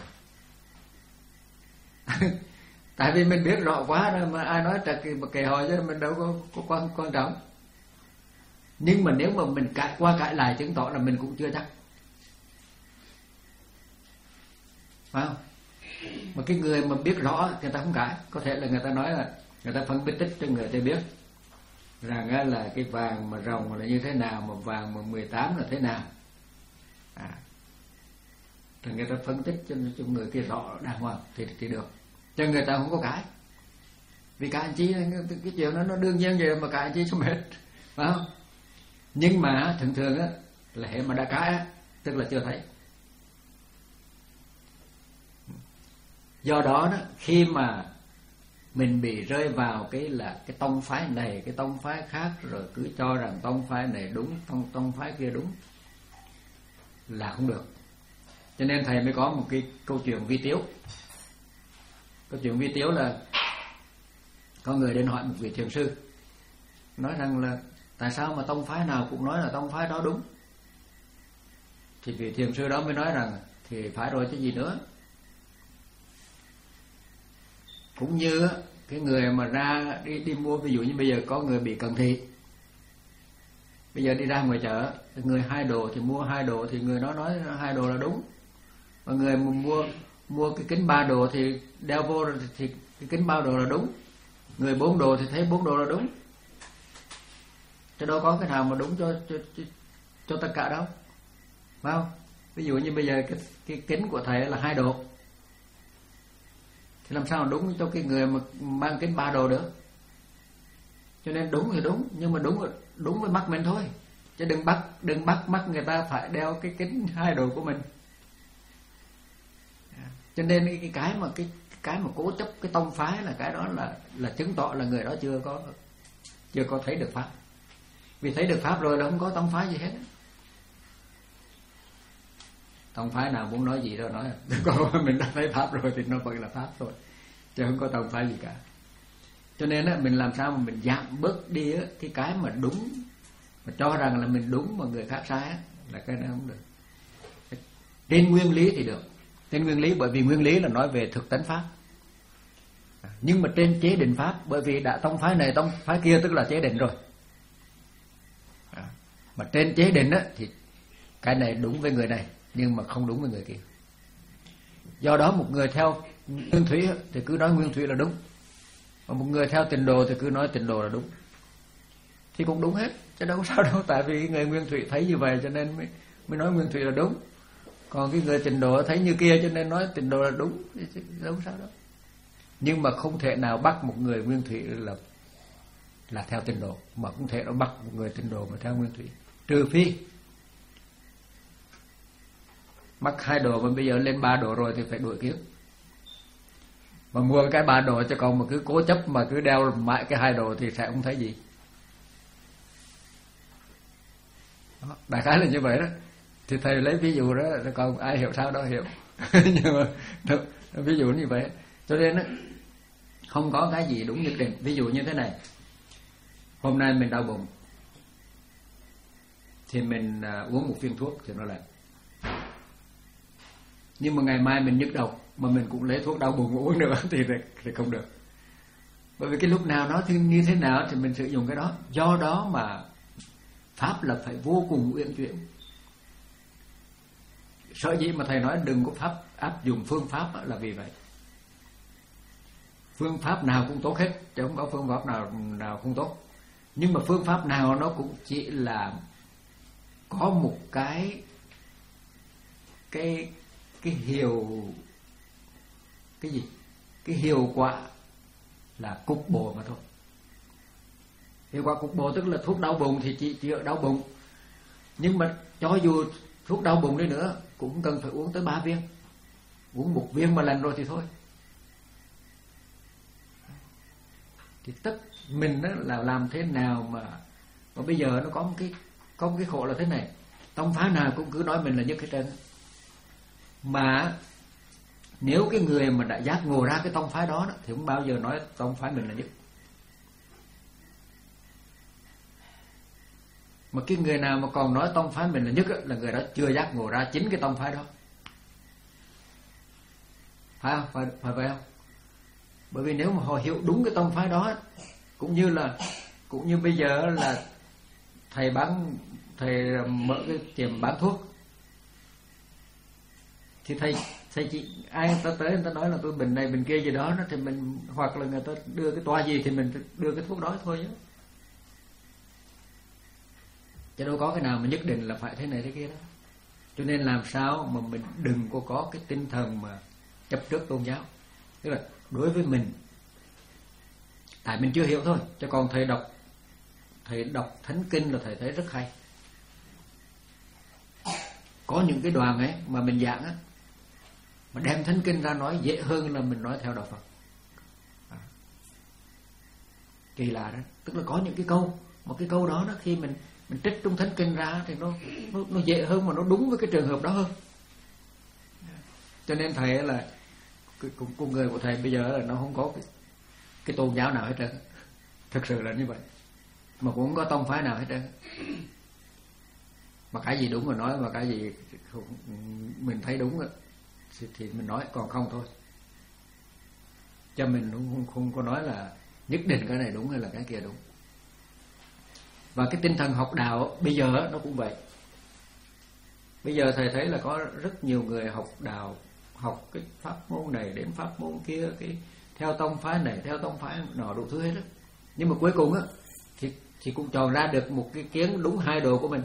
[SPEAKER 1] Tại vì mình biết rõ quá rồi, mà ai nói trật kỳ kệ họ chứ mình đâu có, có quan quan trọng. Nhưng mà nếu mà mình cãi qua cãi lại chứng tỏ là mình cũng chưa chắc, phải không? Mà cái người mà biết rõ người ta không cãi, có thể là người ta nói là người ta phân tích cho người ta biết rằng là cái vàng mà ròng là như thế nào, mà vàng mà mười tám là thế nào, à, thì người ta phân tích cho, cho người kia rõ đàng hoàng thì thì được, cho người ta không có cãi. Vì cãi chi cái chuyện đó nó đương nhiên vậy, mà cãi chi cho mệt, phải không? Nhưng mà thường thường á là hệ mà đã cãi á, tức là chưa thấy. Do đó đó, khi mà mình bị rơi vào cái là cái tông phái này, cái tông phái khác, rồi cứ cho rằng tông phái này đúng, tông tông phái kia đúng, là không được. Cho nên thầy mới có một cái câu chuyện vi tiếu. Câu chuyện vi tiếu là có người đến hỏi một vị thiền sư, nói rằng là tại sao mà tông phái nào cũng nói là tông phái đó đúng. Thì vị thiền sư đó mới nói rằng thì phải rồi chứ gì nữa. Cũng như cái người mà ra đi đi mua, ví dụ như bây giờ có người bị cận thị, bây giờ đi ra ngoài chợ, người hai đồ thì mua hai đồ thì người đó nói hai đồ là đúng, mà người mà mua mua cái kính ba đồ thì đeo vô thì, thì cái kính ba đồ là đúng, người bốn đồ thì thấy bốn đồ là đúng. Chứ đâu có cái nào mà đúng cho cho cho, cho tất cả đâu, phải không? Ví dụ như bây giờ cái cái kính của thầy là hai độ, thì làm sao mà đúng cho cái người mà mang kính ba đồ được? Cho nên đúng thì đúng, nhưng mà đúng đúng với mắt mình thôi, chứ đừng bắt đừng bắt mắt người ta phải đeo cái kính hai đồ của mình. Cho nên cái cái mà cái cái mà cố chấp cái tông phái là cái đó là là chứng tỏ là người đó chưa có chưa có thấy được pháp. Vì thấy được pháp rồi là không có tông phái gì hết. Tông phái nào muốn nói gì đâu nói, còn mình đã thấy pháp rồi thì nó vẫn là pháp thôi, chứ không có tông phái gì cả. Cho nên á, mình làm sao mà mình giảm bớt đi á, cái cái mà đúng, mà cho rằng là mình đúng mà người khác sai á, là cái đó không được. Trên nguyên lý thì được, trên nguyên lý, bởi vì nguyên lý là nói về thực tánh pháp. Nhưng mà trên chế định pháp, bởi vì đã tông phái này tông phái kia tức là chế định rồi, mà trên chế định á thì cái này đúng với người này nhưng mà không đúng với người kia. Do đó một người theo nguyên thủy thì cứ nói nguyên thủy là đúng, và một người theo tịnh độ thì cứ nói tịnh độ là đúng, thì cũng đúng hết, chứ đâu có sao đâu. Tại vì người nguyên thủy thấy như vậy cho nên mới mới nói nguyên thủy là đúng, còn cái người tịnh độ thấy như kia cho nên nói tịnh độ là đúng, thì đâu có sao đâu. Nhưng mà không thể nào bắt một người nguyên thủy là là theo tịnh độ, mà không thể nào bắt một người tịnh độ mà theo nguyên thủy, trừ phi mắc hai độ mà bây giờ lên ba độ rồi thì phải đuổi kiếp, mà mua cái ba độ cho còn mà cứ cố chấp mà cứ đeo mãi cái hai độ thì sẽ không thấy gì. Đó, đại khái là như vậy đó. Thì thầy lấy ví dụ đó, còn ai hiểu sao đâu hiểu. Nhưng mà đó, ví dụ như vậy. Cho nên đó, không có cái gì đúng nhất định. Ví dụ như thế này, hôm nay mình đau bụng thì mình uh, uống một viên thuốc thì nó lành. Nhưng mà ngày mai mình nhức đầu mà mình cũng lấy thuốc đau bụng uống nữa thì, thì không được. Bởi vì cái lúc nào nó thì như thế nào thì mình sử dụng cái đó. Do đó mà pháp là phải vô cùng uyển chuyển. Sở dĩ mà thầy nói đừng có pháp áp dụng phương pháp là vì vậy. Phương pháp nào cũng tốt hết, chứ không có phương pháp nào nào không tốt. Nhưng mà phương pháp nào nó cũng chỉ là có một cái cái cái hiệu cái gì? Cái hiệu quả là cục bộ mà thôi. Hiệu quả cục bộ tức là thuốc đau bụng thì chỉ chữa đau bụng. Nhưng mà cho dù thuốc đau bụng đi nữa cũng cần phải uống tới ba viên. Uống một viên mà lành rồi thì thôi. Thì tất mình đó là làm thế nào mà mà bây giờ nó có một cái có một cái khổ là thế này, tông phái nào cũng cứ nói mình là nhất hết trơn. Mà nếu cái người mà đã giác ngộ ra cái tông phái đó, đó thì không bao giờ nói tông phái mình là nhất. Mà cái người nào mà còn nói tông phái mình là nhất là người đó chưa giác ngộ ra chính cái tông phái đó. Phải không? Phải, phải vậy không? Bởi vì nếu mà họ hiểu đúng cái tông phái đó, cũng như là cũng như bây giờ là thầy bán thầy mở cái tiệm bán thuốc, thì thầy thầy chỉ ai người ta tới người ta nói là tôi bệnh này bệnh kia gì đó, thì mình hoặc là người ta đưa cái toa gì thì mình đưa cái thuốc đó thôi chứ. Chứ đâu có cái nào mà nhất định là phải thế này thế kia đó. Cho nên làm sao mà mình đừng có có cái tinh thần mà chấp trước tôn giáo. Tức là đối với mình, tại mình chưa hiểu thôi, chứ còn thầy đọc thầy đọc thánh kinh là thầy thấy rất hay. Có những cái đoàn ấy mà mình giảng á, mà đem thánh kinh ra nói dễ hơn là mình nói theo đạo Phật. À, kỳ lạ đó. Tức là có những cái câu, một cái câu đó, đó khi mình mình trích trong thánh kinh ra thì nó, nó nó dễ hơn, mà nó đúng với cái trường hợp đó hơn. Cho nên thầy là con, con người của thầy bây giờ là nó không có cái, cái tôn giáo nào hết trơn. Thực sự là như vậy. Mà cũng không có tông phái nào hết trơn. Mà cái gì đúng mà nói, mà cái gì mình thấy đúng thì, thì mình nói, còn không thôi. Cho mình không, không có nói là nhất định cái này đúng hay là cái kia đúng. Và cái tinh thần học đạo bây giờ nó cũng vậy. Bây giờ thầy thấy là có rất nhiều người học đạo, học cái pháp môn này đến pháp môn kia, cái theo tông phái này, theo tông phái nọ đủ thứ hết đó. Nhưng mà cuối cùng á thì thì cũng chọn ra được một cái kiến đúng hai đồ của mình.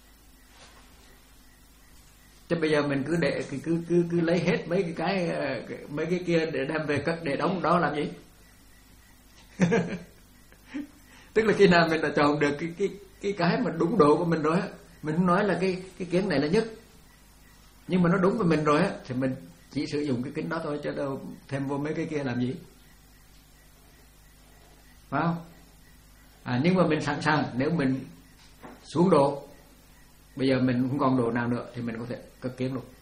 [SPEAKER 1] Chứ bây giờ mình cứ để cứ cứ cứ lấy hết mấy cái cái mấy cái kia để đem về cất để đóng đó làm gì? Tức là khi nào mình đã chọn được cái cái cái cái mà đúng độ của mình rồi á, mình không nói là cái cái kiến này là nhất, nhưng mà nó đúng với mình rồi á, thì mình chỉ sử dụng cái kính đó thôi, chứ đâu thêm vô mấy cái kia làm gì, phải không? À, nhưng mà mình sẵn sàng nếu mình xuống độ, bây giờ mình không còn độ nào nữa thì mình có thể cất kiến luôn.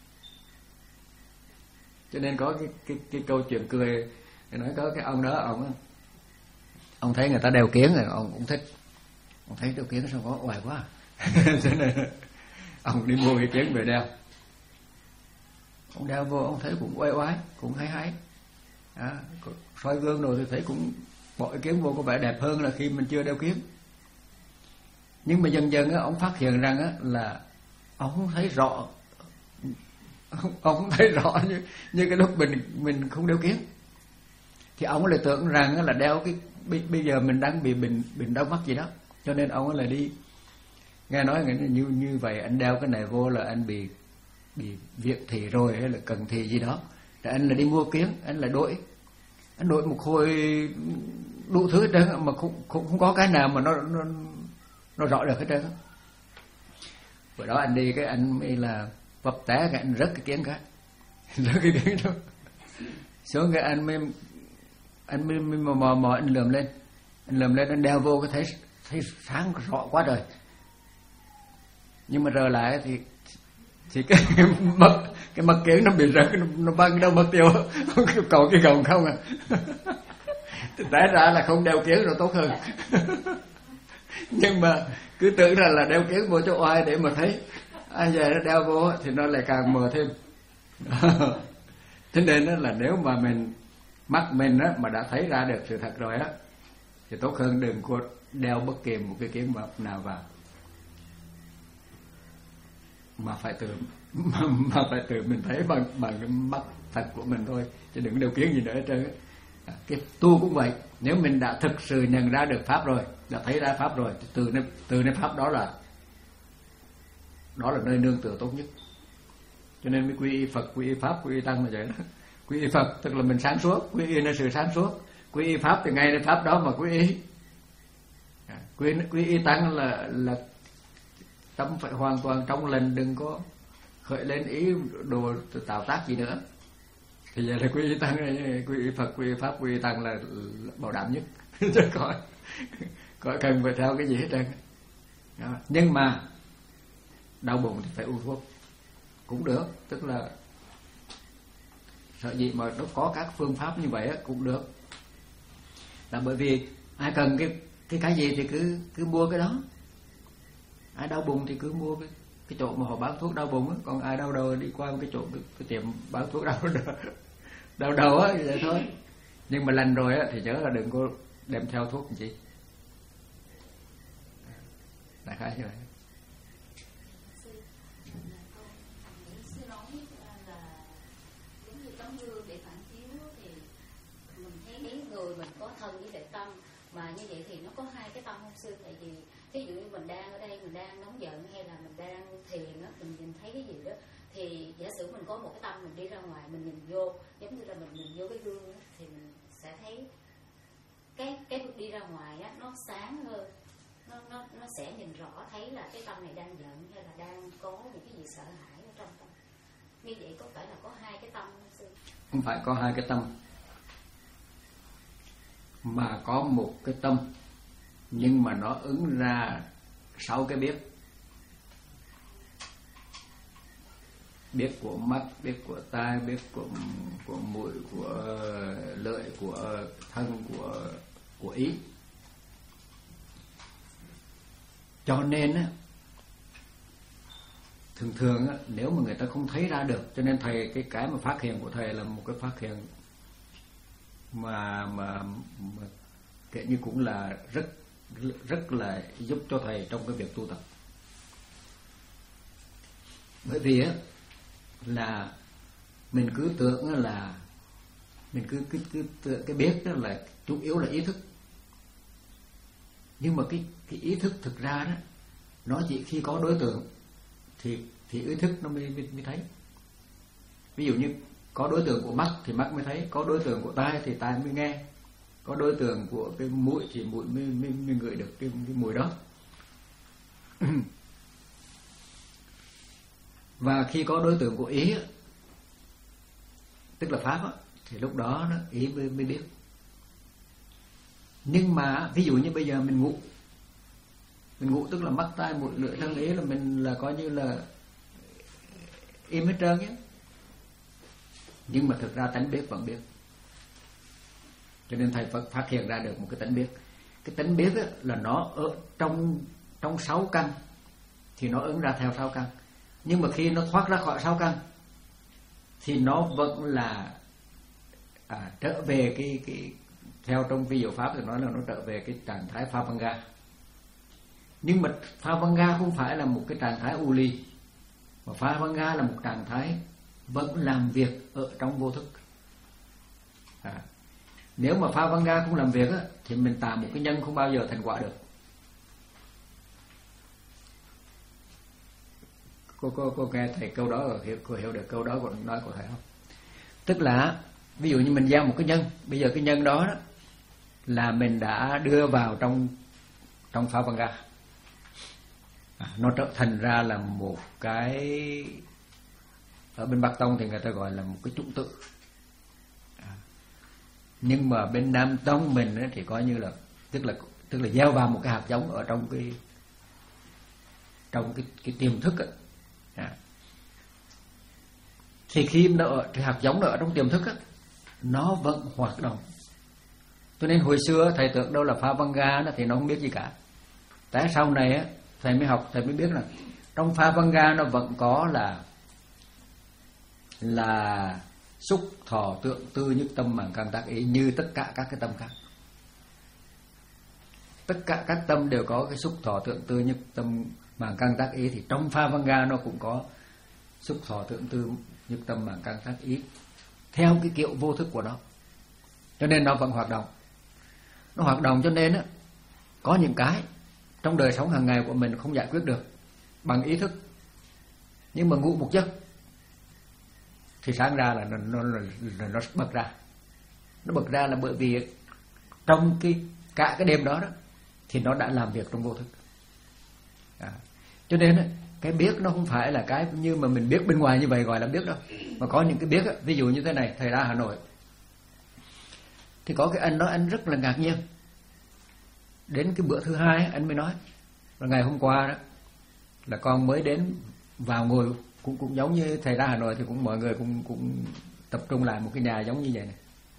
[SPEAKER 1] Cho nên có cái cái cái câu chuyện cười, nói có cái ông đó, ông ông thấy người ta đeo kiến rồi ông cũng thích, ông thấy đeo kiến sao có oai quá. Cho nên ông đi mua cái kiến về đeo. Ông đeo vô ông thấy cũng oai oai, cũng hay hay. À, soi gương rồi thì thấy cũng bỏ cái kiến vô có vẻ đẹp hơn là khi mình chưa đeo kiến. Nhưng mà dần dần á, ông phát hiện rằng á, là ông không thấy rõ, ông, ông không thấy rõ như, như cái lúc mình mình không đeo kiến. Thì ông lại tưởng rằng á, là đeo cái bây giờ mình đang bị bệnh bệnh đau mắt gì đó, cho nên ông lại đi nghe nói như như vậy, anh đeo cái này vô là anh bị bị viễn thị rồi hay là cận thị gì đó, rồi anh là đi mua kiến, anh là đổi, anh đổi một hồi đủ thứ hết trơn mà không không không có cái nào mà nó nó nó rõ được hết trơn. Bữa đó anh đi cái anh mới là vấp té cái anh rớt cái kiến cái rớt cái kiến đó xuống, cái anh mới anh mới, mới mò mò mò anh lườm lên, anh lườm lên anh đeo vô cái thấy thấy sáng rõ quá trời. Nhưng mà rờ lại thì thì cái mất cái mật kiến nó bị rớt, nó, nó băng đâu mất tiêu, còn cái gồng không à. Té ra là không đeo kiến rồi tốt hơn. Nhưng mà cứ tưởng rằng là đeo kiến vô cho oai để mà thấy, ai về nó đeo vô thì nó lại càng mờ thêm. Thế nên là nếu mà mình mắt mình á mà đã thấy ra được sự thật rồi á thì tốt hơn đừng có đeo bất kỳ một cái kiến mập nào vào, mà phải tự mà, mà phải tự mình thấy bằng bằng cái mắt thật của mình thôi, chứ đừng đeo kiến gì nữa hết trơn. Cái tu cũng vậy, nếu mình đã thực sự nhận ra được pháp rồi, đã thấy ra pháp rồi, thì từ nơi từ nơi pháp đó là đó là nơi nương tựa tốt nhất. Cho nên mới quy y Phật, quy y pháp, quy y tăng là vậy đó. Quy y Phật tức là mình sáng suốt, quy y là sự sáng suốt. Quy y pháp thì ngay nơi pháp đó mà quy y. Quy quy y tăng là là tâm phải hoàn toàn trong lành, đừng có khởi lên ý đồ tạo tác gì nữa. Thì vậy là quy y tăng, quy y Phật, quy y pháp, quy y tăng là bảo đảm nhất. Chứ có có cần phải theo cái gì hết trơn. Nhưng mà đau bụng thì phải uống thuốc cũng được, tức là sợ gì mà nó có các phương pháp như vậy cũng được. Là bởi vì ai cần cái cái cái gì thì cứ cứ mua cái đó. Ai đau bụng thì cứ mua cái cái chỗ mà họ bán thuốc đau bụng á, còn ai đau đầu đi qua cái chỗ cái, cái tiệm bán thuốc đau đầu đau đầu á vậy thôi. Nhưng mà lành rồi á thì nhớ là đừng có đem theo thuốc làm gì. Đại khái như vậy.
[SPEAKER 3] Mà như vậy thì nó có hai cái tâm không sư? Tại vì ví dụ như mình đang ở đây, mình đang nóng giận hay là mình đang thiền á, mình nhìn thấy cái gì đó, thì giả sử mình có một cái tâm mình đi ra ngoài, mình nhìn vô, giống như là mình nhìn vô cái gương á, thì mình sẽ thấy cái cái đi ra ngoài á nó sáng hơn, nó nó nó sẽ nhìn rõ thấy là cái tâm này đang giận hay là đang có những cái gì sợ hãi ở trong tâm. Như vậy có phải là có hai cái tâm không sư?
[SPEAKER 1] Không phải có hai cái tâm, mà có một cái tâm, nhưng mà nó ứng ra sáu cái biết. Biết của mắt, biết của tai, biết của của mũi, của lưỡi, của thân, của của ý. Cho nên á, thường thường á, nếu mà người ta không thấy ra được, cho nên thầy cái cái mà phát hiện của thầy là một cái phát hiện mà mà, mà kể như cũng là rất rất là giúp cho thầy trong cái việc tu tập. Bởi vì á là mình cứ tưởng là mình cứ cứ cứ tưởng cái biết đó là chủ yếu là ý thức, nhưng mà cái cái ý thức thực ra đó nó chỉ khi có đối tượng thì thì ý thức nó mới mới, mới thấy. Ví dụ như có đối tượng của mắt thì mắt mới thấy, có đối tượng của tai thì tai mới nghe, có đối tượng của cái mũi thì mũi mới, mới, mới ngửi được cái, cái mùi đó. Và khi có đối tượng của ý, tức là pháp á, thì lúc đó nó ý mới, mới biết. Nhưng mà ví dụ như bây giờ mình ngủ, mình ngủ tức là mắt tai mũi lưỡi thân ý là mình là coi như là im hết trơn nhé. Nhưng mà thực ra tánh biết vẫn biết. Cho nên thầy Phật phát hiện ra được một cái tánh biết. Cái tánh biết á, là nó ở trong trong sáu căn thì nó ứng ra theo sáu căn. Nhưng mà khi nó thoát ra khỏi sáu căn thì nó vẫn là à, trở về cái cái theo trong vi diệu pháp thì nói là nó trở về cái trạng thái pha văn ga. Nhưng mà pha văn ga không phải là một cái trạng thái u ly, mà pha văn ga là một trạng thái vẫn làm việc ở trong vô thức. À, nếu mà pha văn ga không làm việc á, thì mình tạo một cái nhân không bao giờ thành quả được. Cô cô cô nghe thầy câu đó rồi, hiểu cô hiểu được câu đó của nói của thầy không? Tức là ví dụ như mình gieo một cái nhân, bây giờ cái nhân đó, đó là mình đã đưa vào trong trong pha văn ga. À, nó trở thành ra là một cái, ở bên Bắc Tông thì người ta gọi là một cái chủng tử. À, nhưng mà bên Nam Tông mình ấy, thì coi như là tức là tức là gieo vào một cái hạt giống ở trong cái trong cái cái tiềm thức ấy. À, thì khi nó ở, cái hạt giống nó ở trong tiềm thức á, nó vẫn hoạt động. Cho nên hồi xưa thầy tưởng đâu là pha văn ga đó thì nó không biết gì cả. Tại sau này á, thầy mới học, thầy mới biết là trong pha văn ga nó vẫn có là là xúc thọ tượng tư nhất tâm mạng căn tác ý như tất cả các cái tâm khác. Tất cả các tâm đều có cái xúc thọ tượng tư nhất tâm mạng căn tác ý, thì trong pha văn ga nó cũng có xúc thọ tượng tư nhất tâm mạng căn tác ý theo cái kiểu vô thức của nó. Cho nên nó vẫn hoạt động. Nó hoạt động cho nên á, có những cái trong đời sống hàng ngày của mình không giải quyết được bằng ý thức, nhưng mà ngủ một giấc thì sáng ra là nó, nó, nó, nó bật ra. Nó bật ra là bởi vì trong cái cả cái đêm đó đó thì nó đã làm việc trong vô thức. À, cho nên cái biết nó không phải là cái như mà mình biết bên ngoài như vậy gọi là biết đâu. Mà có những cái biết, ví dụ như thế này, thầy ra Hà Nội thì có cái anh đó, anh rất là ngạc nhiên. Đến cái bữa thứ hai anh mới nói là ngày hôm qua đó là con mới đến vào ngồi cũng cũng giống như thầy ra Hà Nội thì cũng mọi người cũng cũng tập trung lại một cái nhà giống như vậy này.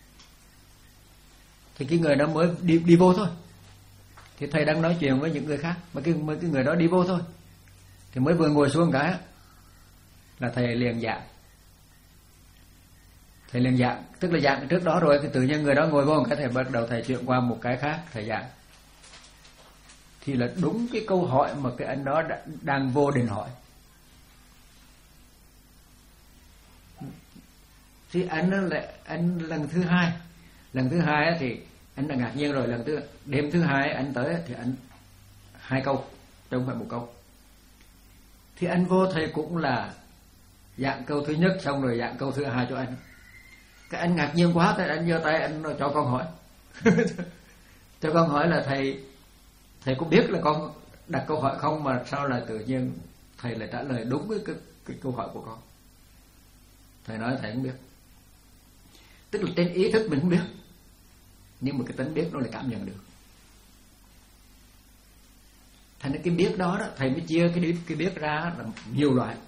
[SPEAKER 1] Thì cái người đó mới đi đi vô thôi. Thì thầy đang nói chuyện với những người khác, mà cái mấy cái người đó đi vô thôi. Thì mới vừa ngồi xuống cái là thầy liền dạng. Thầy liền dạng, tức là dạng trước đó rồi, thì tự nhiên người đó ngồi vô cái thầy bắt đầu thầy chuyện qua một cái khác, thầy dạng. Thì là đúng cái câu hỏi mà cái anh đó đang vô định hỏi. Thì anh là anh lần thứ hai, lần thứ hai thì anh đã ngạc nhiên rồi. Lần thứ đêm thứ hai anh tới thì anh hai câu, chứ không phải một câu. Thì anh vô thầy cũng là dạng câu thứ nhất xong rồi dạng câu thứ hai cho anh. Cái anh ngạc nhiên quá, thầy anh giơ tay anh cho con hỏi. Cho con hỏi là thầy thầy có biết là con đặt câu hỏi không, mà sao là tự nhiên thầy lại trả lời đúng với cái, cái câu hỏi của con. Thầy nói thầy không biết. Tức là trên ý thức mình không biết, nhưng mà cái tính biết nó lại cảm nhận được. Thành ra cái biết đó, đó thầy mới chia cái, cái biết ra là nhiều loại.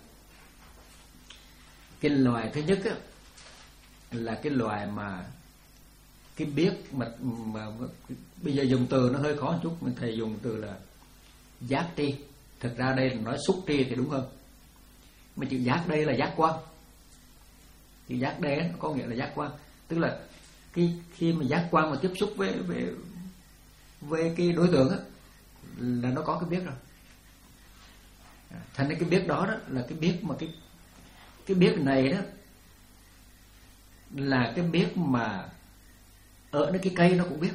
[SPEAKER 1] Cái loại thứ nhất á, là cái loại mà cái biết mà, mà, mà bây giờ dùng từ nó hơi khó một chút, mình thầy dùng từ là giác tri. Thực ra đây là nói xúc tri thì đúng hơn, mà chữ giác đây là giác quan. Chữ giác đây nó có nghĩa là giác quan, tức là cái khi mà giác quan mà tiếp xúc với với với cái đối tượng á, là nó có cái biết rồi. Thành ra cái biết đó, đó là cái biết mà cái cái biết này đó là cái biết mà ở cái cây nó cũng biết.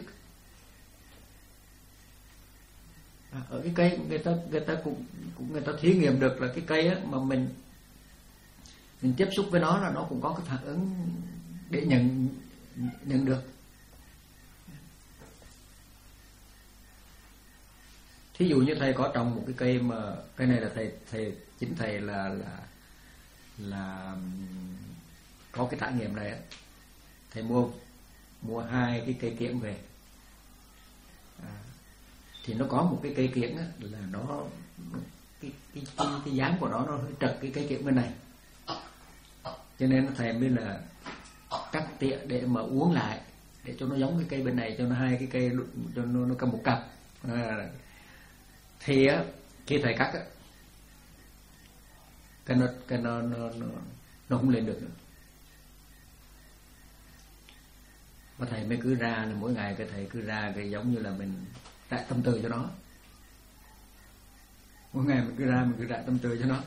[SPEAKER 1] À, ở cái cây người ta người ta cũng, cũng người ta thí nghiệm được là cái cây á, mà mình mình tiếp xúc với nó là nó cũng có cái phản ứng để nhận nhận được. Thí dụ như thầy có trồng một cái cây mà cây này là thầy thầy chính thầy là là là có cái trải nghiệm này á. Thầy mua mua hai cái cây kiểng về. À, thì nó có một cái cây kiểng á, là nó cái cái cái, cái dáng của nó nó hơi trật cái cây kiểng bên này. Cho nên thầy mới là cắt tỉa để mà uốn lại để cho nó giống cái cây bên này, cho nó hai cái cây cho nó nó cầm một cặp. À, thì á khi thầy cắt á, cái nó cái nó nó nó, nó không lên được nữa. Và thầy mới cứ ra là mỗi ngày cái thầy cứ ra cái giống như là mình đại tâm tư cho nó. Mỗi ngày mình cứ ra mình cứ đại tâm tư cho nó.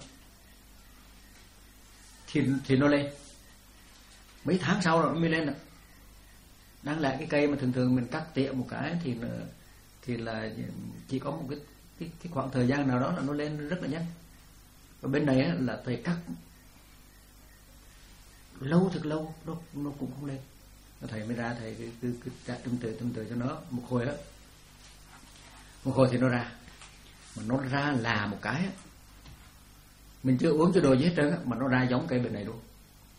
[SPEAKER 1] Thì thì nó lên. Mấy tháng sau rồi nó mới lên. Đáng lẽ cái cây mà thường thường mình cắt tỉa một cái thì là, thì là chỉ có một cái, cái cái khoảng thời gian nào đó là nó lên rất là nhanh. Ở bên này là thầy cắt lâu thật lâu nó nó cũng không lên. Thầy mới ra thầy cứ cứ, cứ trả tâm từ tâm từ cho nó một hồi đó, một hồi thì nó ra, mà nó ra là một cái mình chưa uống cho đồ gì hết trơn á, mà nó ra giống cây bên này luôn.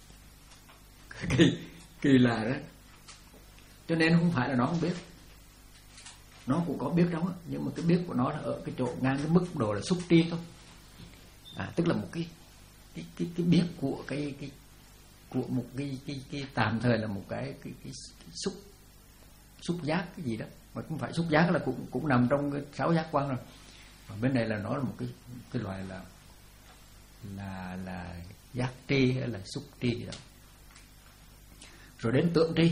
[SPEAKER 1] Kỳ kỳ lạ đó. Cho nên không phải là nó không biết, nó cũng có biết đó, nhưng mà cái biết của nó là ở cái chỗ ngang cái mức độ là xúc tri thôi. À, tức là một cái cái cái, cái biết của cái cái của một cái cái, cái tạm thời là một cái cái, cái, cái xúc xúc giác cái gì đó, mà cũng phải xúc giác là cũng cũng nằm trong cái sáu giác quan rồi. Và bên này là nó là một cái cái loại là là là giác tri hay là xúc tri đó. Rồi đến tượng tri.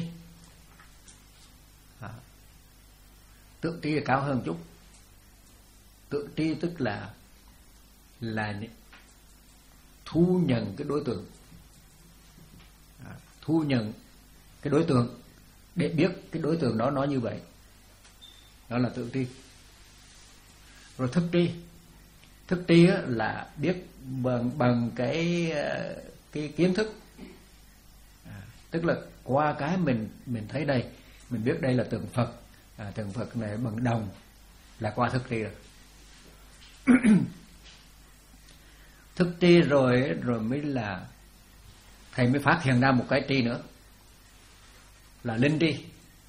[SPEAKER 1] À, tượng tri là cao hơn chút. Tượng tri tức là là thu nhận cái đối tượng, à, thu nhận cái đối tượng để biết cái đối tượng đó nói như vậy, đó là tượng tri. Rồi thức tri. Thức tri là biết bằng bằng cái cái kiến thức, à, tức là qua cái mình mình thấy đây, mình biết đây là tượng Phật, à, tượng Phật này bằng đồng, là qua thức tri rồi. Thức tri rồi rồi mới là thầy mới phát hiện ra một cái tri nữa là linh tri.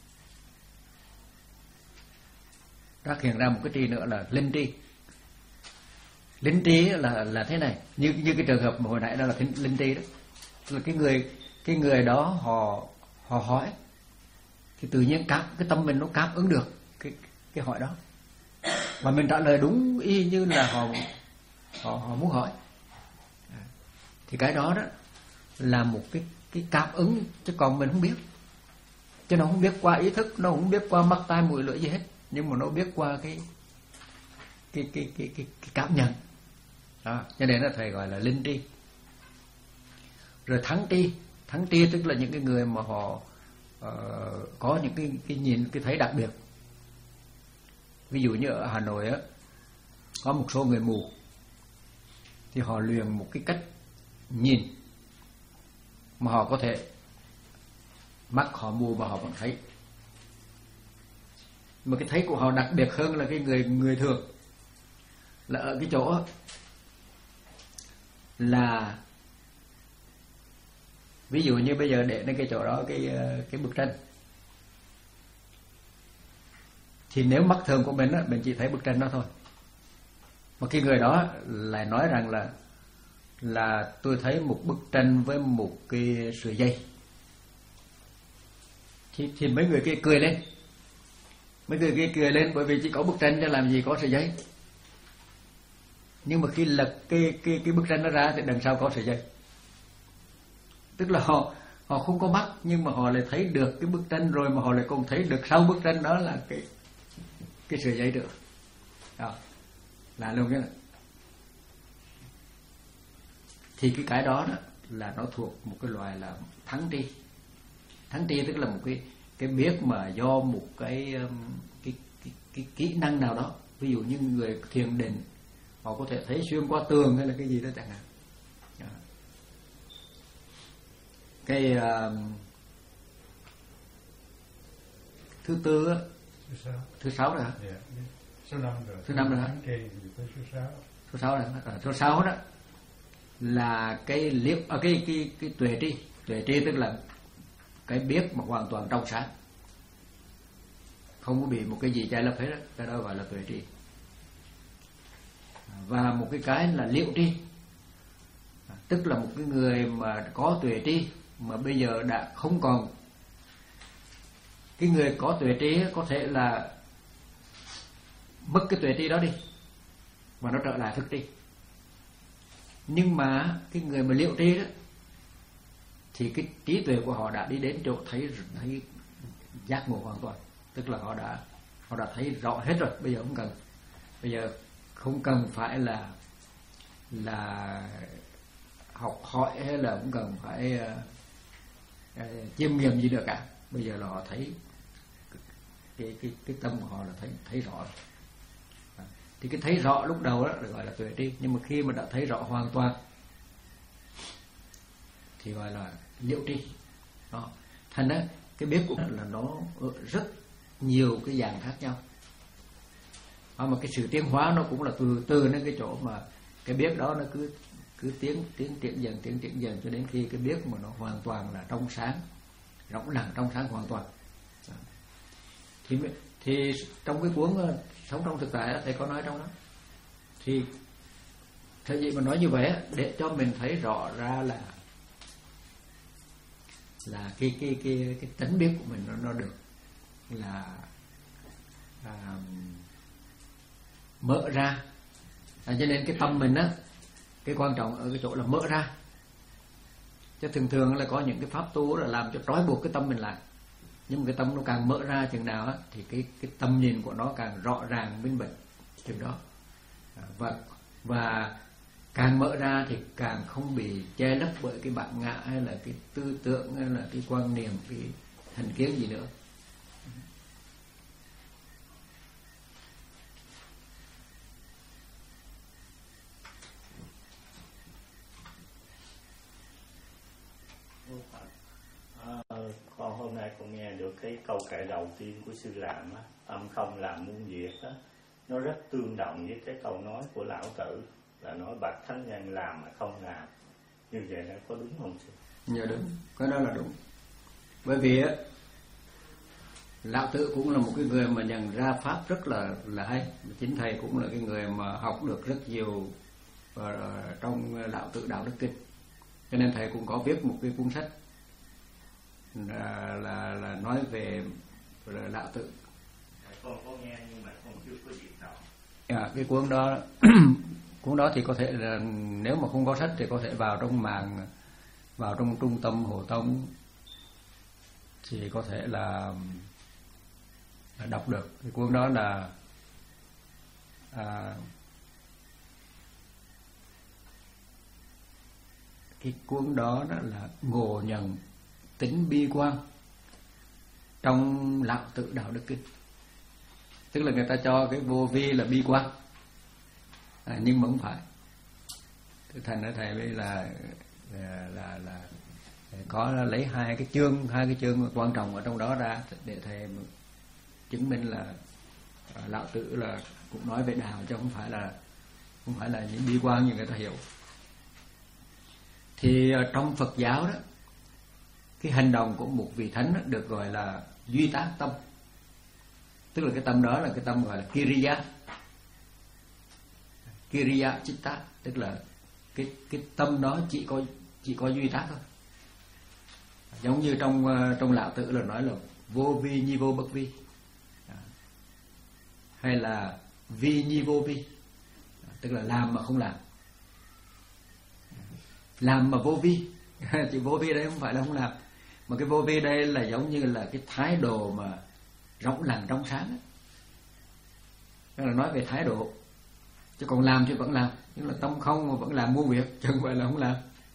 [SPEAKER 1] Phát hiện ra một cái tri nữa là linh tri. Linh tri là là thế này, như như cái trường hợp mà hồi nãy đó là cái linh tri đó, là cái người cái người đó họ họ hỏi thì tự nhiên cảm cái tâm mình nó cảm ứng được cái cái hỏi đó, và mình trả lời đúng y như là họ họ họ muốn hỏi. Thì cái đó đó là một cái cái cảm ứng, chứ còn mình không biết, chứ nó không biết qua ý thức, nó không biết qua mắt tai mũi lưỡi gì hết, nhưng mà nó biết qua cái cái cái cái cái, cái cảm nhận đó. Cho nên là thầy gọi là linh tri. Rồi thắng tri. Thắng tri tức là những cái người mà họ uh, có những cái cái nhìn, cái thấy đặc biệt. Ví dụ như ở Hà Nội á, có một số người mù thì họ luyện một cái cách nhìn mà họ có thể mắt họ mù mà họ vẫn thấy, mà cái thấy của họ đặc biệt hơn là cái người người thường, là ở cái chỗ là ví dụ như bây giờ để lên cái chỗ đó cái cái bức tranh, thì nếu mắt thường của mình á, mình chỉ thấy bức tranh đó thôi, mà cái người đó lại nói rằng là là tôi thấy một bức tranh với một cái sợi dây, thì, thì mấy người kia cười lên, mấy người kia cười lên, bởi vì chỉ có bức tranh cho làm gì có sợi dây. Nhưng mà khi lật cái cái cái bức tranh nó ra thì đằng sau có sợi dây, tức là họ họ không có mắt nhưng mà họ lại thấy được cái bức tranh, rồi mà họ lại còn thấy được sau bức tranh đó là cái cái sợi dây được đó, là luôn cái này. Thì cái cái đó, đó là nó thuộc một cái loại là thắng tri. Thắng tri tức là một cái cái biết mà do một cái cái cái, cái kỹ năng nào đó, ví dụ như người thiền định họ có thể thấy xuyên qua tường hay là cái gì đó chẳng hạn. Đó. Cái uh, thứ tư á, thứ sáu, thứ sáu rồi hả?
[SPEAKER 4] Yeah. Số năm rồi.
[SPEAKER 1] Thứ năm rồi hả?
[SPEAKER 4] Số sáu.
[SPEAKER 1] Số sáu rồi. À, số sáu đó là cái liếc, à, cái cái cái tuệ tri. Tuệ tri tức là cái biết mà hoàn toàn trong sáng, không có bị một cái gì che lấp hết đó, cái đó gọi là tuệ tri. Và một cái cái là liệu tri, tức là một cái người mà có tuệ tri mà bây giờ đã không còn. Cái người có tuệ tri có thể là mất cái tuệ tri đó đi và nó trở lại thức tri. Nhưng mà cái người mà liệu tri đó thì cái trí tuệ của họ đã đi đến chỗ thấy thấy giác ngộ hoàn toàn, tức là họ đã họ đã thấy rõ hết rồi. Bây giờ không cần bây giờ không cần phải là là học hỏi hay là cũng cần phải uh, uh, chiêm nghiệm gì được cả. Bây giờ là họ thấy cái cái cái tâm của họ là thấy thấy rõ rồi. Thì cái thấy rõ lúc đầu đó được gọi là tuệ tri, nhưng mà khi mà đã thấy rõ hoàn toàn thì gọi là liệu tri. Đó. Thành ra cái biết của là nó rất nhiều cái dạng khác nhau. Đó, mà cái sự tiến hóa nó cũng là từ từ đến cái chỗ mà cái biết đó nó cứ cứ tiến tiến triển dần tiến triển dần cho đến khi cái biết mà nó hoàn toàn là trong sáng, rộng lặng trong sáng hoàn toàn. Đó. Thì thì trong cái cuốn Sống trong thực tại thầy có nói trong đó, thì thầy gì mà nói như vậy để cho mình thấy rõ ra là là cái cái cái cái tánh biết của mình nó nó được là à, mở ra. À, cho nên cái tâm mình á, cái quan trọng ở cái chỗ là mở ra. Chứ thường thường là có những cái pháp tu là làm cho trói buộc cái tâm mình lại. Nhưng mà cái tâm nó càng mở ra chừng nào á, thì cái cái tầm nhìn của nó càng rõ ràng minh bạch chừng đó. À, và và càng mở ra thì càng không bị che lấp bởi cái bản ngã hay là cái tư tưởng hay là cái quan niệm, cái thành kiến gì nữa.
[SPEAKER 5] À, con hôm nay con nghe được cái câu kệ đầu tiên của sư Làm á, âm không làm muôn việc á, nó rất tương đồng với cái câu nói của lão Tử là nói bạch thánh nhân làm mà không làm. Như vậy là có đúng không sư?
[SPEAKER 1] Dạ đúng, cái đó là đúng. Bởi vì á, lão Tử cũng là một cái người mà nhận ra pháp rất là là hay. Chính thầy cũng là cái người mà học được rất nhiều và trong Lão Tử Đạo Đức Kinh. Cho nên thầy cũng có viết một cái cuốn sách là là, là nói về là Lão Tử.
[SPEAKER 5] Con có nghe nhưng mà con chưa có dịp đọc.
[SPEAKER 1] À, cái cuốn đó cuốn đó thì có thể là nếu mà không có sách thì có thể vào trong mạng, vào trong trung tâm Hồ Tông thì có thể là, là đọc được. Cái cuốn đó là à, cái cuốn đó đó là ngộ nhận tính bi quan trong Lão Tử Đạo Đức Kinh. Tức là người ta cho cái vô vi là bi quan, à, nhưng mà không phải. Thành ra thầy mới là là là, là có lấy hai cái chương, hai cái chương quan trọng ở trong đó ra để thầy chứng minh là Lão Tử là cũng nói về đạo chứ không phải là không phải là những bi quan như người ta hiểu. Thì trong Phật giáo đó, cái hành động của một vị thánh đó được gọi là duy tác tâm. Tức là cái tâm đó là cái tâm gọi là Kiriya. Kiriya Chitta, tức là cái cái tâm đó chỉ có chỉ có duy tác thôi. Giống như trong trong Lão Tử là nói là vô vi nhi vô bất vi, hay là vi nhi vô vi, tức là làm mà không làm, làm mà vô vi. Chữ vô vi đây không phải là không làm, mà cái vô vi đây là giống như là cái thái độ mà rộng lặng trong sáng ấy. Đó là nói về thái độ. Chứ còn làm thì vẫn làm, nhưng là tâm không mà vẫn làm muôn việc, chứ không phải là không làm.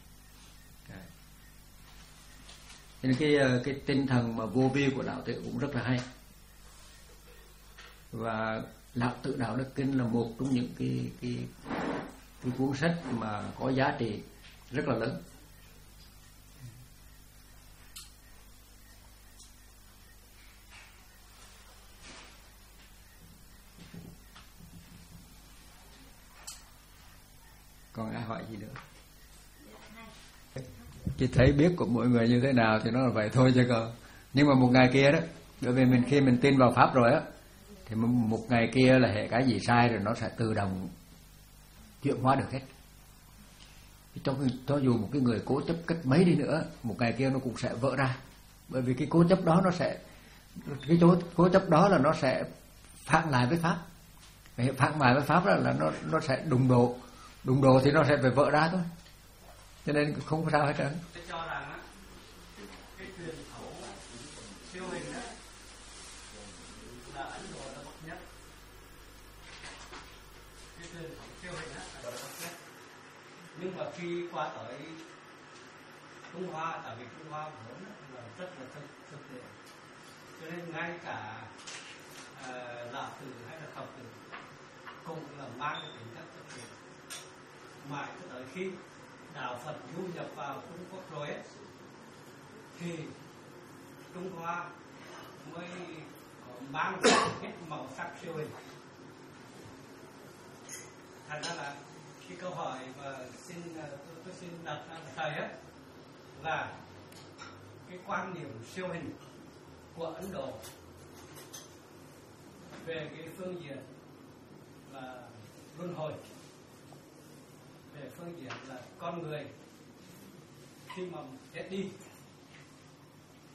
[SPEAKER 1] Cho nên cái cái tinh thần mà vô vi của Lão Tử cũng rất là hay. Và Lão Tử Đạo Đức Kinh là một trong những cái cái cái cuốn sách mà có giá trị rất là lớn. Còn ai hỏi gì nữa? Chỉ thấy biết của mọi người như thế nào thì nó là vậy thôi chứ còn. Nhưng mà một ngày kia đó, bởi vì mình khi mình tin vào pháp rồi á, thì một ngày kia là hệ cái gì sai rồi nó sẽ tự động chuyển hóa được hết. Cho, cho dù một cái người cố chấp cách mấy đi nữa, một ngày kia nó cũng sẽ vỡ ra. Bởi vì cái cố chấp đó nó sẽ, cái cố chấp đó là nó sẽ phản lại với pháp. Phản lại với pháp là nó nó sẽ đụng độ. Đụng độ thì nó sẽ phải vỡ ra thôi. Cho nên không có sao hết trơn.
[SPEAKER 2] Tôi cho rằng á, cái truyền thống siêu hình á là Ấn Độ là bậc nhất. Cái truyền thống siêu hình á là bậc nhất. Nhưng mà khi qua tới Trung Hoa, tại vì Trung Hoa vốn là rất là thực thực tiễn, cho nên ngay cả uh, Lão Tử hay là Khổng Tử cũng là mang cái tính chất thực tiễn. Mãi cho tới khi đạo Phật du nhập vào Trung Quốc rồi ấy, thì Trung Hoa mới mang hết màu sắc siêu hình. Thành ra là cái câu hỏi mà xin tôi, tôi xin đặt ra thầy ấy là cái quan niệm siêu hình của Ấn Độ về cái phương diện là luân hồi, về phương diện là con người khi mà chết đi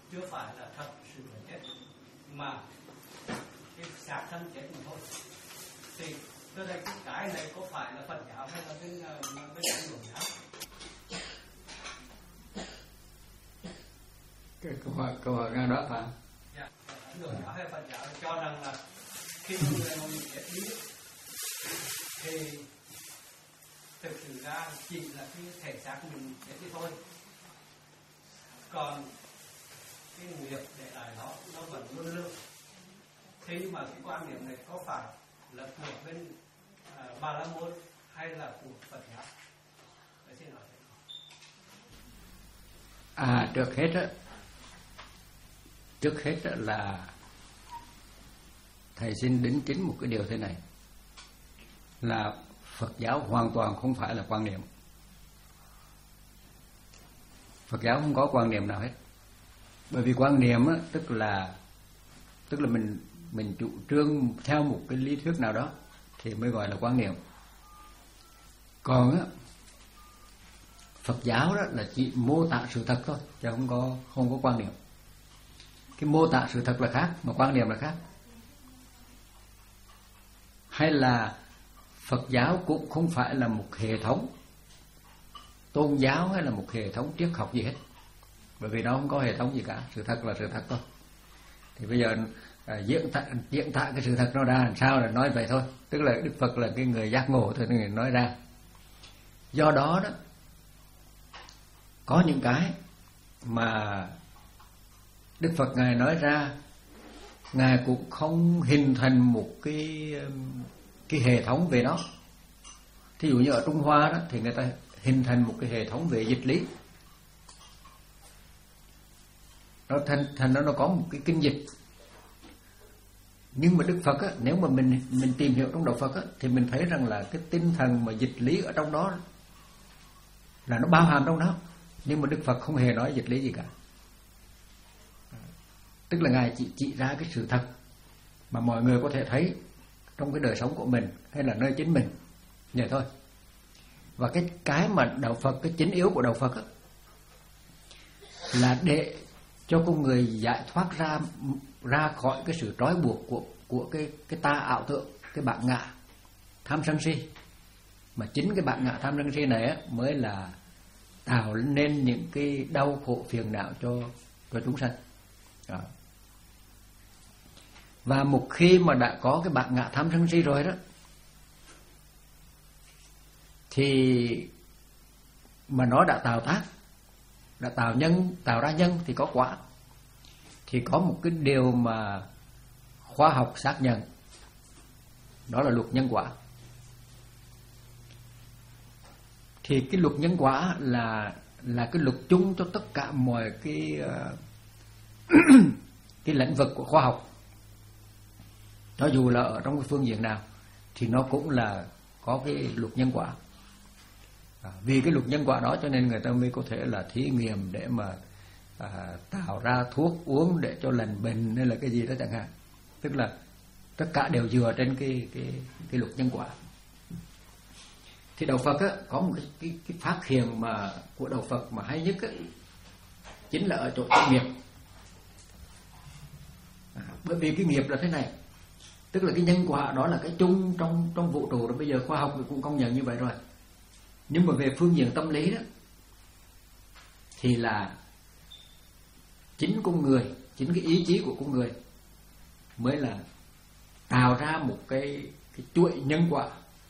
[SPEAKER 2] chưa phải là thật sự là chết, mà cái xác thân chết mà thôi. Thì tôi đây cái cái này có phải là Phật giáo hay là bên bên Ấn Độ giáo?
[SPEAKER 1] Cái câu hỏi câu hỏi ngang đó phải.
[SPEAKER 2] Dạ, Ấn Độ giáo hay Phật giáo cho rằng là khi một người mà mình chết đi thì thực sự ra chỉ là cái thể xác mình chết đi thôi, còn cái nghiệp để lại đó nó vẫn luôn lưu. Thế nhưng mà cái quan điểm này có phải là của bên uh, Bà La Môn hay là của Phật giáo? Để xin hỏi.
[SPEAKER 1] À, trước hết á, trước hết á là thầy xin đính chính một cái điều thế này, là Phật giáo hoàn toàn không phải là quan niệm. Phật giáo không có quan niệm nào hết. Bởi vì quan niệm á, tức là tức là mình mình chủ trương theo một cái lý thuyết nào đó thì mới gọi là quan niệm. Còn á, Phật giáo đó là chỉ mô tả sự thật thôi, chứ không có không có quan niệm. Cái mô tả sự thật là khác, mà quan niệm là khác. Hay là Phật giáo cũng không phải là một hệ thống tôn giáo hay là một hệ thống triết học gì hết, bởi vì nó không có hệ thống gì cả. Sự thật là sự thật thôi. Thì bây giờ à, diễn tả diễn tả cái sự thật nó ra làm sao là nói vậy thôi. Tức là Đức Phật là cái người giác ngộ thôi, người nói ra. Do đó đó, có những cái mà Đức Phật ngài nói ra, ngài cũng không hình thành một cái cái hệ thống về nó. Thí dụ như ở Trung Hoa đó thì người ta hình thành một cái hệ thống về dịch lý. Nó thành thành nó nó có một cái kinh dịch. Nhưng mà Đức Phật á, nếu mà mình mình tìm hiểu trong đạo Phật á, thì mình thấy rằng là cái tinh thần mà dịch lý ở trong đó là nó bao hàm trong đó. Nhưng mà Đức Phật không hề nói dịch lý gì cả. Tức là ngài chỉ chỉ ra cái sự thật mà mọi người có thể thấy trong cái đời sống của mình hay là nơi chính mình, vậy thôi. Và cái cái mà đạo Phật, cái chính yếu của đạo Phật á, là để cho con người giải thoát ra ra khỏi cái sự trói buộc của của cái cái ta ảo tưởng, cái bản ngã tham sân si. Mà chính cái bản ngã tham sân si này á, mới là tạo nên những cái đau khổ phiền não cho cho chúng sanh. Đó. Và một khi mà đã có cái bản ngã tham sân si rồi đó, thì mà nó đã tạo tác, đã tạo nhân, tạo ra nhân thì có quả. Thì có một cái điều mà khoa học xác nhận, đó là luật nhân quả. Thì cái luật nhân quả là là cái luật chung cho tất cả mọi cái cái lĩnh vực của khoa học. Cho dù là ở trong cái phương diện nào thì nó cũng là có cái luật nhân quả. À, vì cái luật nhân quả đó cho nên người ta mới có thể là thí nghiệm để mà à, tạo ra thuốc uống để cho lành bệnh hay là cái gì đó chẳng hạn. Tức là tất cả đều dựa trên cái cái cái luật nhân quả. Thì đạo Phật á, có một cái, cái, cái phát hiện mà của đạo Phật mà hay nhất á, chính là ở chỗ cái nghiệp. À, bởi vì cái nghiệp là thế này, tức là cái nhân quả đó là cái chung trong trong vũ trụ rồi. Bây giờ khoa học cũng công nhận như vậy rồi. Nhưng mà về phương diện tâm lý đó thì là chính con người, chính cái ý chí của con người mới là tạo ra một cái cái chuỗi nhân quả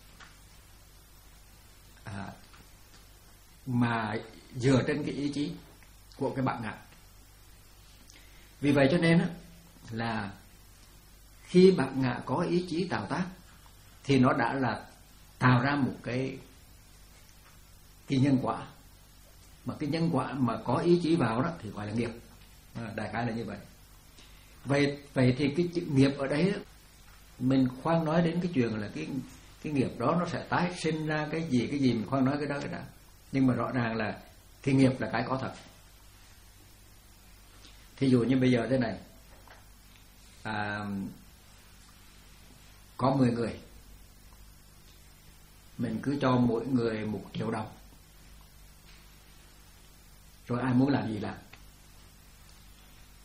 [SPEAKER 1] à, mà dựa trên cái ý chí của cái bản ngã. Vì vậy cho nên á, là khi bản ngã có ý chí tạo tác thì nó đã là tạo ra một cái cái nhân quả. Mà cái nhân quả mà có ý chí vào đó thì gọi là nghiệp. À, đại khái là như vậy. Vậy vậy thì cái nghiệp ở đấy đó, mình khoan nói đến cái chuyện là cái cái nghiệp đó nó sẽ tái sinh ra cái gì cái gì, mình khoan nói cái đó cái đó. Nhưng mà rõ ràng là cái nghiệp là cái có thật. Thí dụ như bây giờ thế này, à, có mười người, mình cứ cho mỗi người một triệu đồng, rồi ai muốn làm gì làm.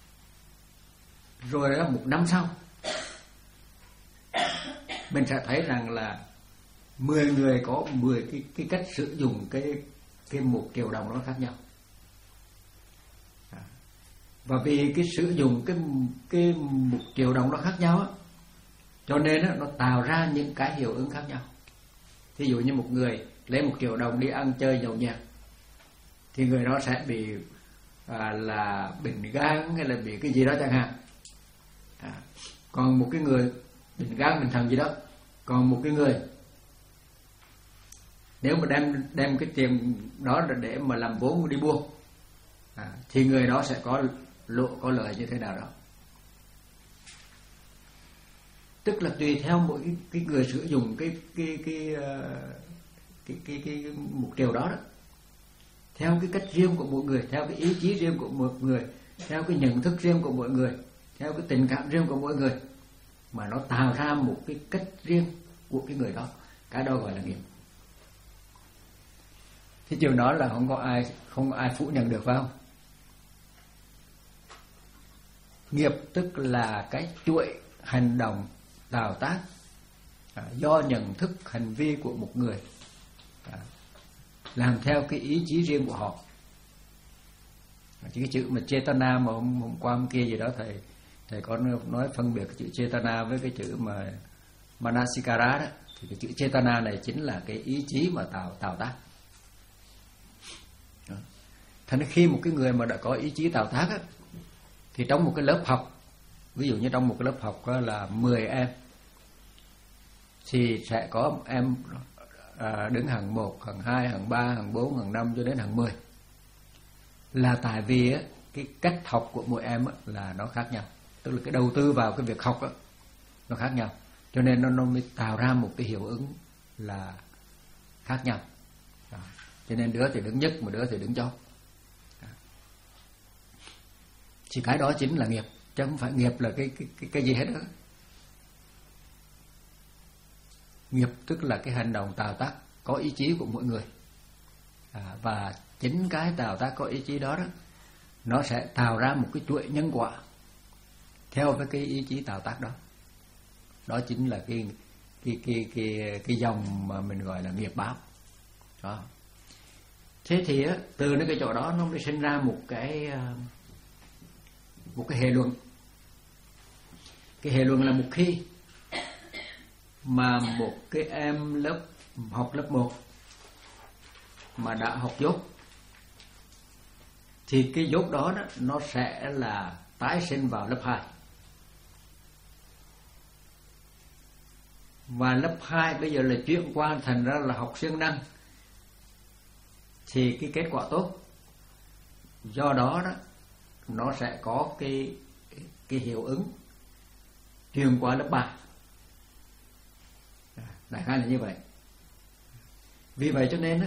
[SPEAKER 1] rồi đó một năm sau mình sẽ thấy rằng là mười người có mười cái, cái cách sử dụng cái, cái một triệu đồng nó khác nhau. Và vì cái sử dụng cái, cái một triệu đồng nó khác nhau á, cho nên á, nó tạo ra những cái hiệu ứng khác nhau. Thí dụ như một người lấy một triệu đồng đi ăn chơi nhậu nhẹt thì người đó sẽ bị à, là bệnh gan hay là bị cái gì đó chẳng hạn. À, còn một cái người bệnh gan bệnh thận gì đó, còn một cái người nếu mà đem đem cái tiền đó để mà làm vốn đi buôn à, thì người đó sẽ có lộ có lợi như thế nào đó. Tức là tùy theo mỗi cái, cái người sử dụng cái cái cái cái cái, cái, cái mục tiêu đó đó, theo cái cách riêng của mỗi người, theo cái ý chí riêng của mỗi người, theo cái nhận thức riêng của mỗi người, theo cái tình cảm riêng của mỗi người, mà nó tạo ra một cái cách riêng của cái người đó. Cái đó gọi là nghiệp. Thì điều đó là không có ai không có ai phủ nhận được, phải không? Nghiệp tức là cái chuỗi hành động tạo tác à, do nhận thức hành vi của một người à, làm theo cái ý chí riêng của họ. À, cái chữ mà Chetana mà hôm, hôm qua hôm kia gì đó thầy thầy có nói phân biệt cái chữ Chetana với cái chữ mà Manasikara đó, thì cái chữ Chetana này chính là cái ý chí mà tạo tạo tác. Đó. Thành ra khi một cái người mà đã có ý chí tạo tác á, thì trong một cái lớp học, ví dụ như trong một cái lớp học là mười em, thì sẽ có em à, đứng hàng một, hàng hai, hàng ba, hàng bốn, hàng năm cho đến hàng mười. Là tại vì á, cái cách học của mỗi em á, là nó khác nhau. Tức là cái đầu tư vào cái việc học á, nó khác nhau. Cho nên nó, nó mới tạo ra một cái hiệu ứng là khác nhau. Đó. Cho nên đứa thì đứng nhất, một đứa thì đứng chót. Thì cái đó chính là nghiệp, chứ không phải nghiệp là cái cái cái, cái gì hết đó. Nghiệp tức là cái hành động tạo tác có ý chí của mỗi người à, và chính cái tạo tác có ý chí đó đó nó sẽ tạo ra một cái chuỗi nhân quả theo với cái ý chí tạo tác đó. Đó chính là cái cái cái cái cái dòng mà mình gọi là nghiệp báo. Đó. Thế thì á, từ cái chỗ đó nó mới sinh ra một cái một cái hệ luận. Cái hệ luận là một khi mà một cái em lớp học lớp một mà đã học dốt thì cái dốt đó, đó nó sẽ là tái sinh vào lớp hai. Và lớp hai bây giờ là chuyển qua thành ra là học siêng năng thì cái kết quả tốt. Do đó đó nó sẽ có cái cái hiệu ứng truyền qua lớp ba. Đại khái là như vậy. Vì vậy cho nên á,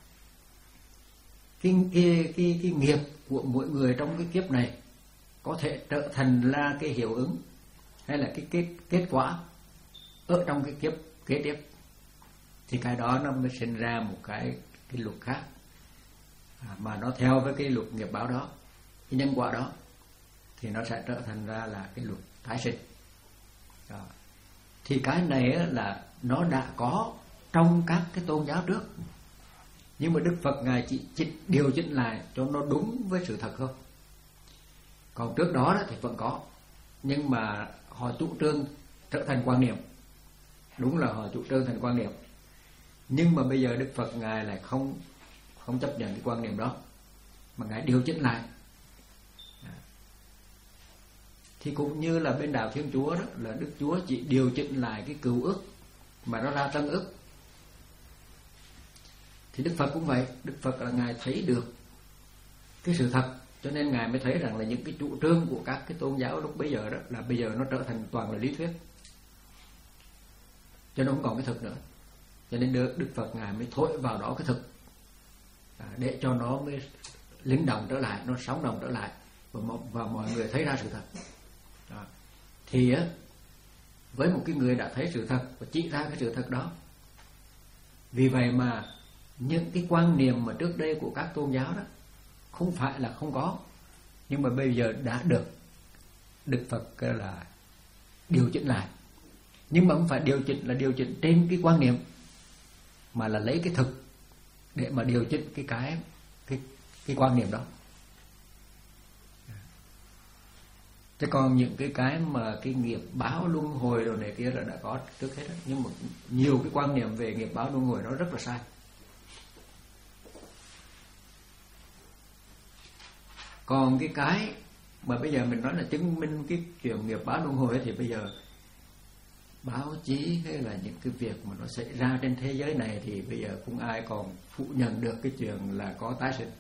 [SPEAKER 1] cái, cái, cái, cái nghiệp của mỗi người trong cái kiếp này có thể trở thành là cái hiệu ứng hay là cái kết, kết quả ở trong cái kiếp kế tiếp. Thì cái đó nó mới sinh ra một cái, cái luật khác à, mà nó theo với cái luật nghiệp báo đó, cái nhân quả đó, thì nó sẽ trở thành ra là cái luật tái sinh. Đó. Thì cái này là nó đã có trong các cái tôn giáo trước, nhưng mà Đức Phật Ngài chỉ, chỉ điều chỉnh lại cho nó đúng với sự thật thôi. Còn trước đó, đó thì vẫn có, nhưng mà họ chủ trương trở thành quan niệm. Đúng là họ chủ trương thành quan niệm, nhưng mà bây giờ Đức Phật Ngài lại không không chấp nhận cái quan niệm đó, mà Ngài điều chỉnh lại. Thì cũng như là bên đạo Thiên Chúa đó, là Đức Chúa chỉ điều chỉnh lại cái cựu ước mà nó ra tân ước. Thì Đức Phật cũng vậy. Đức Phật là Ngài thấy được cái sự thật, cho nên Ngài mới thấy rằng là những cái chủ trương của các cái tôn giáo lúc bây giờ đó là bây giờ nó trở thành toàn là lý thuyết, cho nó không còn cái thực nữa. Cho nên Đức, Đức Phật Ngài mới thổi vào đó cái thực à, để cho nó mới linh động trở lại, nó sống động trở lại, và, và mọi người thấy ra sự thật. Đó. Thì á, với một cái người đã thấy sự thật và chỉ ra cái sự thật đó, vì vậy mà những cái quan niệm mà trước đây của các tôn giáo đó không phải là không có, nhưng mà bây giờ đã được Đức Phật là điều chỉnh lại. Nhưng mà không phải điều chỉnh là điều chỉnh trên cái quan niệm, mà là lấy cái thực để mà điều chỉnh cái cái cái cái quan niệm đó. Chứ còn những cái cái mà cái nghiệp báo luân hồi rồi này kia là đã có trước hết đó. Nhưng mà nhiều cái quan niệm về nghiệp báo luân hồi nó rất là sai. Còn cái cái mà bây giờ mình nói là chứng minh cái chuyện nghiệp báo luân hồi thì bây giờ báo chí hay là những cái việc mà nó xảy ra trên thế giới này thì bây giờ cũng ai còn phủ nhận được cái chuyện là có tái sinh.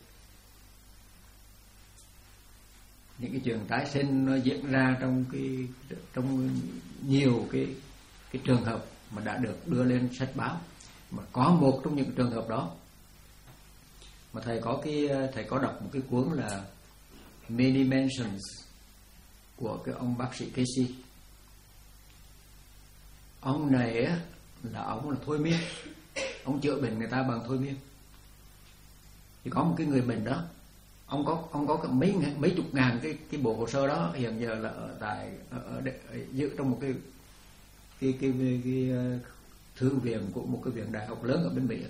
[SPEAKER 1] Những cái chuyện tái sinh nó diễn ra trong cái trong nhiều cái cái trường hợp mà đã được đưa lên sách báo. Mà có một trong những trường hợp đó mà thầy có cái thầy có đọc một cái cuốn là Many Mentions của cái ông bác sĩ Casey. Ông này á là ông là thôi miên, ông chữa bệnh người ta bằng thôi miên. Thì có một cái người bệnh đó, ông có ông có mấy mấy chục ngàn cái cái bộ hồ sơ đó hiện giờ là ở tại ở, ở, ở giữ trong một cái cái cái, cái, cái thư viện của một cái viện đại học lớn ở bên Mỹ.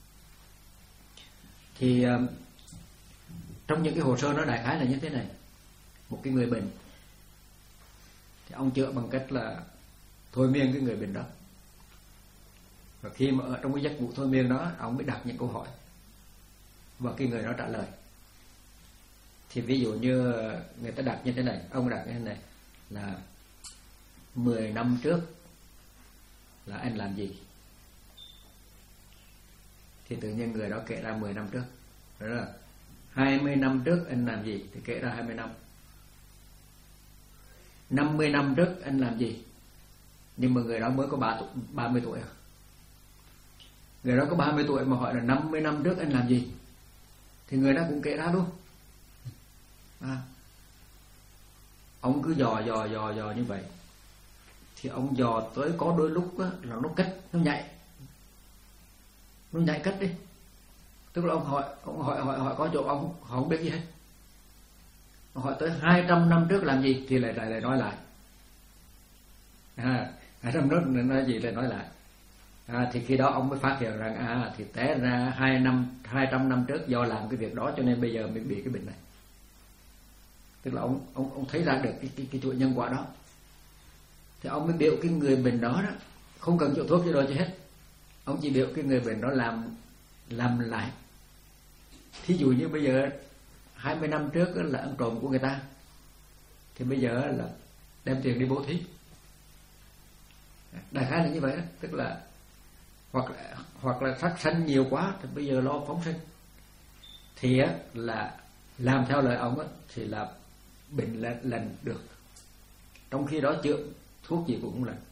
[SPEAKER 1] Thì trong những cái hồ sơ nó đại khái là như thế này: một cái người bệnh thì ông chữa bằng cách là thôi miên cái người bệnh đó. Và khi mà ở trong cái giấc ngủ thôi miên đó, ông mới đặt những câu hỏi và cái người đó trả lời. Thì ví dụ như người ta đặt như thế này, ông đặt như thế này là mười năm trước là anh làm gì? Thì tự nhiên người đó kể ra mười năm trước. Đó là hai mươi năm trước anh làm gì? Thì kể ra hai mươi năm. năm mươi năm trước anh làm gì? Nhưng mà người đó mới có ba mươi tuổi à? Người đó có ba mươi tuổi mà hỏi là năm mươi năm trước anh làm gì? Thì người đó cũng kể ra luôn. À, ông cứ dò dò dò dò như vậy. Thì ông dò tới có đôi lúc á, là nó cách, nó nhạy. Nó nhạy cách đi. Tức là ông hỏi, ông hỏi hỏi hỏi có chỗ ông họ không biết gì hết. Ông hỏi tới hai trăm năm trước làm gì thì lại lại lại nói lại. À, hai trăm năm trước nói gì lại nói lại. À, thì khi đó ông mới phát hiện rằng à thì té ra hai năm hai trăm năm trước do làm cái việc đó cho nên bây giờ mới bị cái bệnh này. Tức là ông ông ông thấy ra được cái cái cái chuỗi nhân quả đó. Thì ông mới biểu cái người bệnh đó đó không cần chữa thuốc gì đâu chứ hết. Ông chỉ biểu cái người bệnh đó làm làm lại. Thí dụ như bây giờ hai mươi năm trước là ăn trộm của người ta, thì bây giờ là đem tiền đi bố thí. Đại khái là như vậy đó. Tức là hoặc là, hoặc là sát sanh nhiều quá thì bây giờ lo phóng sinh. Thì á, là làm theo lời ông á, thì là bệnh là lành được. Trong khi đó chữa thuốc gì cũng không lành.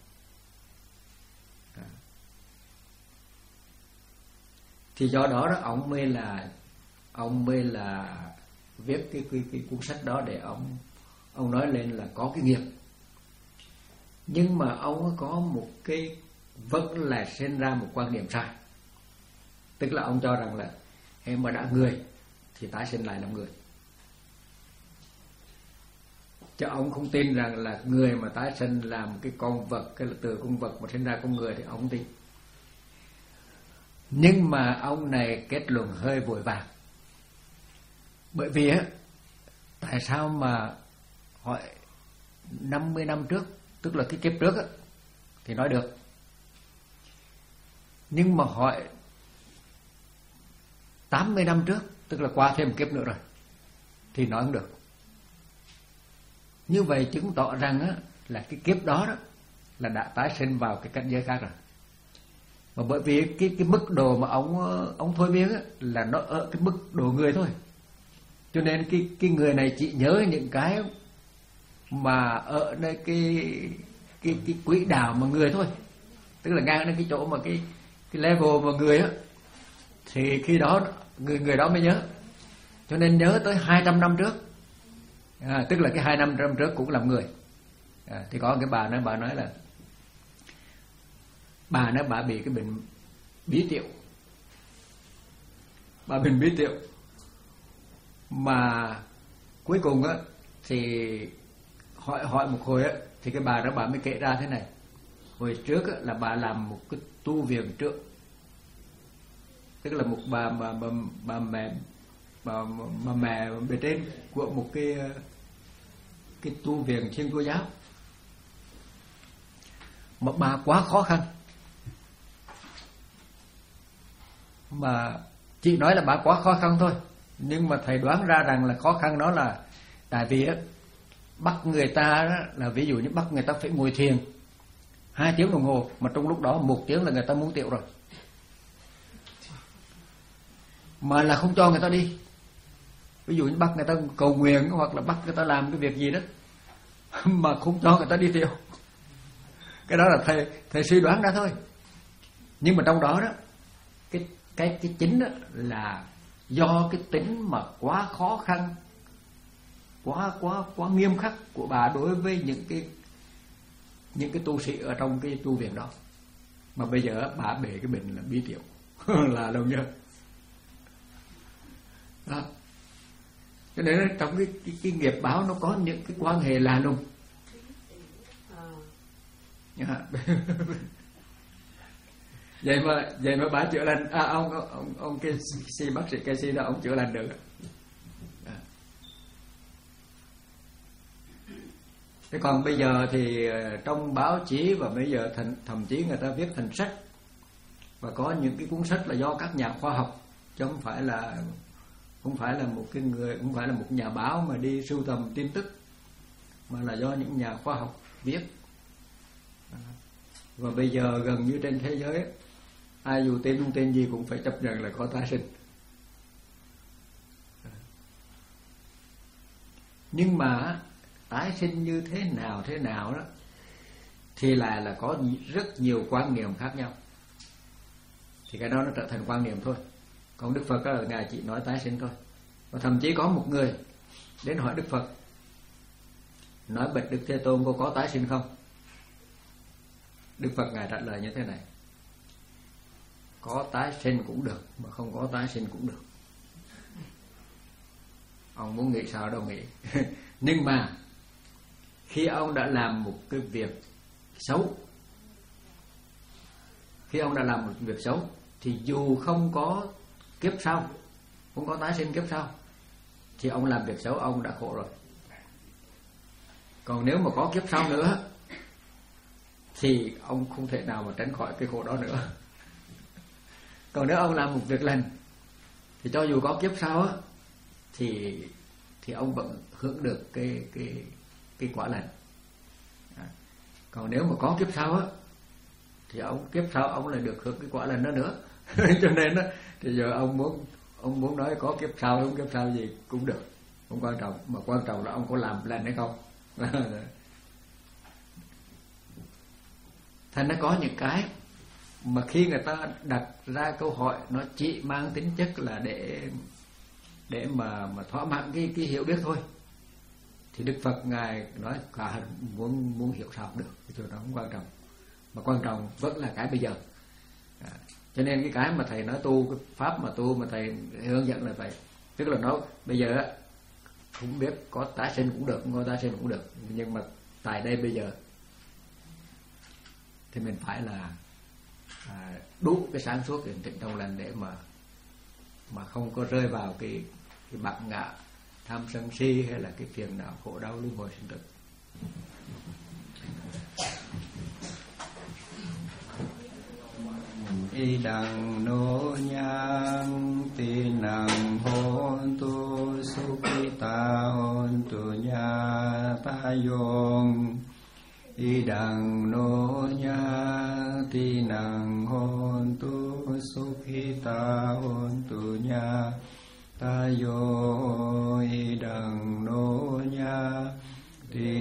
[SPEAKER 1] Thì do đó đó ông mới là ông mới là viết cái, cái, cái cuốn sách đó để ông ông nói lên là có cái nghiệp. Nhưng mà ông có một cái vẫn là sinh ra một quan điểm sai. Tức là ông cho rằng là em mà đã người thì tái sinh lại làm người. Chứ ông không tin rằng là người mà tái sinh làm cái con vật, cái là từ con vật mà sinh ra con người thì ông không tin. Nhưng mà ông này kết luận hơi vội vàng. Bởi vì á, tại sao mà hỏi năm mươi năm trước, tức là cái kiếp trước á, thì nói được. Nhưng mà hỏi tám mươi năm trước, tức là qua thêm một kiếp nữa rồi, thì nói không được. Như vậy chứng tỏ rằng á, là cái kiếp đó, đó là đã tái sinh vào cái cảnh giới khác rồi. Mà bởi vì cái cái mức độ mà ông ông thôi miên á, là nó ở cái mức độ người thôi. Cho nên cái cái người này chỉ nhớ những cái mà ở nơi cái cái cái quỹ đạo mà người thôi. Tức là ngang đến cái chỗ mà cái cái level mà người á, thì khi đó người người đó mới nhớ. Cho nên nhớ tới hai trăm năm trước. À, tức là cái hai năm năm trước cũng làm người. À, thì có cái bà nói bà nói là bà nói bà bị cái bệnh bí tiểu. Bà bệnh bí tiểu. Mà cuối cùng á thì hỏi hỏi một hồi á, thì cái bà đó bà mới kể ra thế này. Hồi trước á, là bà làm một cái tu viện trước, tức là một bà bà bà, bà mẹ bà, bà mẹ bề trên của một cái cái tu viện Thiên Chúa giáo, mà bà quá khó khăn. Mà chị nói là bà quá khó khăn thôi, nhưng mà thầy đoán ra rằng là khó khăn đó là tại vì á, bắt người ta đó, là ví dụ như bắt người ta phải ngồi thiền hai tiếng đồng hồ, mà trong lúc đó một tiếng là người ta muốn tiểu rồi, mà là không cho người ta đi. Ví dụ như bắt người ta cầu nguyện hoặc là bắt người ta làm cái việc gì đó mà không cho người ta đi tiểu. Cái đó là thầy thầy suy đoán ra thôi. Nhưng mà trong đó đó cái cái cái chính đó là do cái tính mà quá khó khăn, quá quá quá nghiêm khắc của bà đối với những cái những cái tu sĩ ở trong cái tu viện đó. Mà bây giờ bà bể cái bệnh là bí tiểu là đâu nhớ đó. Cho nên trong cái, cái, cái nghiệp báo nó có những cái quan hệ là lùng. vậy mà vậy mà bà chữa lành. À, ông ông ông cái si bác sĩ cái si đó ông chữa lành được. À. Thế còn bây giờ thì trong báo chí và bây giờ thành, thậm chí người ta viết thành sách, và có những cái cuốn sách là do các nhà khoa học, chứ không phải là không phải là một cái người, không phải là một nhà báo mà đi sưu tầm tin tức, mà là do những nhà khoa học viết. Và bây giờ gần như trên thế giới ai dù tên không tên gì cũng phải chấp nhận là có tái sinh. Nhưng mà tái sinh như thế nào thế nào đó thì là là có rất nhiều quan niệm khác nhau. Thì cái đó nó trở thành quan niệm thôi. Còn Đức Phật là ngài chỉ nói tái sinh thôi. Và thậm chí có một người đến hỏi Đức Phật, nói bạch Đức Thế Tôn có có tái sinh không? Đức Phật ngài trả lời như thế này: có tái sinh cũng được, mà không có tái sinh cũng được. Ông muốn nghĩ sao đâu nghĩ. Nhưng mà khi ông đã làm một cái việc xấu, khi ông đã làm một việc xấu thì dù không có kiếp sau, không có tái sinh kiếp sau, thì ông làm việc xấu ông đã khổ rồi. Còn nếu mà có kiếp sau nữa thì ông không thể nào mà tránh khỏi cái khổ đó nữa. Còn nếu ông làm một việc lành thì cho dù có kiếp sau á, thì thì ông vẫn hưởng được cái cái cái quả lành. À. Còn nếu mà có kiếp sau á, thì ông kiếp sau ông lại được hưởng cái quả lành đó nữa. Cho nên á, thì giờ ông muốn ông muốn nói có kiếp sau không kiếp sau gì cũng được, không quan trọng, mà quan trọng là ông có làm lành hay không. Thành nó có những cái mà khi người ta đặt ra câu hỏi nó chỉ mang tính chất là để để mà mà thỏa mãn cái cái hiểu biết thôi, thì Đức Phật ngài nói cả muốn muốn hiểu sao cũng được, cái chỗ đó không quan trọng, mà quan trọng vẫn là cái bây giờ. À, cho nên cái cái mà thầy nói tu, cái pháp mà tu mà thầy hướng dẫn là vậy, tức là nó bây giờ không biết có tái sinh cũng được, không có tái sinh cũng được, nhưng mà tại đây bây giờ thì mình phải là à, đủ cái sáng suốt thiện tịnh trong lành để mà mà không có rơi vào cái cái bản ngã tham sân si hay là cái phiền não khổ đau luân hồi sinh tử. Y đằng nô nhang ti năng hôn tu sukita hôn tu nha ta yong. Y đằng nô nhang ti năng hôn tu sukita hôn tu nha ta yo. Y đằng nô nhang ti